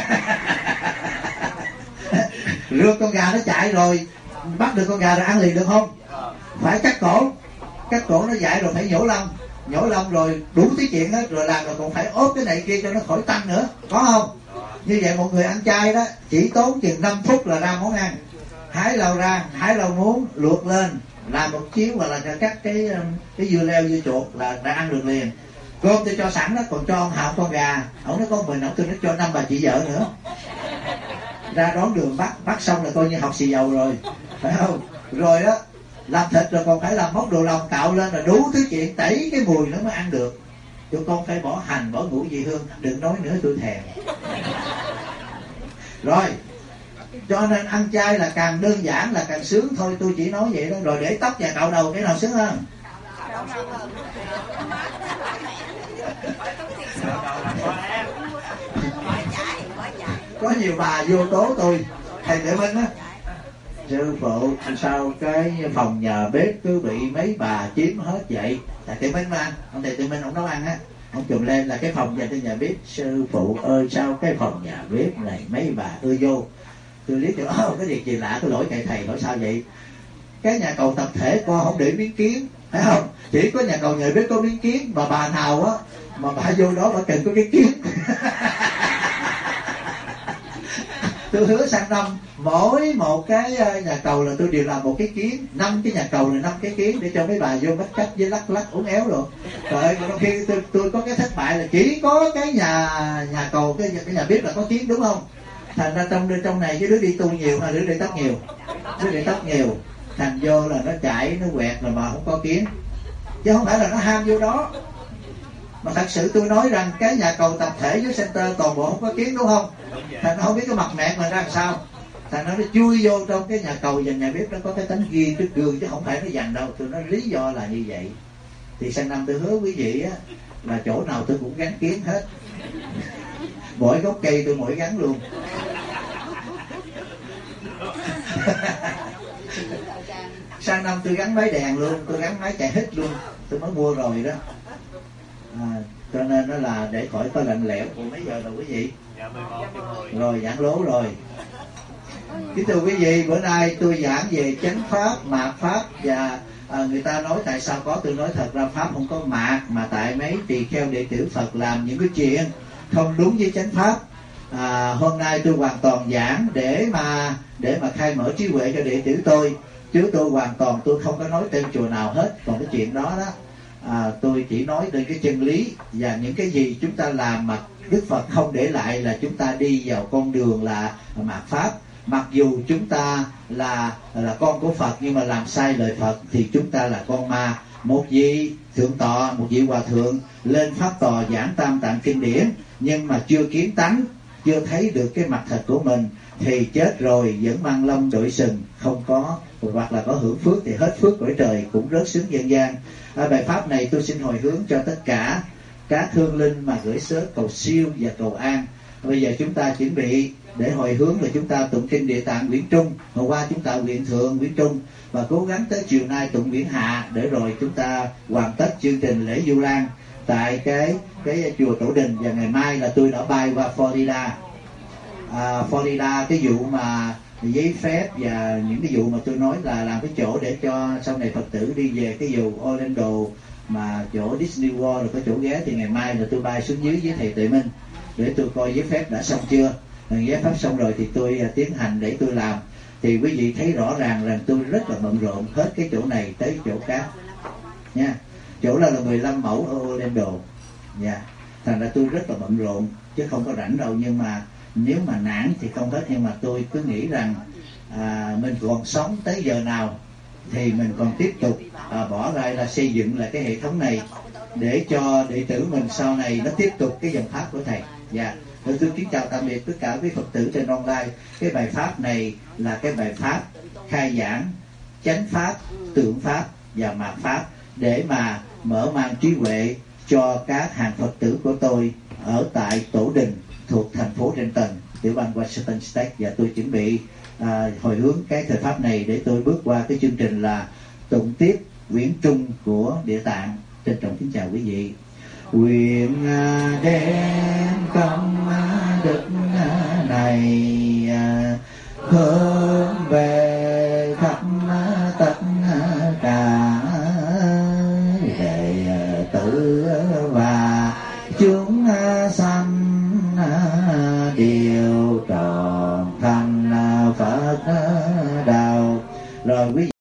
Rửa con gà nó chạy rồi bắt được con gà rồi ăn liền được không? Phải cắt cổ nó dại rồi phải nhổ lông rồi đủ thứ chuyện hết rồi làm, rồi còn phải ốp cái này kia cho nó khỏi tăng nữa, có không? Như vậy một người ăn chay đó chỉ tốn chừng 5 phút là ra món ăn. Hái rau ra, hái rau muống, luộc lên, làm một chiếu hoặc là cắt cái dưa leo dưa chuột là đã ăn được liền. Cơm tôi cho sẵn đó, còn cho ông Hào con gà, ông nói con mình, ông tôi nói cho 5 bà chị vợ nữa. Ra đón đường bắt xong là coi như học xì dầu rồi, phải không? Rồi đó, làm thịt rồi còn phải làm móc đồ lòng cạo lên, là đủ thứ chuyện, tẩy cái mùi nó mới ăn được. Tụi con phải bỏ hành, bỏ ngũ vị hương, đừng nói nữa tôi thèm. Rồi, cho nên ăn chay là càng đơn giản là càng sướng thôi, tôi chỉ nói vậy đó. Rồi để tóc và cạo đầu cái nào sướng hơn? Có nhiều bà vô tố tôi, thầy Tuệ Minh á, sư phụ sao cái phòng nhà bếp cứ bị mấy bà chiếm hết vậy? Thầy Tuệ Minh mà, ông thầy Tuệ Minh ông nấu ăn á, ông chùm lên là cái phòng dành cho nhà bếp. Sư phụ ơi sao cái phòng nhà bếp này mấy bà ưa vô? Tôi liếc cho cái việc gì lạ, tôi lỗi cậy thầy, lỗi sao vậy? Cái nhà cầu tập thể con không để miếng kiến, phải không? Chỉ có nhà cầu nhà bếp có miếng kiến, mà bà nào á mà bà vô đó bà cần có cái kiến. Tôi hứa sang năm mỗi một cái nhà cầu là tôi đều làm một cái kiến, 5 cái nhà cầu là 5 cái kiến để cho mấy bà vô bắt cách với lắc uốn éo rồi. Rồi khi tôi có cái thất bại là chỉ có cái nhà cầu cái nhà bếp là có kiến, đúng không? Thành ra trong này cái đứa đi tu nhiều hay đứa để tóc nhiều? Đứa để tóc nhiều, thành vô là nó chảy nó quẹt là mà không có kiến, chứ không phải là nó ham vô đó. Mà thật sự tôi nói rằng cái nhà cầu tập thể với center toàn bộ không có kiến, đúng không? Thành nó không biết cái mặt mẹ mình ra làm sao, thành nó chui vô trong cái nhà cầu và nhà bếp nó có cái tánh ghi trước gương, chứ không phải nó dành đâu. Tôi nói lý do là như vậy. Thì sang năm tôi hứa quý vị á, là chỗ nào tôi cũng gắn kiến hết. Mỗi gốc cây tôi mỗi gắn luôn. Sang năm tôi gắn máy đèn luôn, tôi gắn máy chạy hít luôn, tôi mới mua rồi đó. Cho nên nó là để khỏi có lạnh lẽo. Của mấy giờ rồi quý vị? Rồi giảng lố rồi. Kính thưa quý vị, bữa nay tôi giảng về chánh pháp, mạt pháp. Và người ta nói tại sao có, tôi nói thật ra pháp không có mạt, mà tại mấy tỳ kheo đệ tử Phật làm những cái chuyện không đúng với chánh pháp. Hôm nay tôi hoàn toàn giảng để mà khai mở trí huệ cho đệ tử tôi, chứ tôi hoàn toàn tôi không có nói tên chùa nào hết. Còn cái chuyện đó tôi chỉ nói đến cái chân lý và những cái gì chúng ta làm mà Đức Phật không để lại là chúng ta đi vào con đường là mạt pháp. Mặc dù chúng ta là con của Phật, nhưng mà làm sai lời Phật thì chúng ta là con ma. Một vị thượng tọa, một vị hòa thượng lên pháp tòa giảng Tam Tạng kinh điển, nhưng mà chưa kiến tánh, chưa thấy được cái mặt thật của mình thì chết rồi vẫn mang lông đội sừng, không có, hoặc là có hưởng phước thì hết phước cõi trời, cũng rớt xuống nhân gian. Bài pháp này tôi xin hồi hướng cho tất cả các hương linh mà gửi sớ cầu siêu và cầu an. Bây giờ chúng ta chuẩn bị để hồi hướng là chúng ta tụng kinh Địa Tạng Quyển Trung. Hôm qua chúng ta nguyện thượng Quyển Trung, và cố gắng tới chiều nay tụng Quyển Hạ, để rồi chúng ta hoàn tất chương trình lễ Du Lan tại cái chùa Tổ Đình. Và ngày mai là tôi đã bay qua Florida. Florida, cái vụ mà giấy phép và những cái vụ mà tôi nói là làm cái chỗ để cho sau này Phật tử đi về cái vụ Orlando mà chỗ Disney World rồi có chỗ ghé, thì ngày mai là tôi bay xuống dưới với thầy Tuệ Minh để tôi coi giấy phép đã xong chưa. Giấy phép xong rồi thì tôi tiến hành để tôi làm. Thì quý vị thấy rõ ràng rằng tôi rất là bận rộn, hết cái chỗ này tới chỗ khác nha. Chỗ là 15 mẫu ở Orlando nha. Thành ra tôi rất là bận rộn chứ không có rảnh đâu. Nhưng mà nếu mà nản thì không hết. Nhưng mà tôi cứ nghĩ rằng mình còn sống tới giờ nào thì mình còn tiếp tục bỏ ra là xây dựng lại cái hệ thống này để cho đệ tử mình sau này nó tiếp tục cái dòng pháp của thầy. Dạ. Tôi kính chào tạm biệt tất cả quý Phật tử trên online. Cái bài pháp này là cái bài pháp khai giảng chánh pháp, tượng pháp và mạt pháp, để mà mở mang trí huệ cho các hàng Phật tử của tôi ở tại Tổ Đình thuộc thành phố Renton, tiểu bang Washington State. Và tôi chuẩn bị hồi hướng cái thời pháp này để tôi bước qua cái chương trình là tụng tiếp Quyển Trung của Địa Tạng. Trân trọng kính chào quý vị. Nguyện đem công đức này hướng về khắp tất cả đệ tử và chúng sanh điều tròn thành Phật đạo. Rồi quý vị